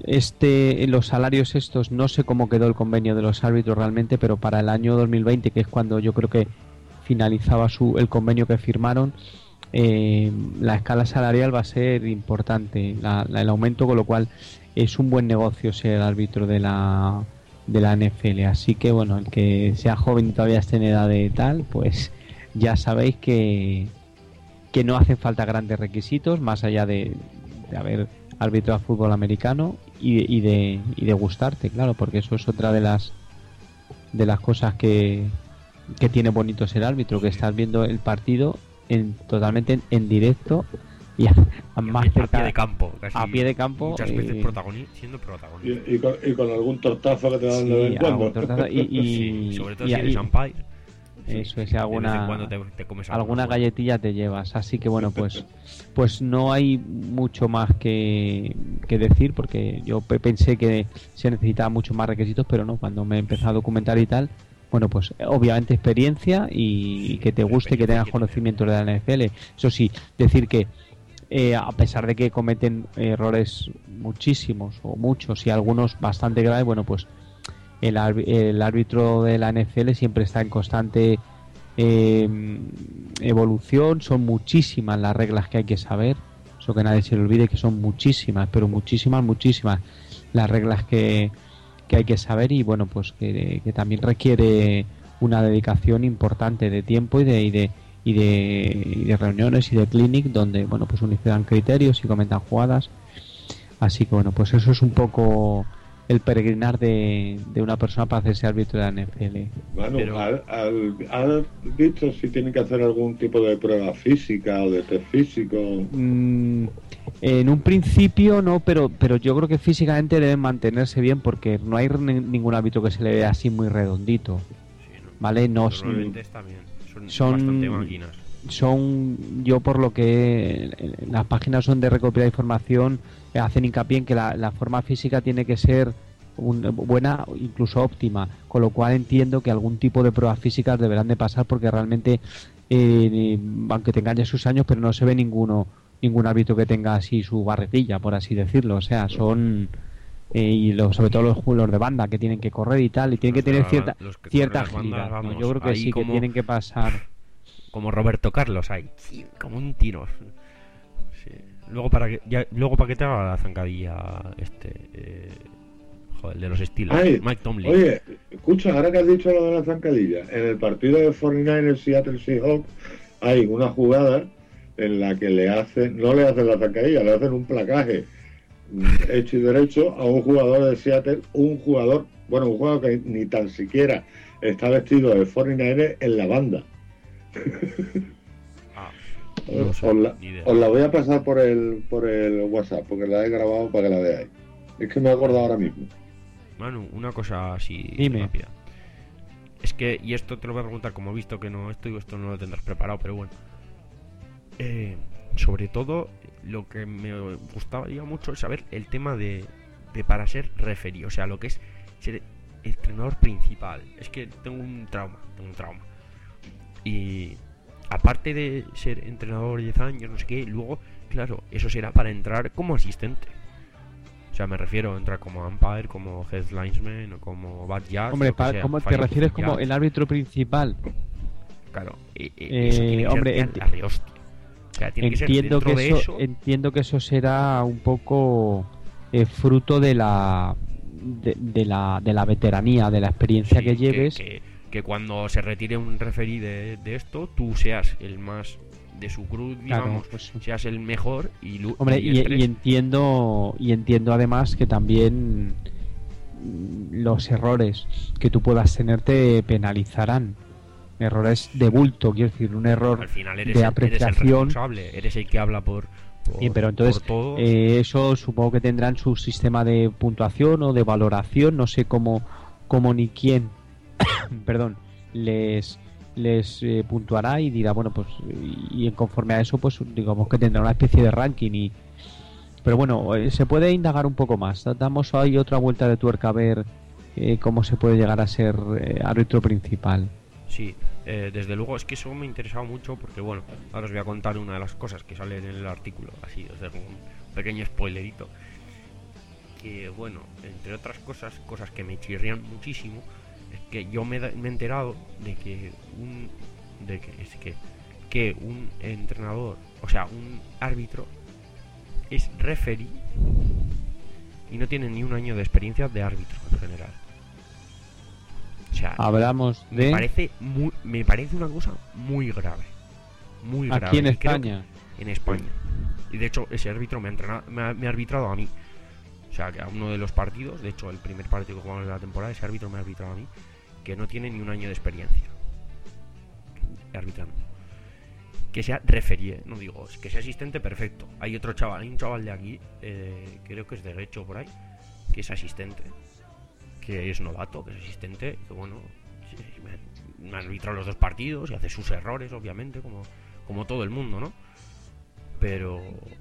este los salarios estos, no sé cómo quedó el convenio de los árbitros realmente, pero para el año dos mil veinte, que es cuando yo creo que finalizaba su el convenio que firmaron, eh, la escala salarial va a ser importante, la, la- el aumento, con lo cual es un buen negocio ser árbitro de la de la N F L. Así que, bueno, el que sea joven y todavía esté en edad de tal, pues ya sabéis que que no hacen falta grandes requisitos más allá de, de haber arbitrado fútbol americano y, y de y de gustarte, claro, porque eso es otra de las de las cosas que que tiene bonito ser árbitro, que estás viendo el partido en totalmente en, en directo y a, a Y más a, pie, a cerca, pie de campo. Casi a pie de campo, Muchas veces eh, protagoni- siendo Y, protagonista. y con, y con algún tortazo que te dan de vez sí, en cuando. algún tortazo y, y- Sí, sobre todo y- si eres y- umpire. Sí, eso es, de alguna vez en cuando te, te comes alguna alguna galletilla te llevas, así que bueno, pues pues no hay mucho más que, que decir, porque yo pe- pensé que se necesitaba mucho más requisitos, pero no, cuando me empecé a documentar y tal, bueno, pues obviamente experiencia y, y que te guste, que tengas conocimientos de la N F L. Eso sí, decir que eh, a pesar de que cometen errores muchísimos o muchos y algunos bastante graves, bueno, pues el, árbi- el árbitro de la N F L siempre está en constante eh, evolución. Son muchísimas las reglas que hay que saber, eso que nadie se le olvide, que son muchísimas, pero muchísimas, muchísimas las reglas que, que hay que saber, y bueno, pues que, que también requiere una dedicación importante de tiempo y de, y de y de, y de reuniones y de clinic donde, bueno, pues unifican criterios y comentan jugadas. Así que bueno, pues eso es un poco el peregrinar de, de una persona para hacerse árbitro de la N F L. Manu, Pero- ¿has, has- has visto si tienen que hacer algún tipo de prueba física o de test físico? Mm, en un principio no, pero pero yo creo que físicamente deben mantenerse bien, porque no hay ni- ningún árbitro que se le vea así muy redondito, Sí, ¿no? ¿vale? No, Normalmente está bien. Son, son- bastante máquinas. son, yo por lo que eh, las páginas son de recopilar información, eh, hacen hincapié en que la, la forma física tiene que ser un, buena, incluso óptima, con lo cual entiendo que algún tipo de pruebas físicas deberán de pasar porque realmente, eh, aunque tengan ya sus años, pero no se ve ninguno ningún árbitro que tenga así su barretilla, por así decirlo, o sea, son... Eh, y lo, sobre todo los los de banda que tienen que correr y tal, y tienen Los que tener de cierta los que cierta corren las bandas, agilidad, ¿no? vamos, Yo creo que ahí sí, como- que tienen que pasar. Como Roberto Carlos ahí, sí, como un tiro. Sí. Luego para que ya, luego para que te haga la zancadilla este eh, joder, de los estilos, Ay, Mike Tomlin. Oye, escucha, ahora que has dicho lo de la zancadilla, en el partido de cuarenta y nueve ers Seattle Seahawks hay una jugada en la que le hacen, no le hacen la zancadilla, le hacen un placaje mm, hecho y derecho a un jugador de Seattle, un jugador, bueno, un jugador que ni tan siquiera está vestido de cuarenta y nueve en la banda. Ah, no sé, os, la, ni idea. os la voy a pasar por el por el WhatsApp, porque la he grabado para que la veáis. Es que me he acordado ahora mismo. Manu, una cosa así Dime. rápida. Es que, y esto te lo voy a preguntar, como he visto que no esto, esto no lo tendrás preparado, pero bueno. Eh, sobre todo, lo que me gustaría mucho es saber el tema de, de para ser referee, o sea, lo que es ser entrenador principal. Es que tengo un trauma, tengo un trauma. Y aparte de ser entrenador diez años, no sé qué, luego, claro, eso será para entrar como asistente. O sea, me refiero a entrar como umpire, como head linesman o como bad judge. Hombre, lo que pa- sea, ¿cómo te final refieres judge. como el árbitro principal? Claro, eh, eh, Eh, eso tiene que hombre, ser enti- la rehostia. O sea, tiene que ser Entiendo dentro que de eso, eso. entiendo que eso será un poco eh, fruto de la de, de la de la veteranía, de la experiencia Sí, que lleves. Que, que cuando se retire un referee de, de esto, tú seas el más de su cruz, Claro, digamos, pues, seas el mejor y, lu- hombre, y y, entres- y entiendo y entiendo además que también mm, los errores que tú puedas tener te penalizarán. Errores de bulto, quiero decir, un error al final eres, de el, eres el apreciación. responsable, eres el que habla por, por, Bien, pero entonces por todo. eh, eso supongo que tendrán su sistema de puntuación o de valoración, no sé cómo, cómo ni quién, perdón, les les eh, puntuará y dirá, bueno, pues y en conforme a eso, pues digamos que tendrá una especie de ranking y pero bueno, eh, se puede indagar un poco más. Damos ahí otra vuelta de tuerca a ver eh, cómo se puede llegar a ser eh, árbitro principal. Sí, eh, desde luego es que eso me ha interesado mucho porque, bueno, ahora os voy a contar una de las cosas que sale en el artículo, así, os dejo un pequeño spoilerito. Que, bueno, entre otras cosas, cosas que me chirrían muchísimo, es que yo me, da- me he enterado de que un de que es que que un entrenador, o sea, un árbitro es referee y no tiene ni un año de experiencia de árbitro en general. O sea, Hablamos me de parece muy, me parece una cosa muy grave, muy grave. aquí en Y creo España. que en España. Y de hecho ese árbitro me ha, entrenado, me, ha, me ha arbitrado a mí. O sea, que a uno de los partidos, de hecho el primer partido que jugamos de la temporada, ese árbitro me ha arbitrado a mí, que no tiene ni un año de experiencia arbitrando. Que sea referee, no digo, es que sea asistente, perfecto. Hay otro chaval, hay un chaval de aquí, eh, creo que es de Guecho por ahí, que es asistente, que es novato, que es asistente, que bueno, sí, me, me ha arbitrado los dos partidos y hace sus errores, obviamente, como, como todo el mundo, ¿no? Pero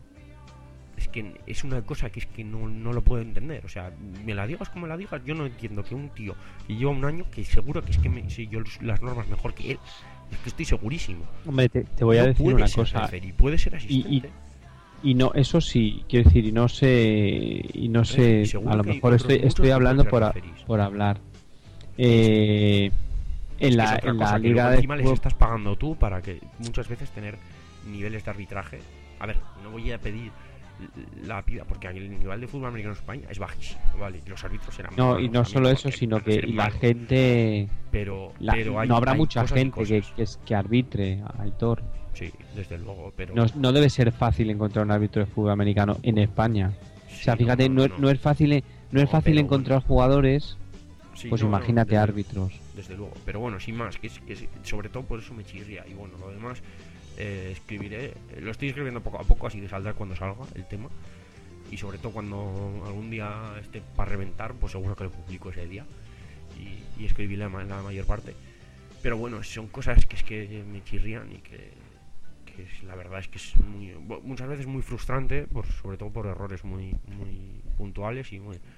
es que es una cosa que es que no, no lo puedo entender. O sea, me la digas como me la digas, yo no entiendo que un tío que lleva un año, que seguro que es que me sé yo las normas mejor que él, es que estoy segurísimo. Hombre, te, te voy a No decir puede una ser cosa. referee, puede ser Y, asistente. y, y no, eso sí, quiero decir, y no sé, y no sé, y seguro a lo que hay mejor otros estoy, muchos estoy que hablando pueden por, ser a- referees. por hablar. Eh, en Es que la, es otra en la cosa, que liga luego de encima les fútbol- estás pagando tú para que muchas veces tener niveles de arbitraje. A ver, no voy a pedir la pida porque aquí el nivel de fútbol americano en España es bajísimo, ¿vale? Y los árbitros eran no, malos y no también, solo eso, porque sino van a que ser y la malos. gente, pero, la- pero hay, no habrá hay mucha cosas y gente que, cosas. que, es- que arbitre, Aitor. Sí, desde luego, pero No, no debe ser fácil encontrar un árbitro de fútbol americano en España. sí, O sea, fíjate, no, no es fácil, no es No, fácil pero encontrar jugadores, Sí, pues no, no, imagínate desde- árbitros. Desde luego, pero bueno, sin más, que, es- que es- sobre todo por eso me chirría. Y bueno, lo demás eh, escribiré, eh, lo estoy escribiendo poco a poco, así que saldrá cuando salga el tema. Y sobre todo cuando algún día esté para reventar, pues seguro que lo publico ese día y, y escribiré la, ma- la mayor parte. Pero bueno, son cosas que es que me chirrían y que, que es- la verdad es que es muy, bu- muchas veces muy frustrante, por, sobre todo por errores muy, muy puntuales y muy,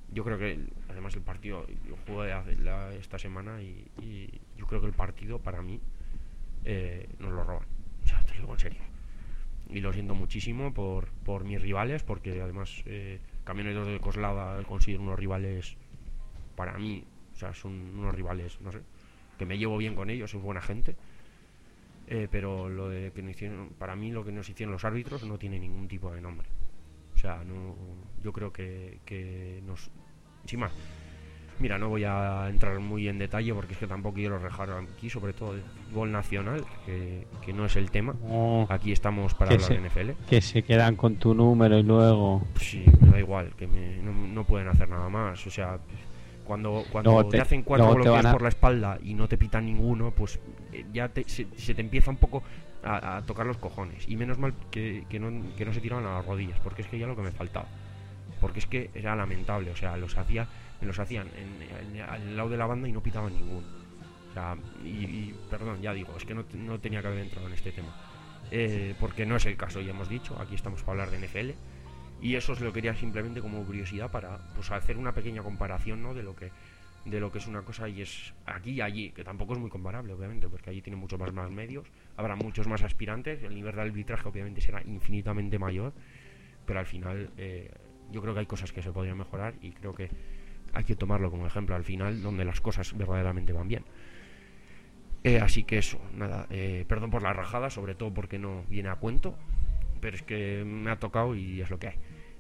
yo creo que además el partido lo jugué hace- la- esta semana y, y yo creo que el partido para mí eh, nos lo roban. O sea, te lo digo en serio. Y lo siento muchísimo por, por mis rivales, porque además eh, Camioneros de Coslada considero unos rivales para mí, o sea, son unos rivales, no sé, que me llevo bien con ellos, es buena gente. Eh, pero lo de que nos hicieron, para mí lo que nos hicieron los árbitros no tiene ningún tipo de nombre. O sea, no, yo creo que, que nos... Sin más, mira, no voy a entrar muy en detalle porque es que tampoco quiero rejar aquí, sobre todo el fútbol nacional, que, que no es el tema. Oh, Aquí estamos para que hablar se, de N F L. que se quedan con tu número y luego... Sí, me da igual, que me- no, no pueden hacer nada más. O sea, cuando, cuando Luego te, te- hacen cuatro luego te bloqueos van a- por la espalda y no te pitan ninguno, pues eh, ya te- se, se te empieza un poco a, a tocar los cojones. Y menos mal que, que, no, que no se tiraban a las rodillas, porque es que ya lo que me faltaba. Porque es que era lamentable, o sea, los hacía, me los hacían en, en- al lado de la banda y no pitaban ninguno. O sea, y, y, perdón, ya digo, es que no, no tenía que haber entrado en este tema. Eh, porque no es el caso, ya hemos dicho, aquí estamos para hablar de N F L. Y eso os lo quería simplemente como curiosidad para pues hacer una pequeña comparación, ¿no? de lo que de lo que es una cosa y es aquí y allí, que tampoco es muy comparable, obviamente, porque allí tiene muchos más, más medios, habrá muchos más aspirantes, el nivel de arbitraje obviamente será infinitamente mayor, pero al final eh, yo creo que hay cosas que se podrían mejorar y creo que hay que tomarlo como ejemplo al final donde las cosas verdaderamente van bien. Eh, así que eso, nada, eh, perdón por la rajada, sobre todo porque no viene a cuento, pero es que me ha tocado y es lo que hay.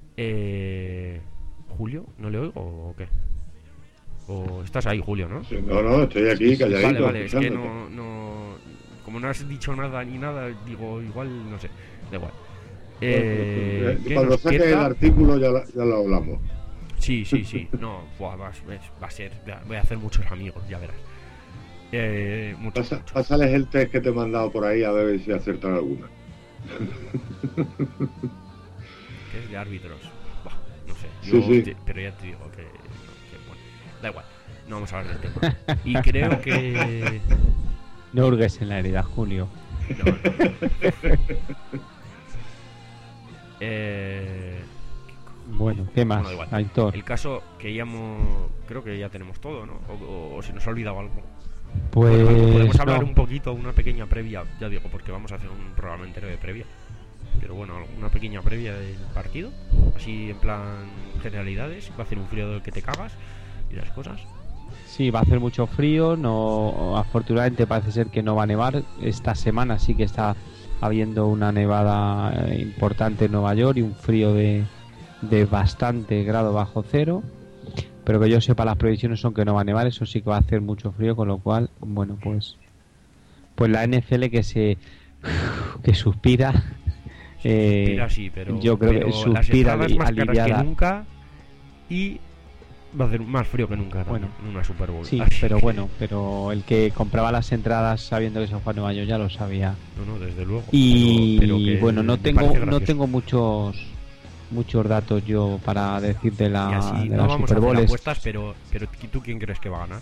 Eh, Julio, ¿no le oigo o qué? ¿O estás ahí, Julio, no? Sí, no, no, estoy aquí calladito. Vale, vale, es que escuchándote. no, no... Como no has dicho nada ni nada, digo, igual, no sé, da igual. Eh, ¿qué Cuando nos saques el queda? artículo ya, la- ya lo hablamos. Sí, sí, sí, no, buah, va, va a ser, voy a hacer muchos amigos, ya verás. Eh, muchos, Pasa- muchos. Pásales el test que te he mandado por ahí a ver si acertan alguna. Que es de árbitros. Bah, no sé, Sí, yo sí. te- pero ya te digo que, que, bueno, da igual, no vamos a hablar del tema. Y creo que... No hurgues en la herida, Julio. No, no. eh, Bueno, ¿qué más, Bueno, da igual. Aitor? El caso que ya hemos... Creo que ya tenemos todo, ¿no? O, o- o se nos ha olvidado algo. Pues Podemos hablar no. un poquito, una pequeña previa, ya digo, porque vamos a hacer un programa entero de previa. Pero bueno, una pequeña previa del partido, así en plan generalidades. Va a hacer un frío del que te cagas y las cosas. Sí, va a hacer mucho frío, no, afortunadamente parece ser que no va a nevar. Esta semana sí que está habiendo una nevada eh, importante en Nueva York y un frío de, de bastante grado bajo cero. Pero que yo sepa, las previsiones son que no va a nevar, eso sí que va a hacer mucho frío, con lo cual, bueno, pues pues la N F L que se que suspira, eh, Suspira, sí, pero, yo creo pero que las suspira entradas ali- más caras aliviada. que nunca y va a hacer más frío que nunca Bueno, en una Super Bowl. Sí, Así pero que- bueno, pero el que compraba las entradas sabiendo que se juega en Nueva York ya lo sabía. No, no, desde luego. Y pero- pero que bueno, no me tengo parece no gracioso. tengo muchos muchos datos yo para decir de la, Y así de no la vamos Super a Bowl. hacer Es- apuestas, pero, pero ¿tú quién crees que va a ganar?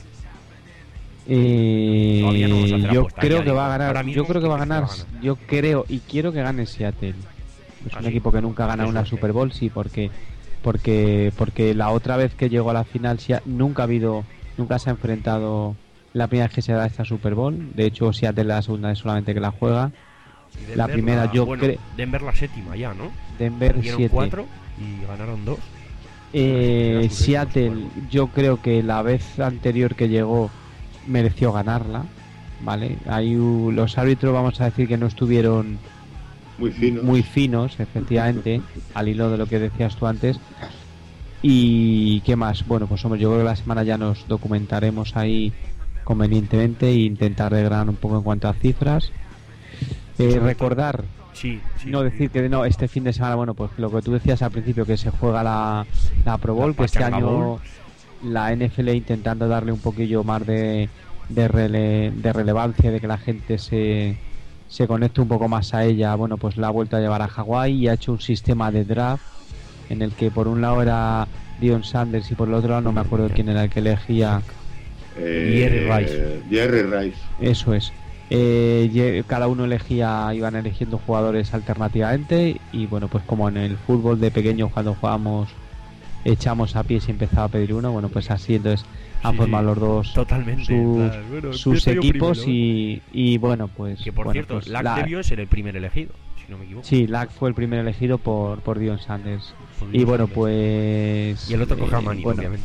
Eh, Todavía no vamos a hacer yo apuestas, creo ya que digo. va a ganar. Ahora mismo, Yo creo que va a ¿quién ganar. crees que va a Yo creo y quiero que gane Seattle. Es ¿Ah, un sí? equipo que nunca gana Qué una suerte. Super Bowl, sí, porque porque porque la otra vez que llegó a la final Sea- nunca ha habido, nunca se ha enfrentado. La primera vez que se da esta Super Bowl. De hecho, Seattle la segunda vez solamente que la juega. Y Denver La primera, yo bueno, creo- Denver la séptima ya, ¿no? Denver Perdieron siete. cuatro y ganaron dos. Eh, Era su Seattle, séptima Super Bowl. yo creo que la vez anterior que llegó mereció ganarla, ¿vale? Ahí uh, los árbitros, vamos a decir que no estuvieron Muy fino. muy finos, efectivamente, al hilo de lo que decías tú antes. Y qué más, bueno, pues hombre, yo creo que la semana ya nos documentaremos ahí convenientemente e intentar regranar un poco en cuanto a cifras. Eh, recordar, Sí, sí. no decir que no, este fin de semana, bueno, pues lo que tú decías al principio, que se juega la, la Pro Bowl, La que este Pachanga año Bowl. la N F L intentando darle un poquillo más de, de, rele- de relevancia, de que la gente se, se conecte un poco más a ella. Bueno, pues la ha vuelto a llevar a Hawái y ha hecho un sistema de draft en el que por un lado era Deion Sanders y por el otro lado no me acuerdo quién era el que elegía. Eh, Jerry Rice. Jerry Rice. Eso es. Eh, ye- cada uno elegía, iban eligiendo jugadores alternativamente y bueno, pues como en el fútbol de pequeño cuando jugábamos echamos a pie y empezaba a pedir uno. Bueno, pues así entonces han Sí, formado sí, los dos totalmente. sus, En plan, bueno, sus empiezo yo equipos primero, y, y bueno, pues... Que por bueno, cierto, pues Lack la- debió ser el primer elegido, si no me equivoco. Sí, Lack fue el primer elegido por, por Dion Sanders. Por Y Dion bueno, Sanders. pues... Y el otro coge a eh, Manning, bueno, obviamente.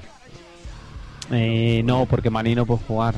eh, no, porque Manning no puede jugar.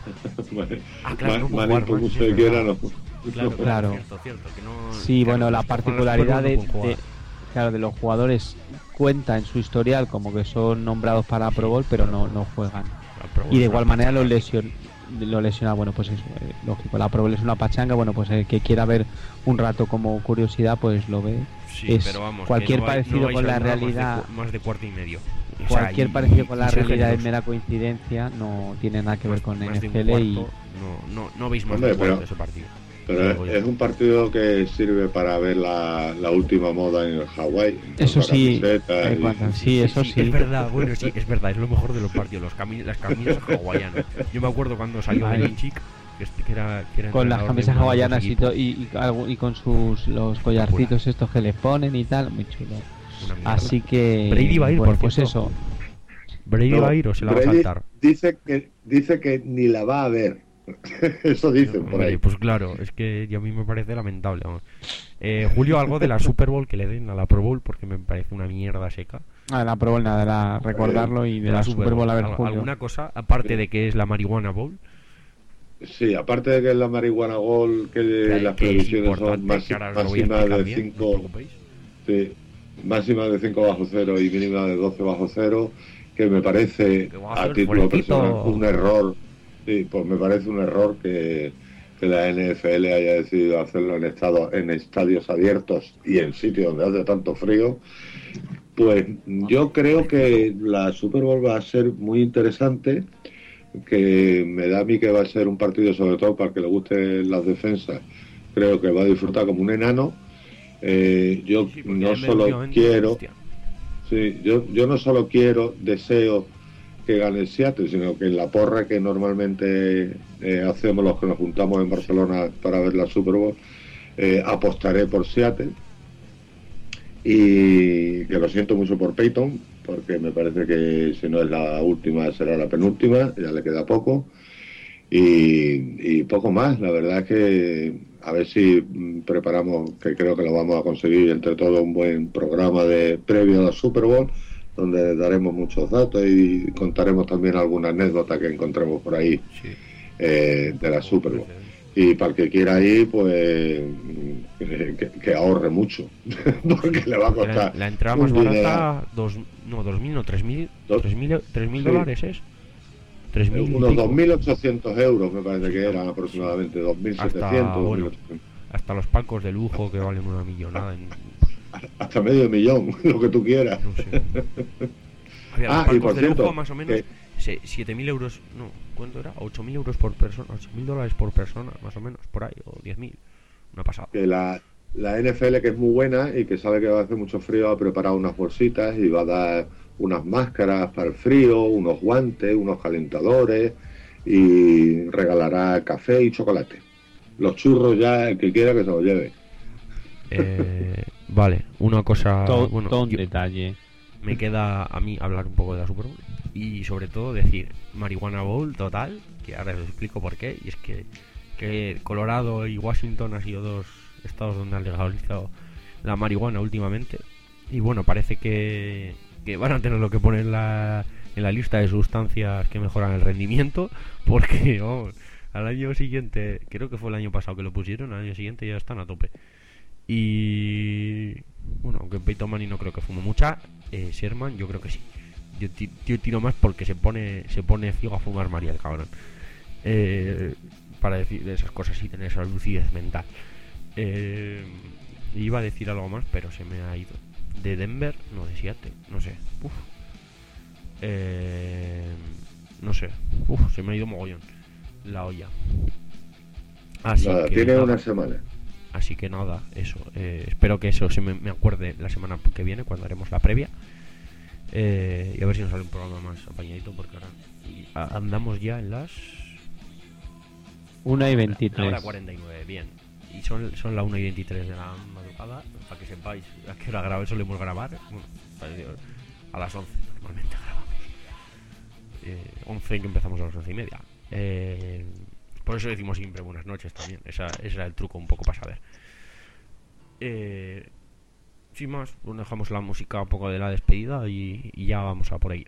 Ah, claro, no puede Mani, jugar, como Mani, se es quiera, verdad. no. Claro, Claro. claro, cierto, cierto. Que no, Sí, claro, bueno, la los que juegan particularidad Super de, Bowl no pueden de- jugar. claro, de los jugadores cuenta en su historial como que son nombrados para Pro Bowl, pero no, no juegan. La Pro Bowl Y de es igual una manera los pachanga. lesion lo lesiona, bueno, pues eso, eh, lógico, la Pro Bowl es una pachanga, bueno, pues el que quiera ver un rato como curiosidad, pues lo ve. Sí, es pero vamos, cualquier que no hay- parecido no vais con a la ver nada realidad, Más de, cu- más de cuarto y medio. O sea, cualquier y- parecido con y la ser realidad es generoso. mera coincidencia, no tiene nada que ver con Más de un N F L y cuarto, no, no, no veis más Hombre, de un cuarto pero- de ese partido. Pero es, es un partido que sirve para ver la, la última moda en el Hawái. en eso cuanto a sí, camisetas en y- cuanto a- sí, eso sí. Es verdad, bueno, sí, es verdad, es lo mejor de los partidos, los cami las camisas hawaianas. Yo me acuerdo cuando salió Ay. Belichick, que, este- que era, que era Con las entrenador de camisas uno de los hawaianas y, equipos. to- y, y, algo- y con sus los collarcitos estos que le ponen y tal, muy chulo. Una mierda. Así que Brady va a ir, bueno, por pues cierto. eso. Brady No, va a ir o se la va a Brady saltar. Dice que, dice que ni la va a ver. Eso dicen por Hombre, ahí. pues claro, es que ya a mí me parece lamentable. Vamos. Eh, Julio, algo de la Super Bowl que le den a la Pro Bowl porque me parece una mierda seca. Ah, de la Pro Bowl, nada, de la, recordarlo y de la Super Bowl, a ver, Al- Julio. ¿Alguna cosa, aparte de que es la Marihuana Bowl? Sí, aparte de que es la marihuana gol, que Que, las que es previsiones son importante, más- que ahora os lo voy a máximas explicar de bien, no os cinco, preocupéis. sí, máximas de cinco bajo cero y mínima de doce bajo cero, que me parece Que va a a ser título fresquito. personal un error. Sí, pues me parece un error que, que la N F L haya decidido hacerlo en estado, en estadios abiertos y en sitios donde hace tanto frío. Pues yo creo que la Super Bowl va a ser muy interesante, que me da a mí que va a ser un partido sobre todo para que le gusten las defensas. Creo que va a disfrutar como un enano. Eh, yo Sí, porque no es solo últimamente, quiero, hostia. sí, yo, yo no solo quiero, deseo que gane Seattle, sino que en la porra que normalmente eh, hacemos los que nos juntamos en Barcelona para ver la Super Bowl, eh, apostaré por Seattle. Y que lo siento mucho por Peyton, porque me parece que si no es la última será la penúltima, ya le queda poco. Y, y poco más, la verdad es que a ver si mm, preparamos, que creo que lo vamos a conseguir entre todos, un buen programa de previo a la Super Bowl, donde daremos muchos datos y contaremos también alguna anécdota que encontremos por ahí Sí. eh, de la Super Bowl. Y para el que quiera ir, pues que, que- que ahorre mucho, porque le va a La, costar la entrada un más barata, dineral. dos, no, dos mil, no, tres mil, Dos- tres mil, tres mil Sí. dólares es. Tres mil y Unos pico. dos mil ochocientos euros me parece que eran aproximadamente, dos mil setecientos, Hasta, bueno, dos mil ochocientos. hasta los palcos de lujo que valen una millonada. En, Hasta medio millón, lo que tú quieras. no sé. Había los Ah, y palcos por de cierto, lujo más o menos que- se- siete mil euros, no, ¿cuánto era? ocho mil euros por persona, ocho mil dólares por persona, más o menos, por ahí, o diez mil. Una pasada. Que la, la N F L, que es muy buena y que sabe que va a hacer mucho frío, ha preparado unas bolsitas y va a dar unas máscaras para el frío, unos guantes, unos calentadores y regalará café y chocolate. Los churros ya, el que quiera que se los lleve. Eh, vale, una cosa. todo, bueno, todo un yo- detalle. me queda a mí hablar un poco de la Super Bowl y sobre todo decir Marihuana Bowl total, que ahora os explico por qué, y es que, que Colorado y Washington han sido dos estados donde han legalizado la marihuana últimamente y bueno, parece que, que van a tener lo que poner en la, en la lista de sustancias que mejoran el rendimiento, porque vamos, al año siguiente, creo que fue el año pasado que lo pusieron, al año siguiente ya están a tope. Y bueno, aunque Peyton Manning no creo que fume mucha, eh, Sherman yo creo que sí. Yo, ti- yo tiro más porque se pone se pone ciego a fumar María el cabrón. Eh, para decir esas cosas y tener esa lucidez mental. Eh, iba a decir algo más, pero se me ha ido. De Denver, no de Seattle, no sé. Uf. Eh, no sé. Uf, se me ha ido mogollón la olla. Así Nada, que tiene nada. una semana. Así que nada, eso. Eh, espero que eso se me, me acuerde la semana que viene cuando haremos la previa. Eh, y a ver si nos sale un programa más apañadito porque ahora y a- andamos ya en las una y la veintitrés. hora cuarenta y nueve, bien. Y son, son las una y veintitrés de la madrugada, para que sepáis a qué hora grabé, solemos grabar. Bueno, para- a las once normalmente grabamos. Eh, once que empezamos a las once y media. Eh, por eso decimos siempre buenas noches también. Esa, ese era el truco un poco para saber. Eh, sin más, pues dejamos la música un poco de la despedida y, y ya vamos a por ello.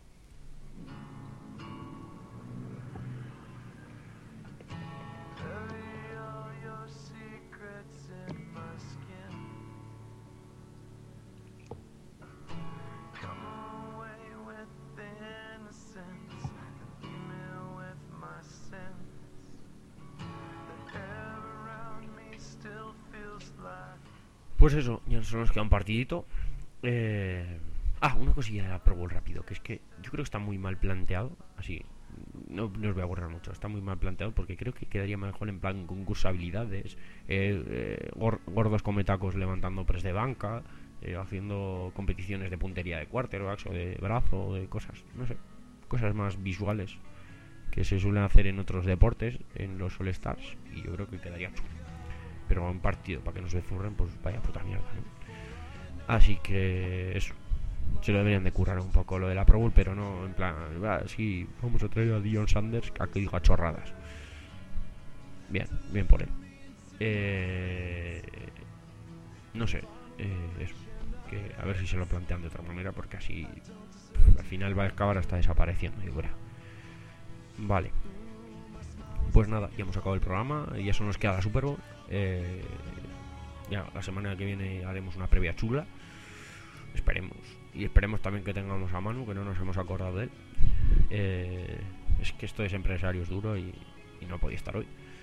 Pues eso, ya solo nos queda un partidito. Eh... Ah, una cosilla de la Pro Bowl rápido, que es que yo creo que está muy mal planteado. Así, no, no os voy a borrar mucho. Está muy mal planteado porque creo que quedaría mejor en plan concurso de habilidades, eh, eh, gordos come tacos levantando press de banca, eh, haciendo competiciones de puntería de quarterbacks o de brazo o de cosas, no sé, cosas más visuales que se suelen hacer en otros deportes, en los All Stars, y yo creo que quedaría chulo. Pero un partido para que no se zurren, pues vaya puta mierda, ¿no? Así que eso, se lo deberían de currar un poco lo de la Pro Bowl, pero no en plan, va, sí, vamos a traer a Deion Sanders a que diga chorradas. Bien, bien por él. Eh, no sé, eh, eso, que a ver si se lo plantean de otra manera, porque así al final va a acabar hasta desapareciendo, yo creo. Vale. Pues nada, ya hemos acabado el programa y eso nos queda la Super Bowl. Eh, ya la semana que viene haremos una previa chula. Esperemos. Y esperemos también que tengamos a Manu, que no nos hemos acordado de él. Eh, es que esto es empresario, es duro y, y no podía estar hoy.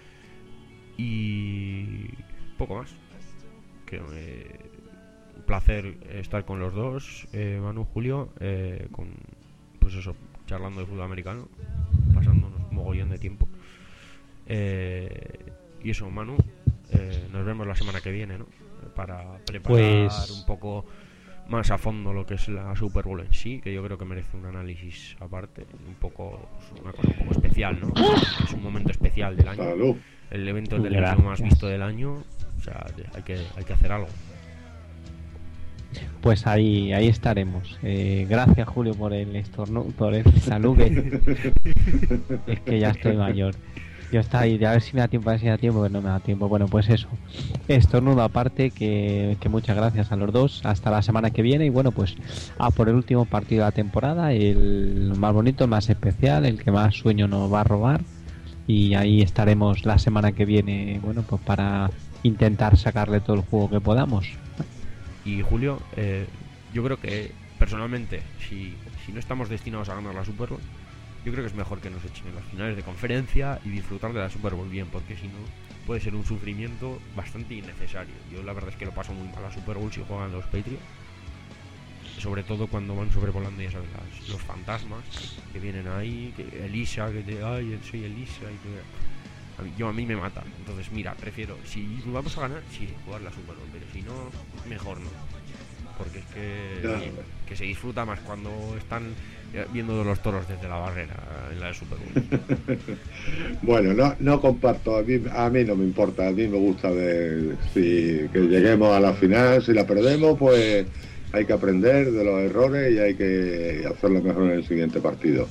Y poco más. Que eh, un placer estar con los dos, eh, Manu, Julio, eh, con pues eso, charlando de fútbol americano, pasándonos un mogollón de tiempo. Eh, y eso, Manu, eh, nos vemos la semana que viene, ¿no? Para preparar Pues... un poco más a fondo lo que es la Super Bowl en sí, que yo creo que merece un análisis aparte, un poco, una cosa un poco especial, ¿no? Es un momento especial del año, Salud. el evento de Gracias. televisión más visto del año, o sea, hay que, hay que hacer algo. Pues ahí, ahí estaremos. Eh, gracias, Julio, por el estornudo, por el salud. Que... es que ya estoy mayor. Yo está ahí, a ver si me da tiempo, a ver si me da tiempo, pero no me da tiempo. Bueno, pues eso. Estornudo aparte, que, que muchas gracias a los dos. Hasta la semana que viene. Y bueno, pues a por el último partido de la temporada. El más bonito, el más especial, el que más sueño nos va a robar. Y ahí estaremos la semana que viene, bueno, pues para intentar sacarle todo el juego que podamos. Y Julio, eh, yo creo que personalmente, si, si no estamos destinados a ganar la Super Bowl, yo creo que es mejor que nos echen en las finales de conferencia y disfrutar de la Super Bowl bien, porque si no puede ser un sufrimiento bastante innecesario. Yo la verdad es que lo paso muy mal la Super Bowl si juegan los Patriots, sobre todo cuando van sobrevolando, ya sabes, las, los fantasmas que vienen ahí, que Elisa, que te, ay, soy Elisa, y que, a mí, yo a mí me mata. Entonces mira, prefiero, si vamos a ganar, sí, jugar la Super Bowl, pero si no, mejor no, porque es que, Claro. que se disfruta más cuando están viendo los toros desde la barrera en la de Super Bowl. Bueno, no, no comparto, a mí, a mí no me importa, a mí me gusta ver si que lleguemos a la final, si la perdemos, pues hay que aprender de los errores y hay que hacerlo mejor en el siguiente partido.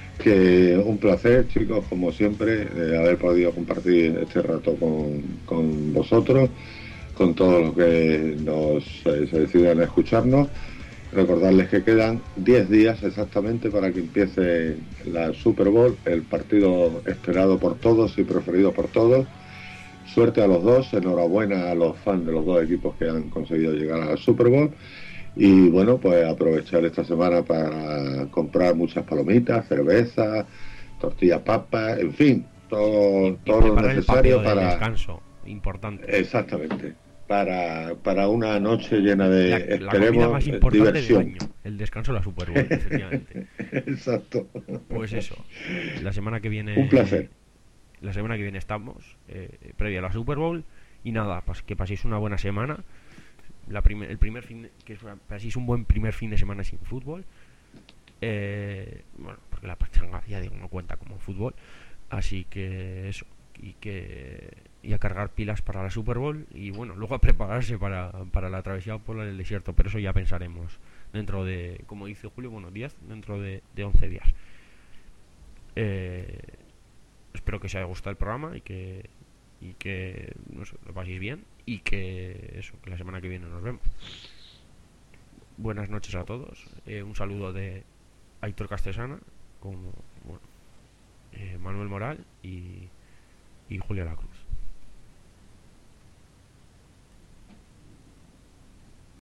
Que un placer, chicos, como siempre, eh, haber podido compartir este rato con, con vosotros, con todos los que nos eh, se decidan a escucharnos. Recordarles que quedan diez días exactamente para que empiece la Super Bowl, el partido esperado por todos y preferido por todos. Suerte a los dos, enhorabuena a los fans de los dos equipos que han conseguido llegar a la Super Bowl. Y bueno, pues aprovechar esta semana para comprar muchas palomitas, cerveza, tortillas, papas, en fin, todo, todo lo necesario para... el descanso, importante. Exactamente. Para, para una noche llena de, La, la esperemos, comida más importante diversión. del año, el descanso de la Super Bowl, efectivamente. Exacto. Pues eso, la semana que viene... Un placer. La semana que viene estamos, eh, previa a la Super Bowl. Y nada, pues que paséis una buena semana. La primer, el primer fin de, que paséis un buen primer fin de semana sin fútbol. Eh, bueno, porque la pachanga, ya digo, no cuenta como fútbol. Así que eso, y que... y a cargar pilas para la Super Bowl y bueno, luego a prepararse para, para la travesía por el desierto, pero eso ya pensaremos dentro de, como dice Julio, bueno, diez, dentro de, de once días. Eh, espero que os haya gustado el programa y que, y que no sé, lo paséis bien y que eso, que la semana que viene nos vemos. Buenas noches a todos. Eh, un saludo de Aitor Castesana, como bueno, eh, Manuel Moral y, y Julio La Cruz.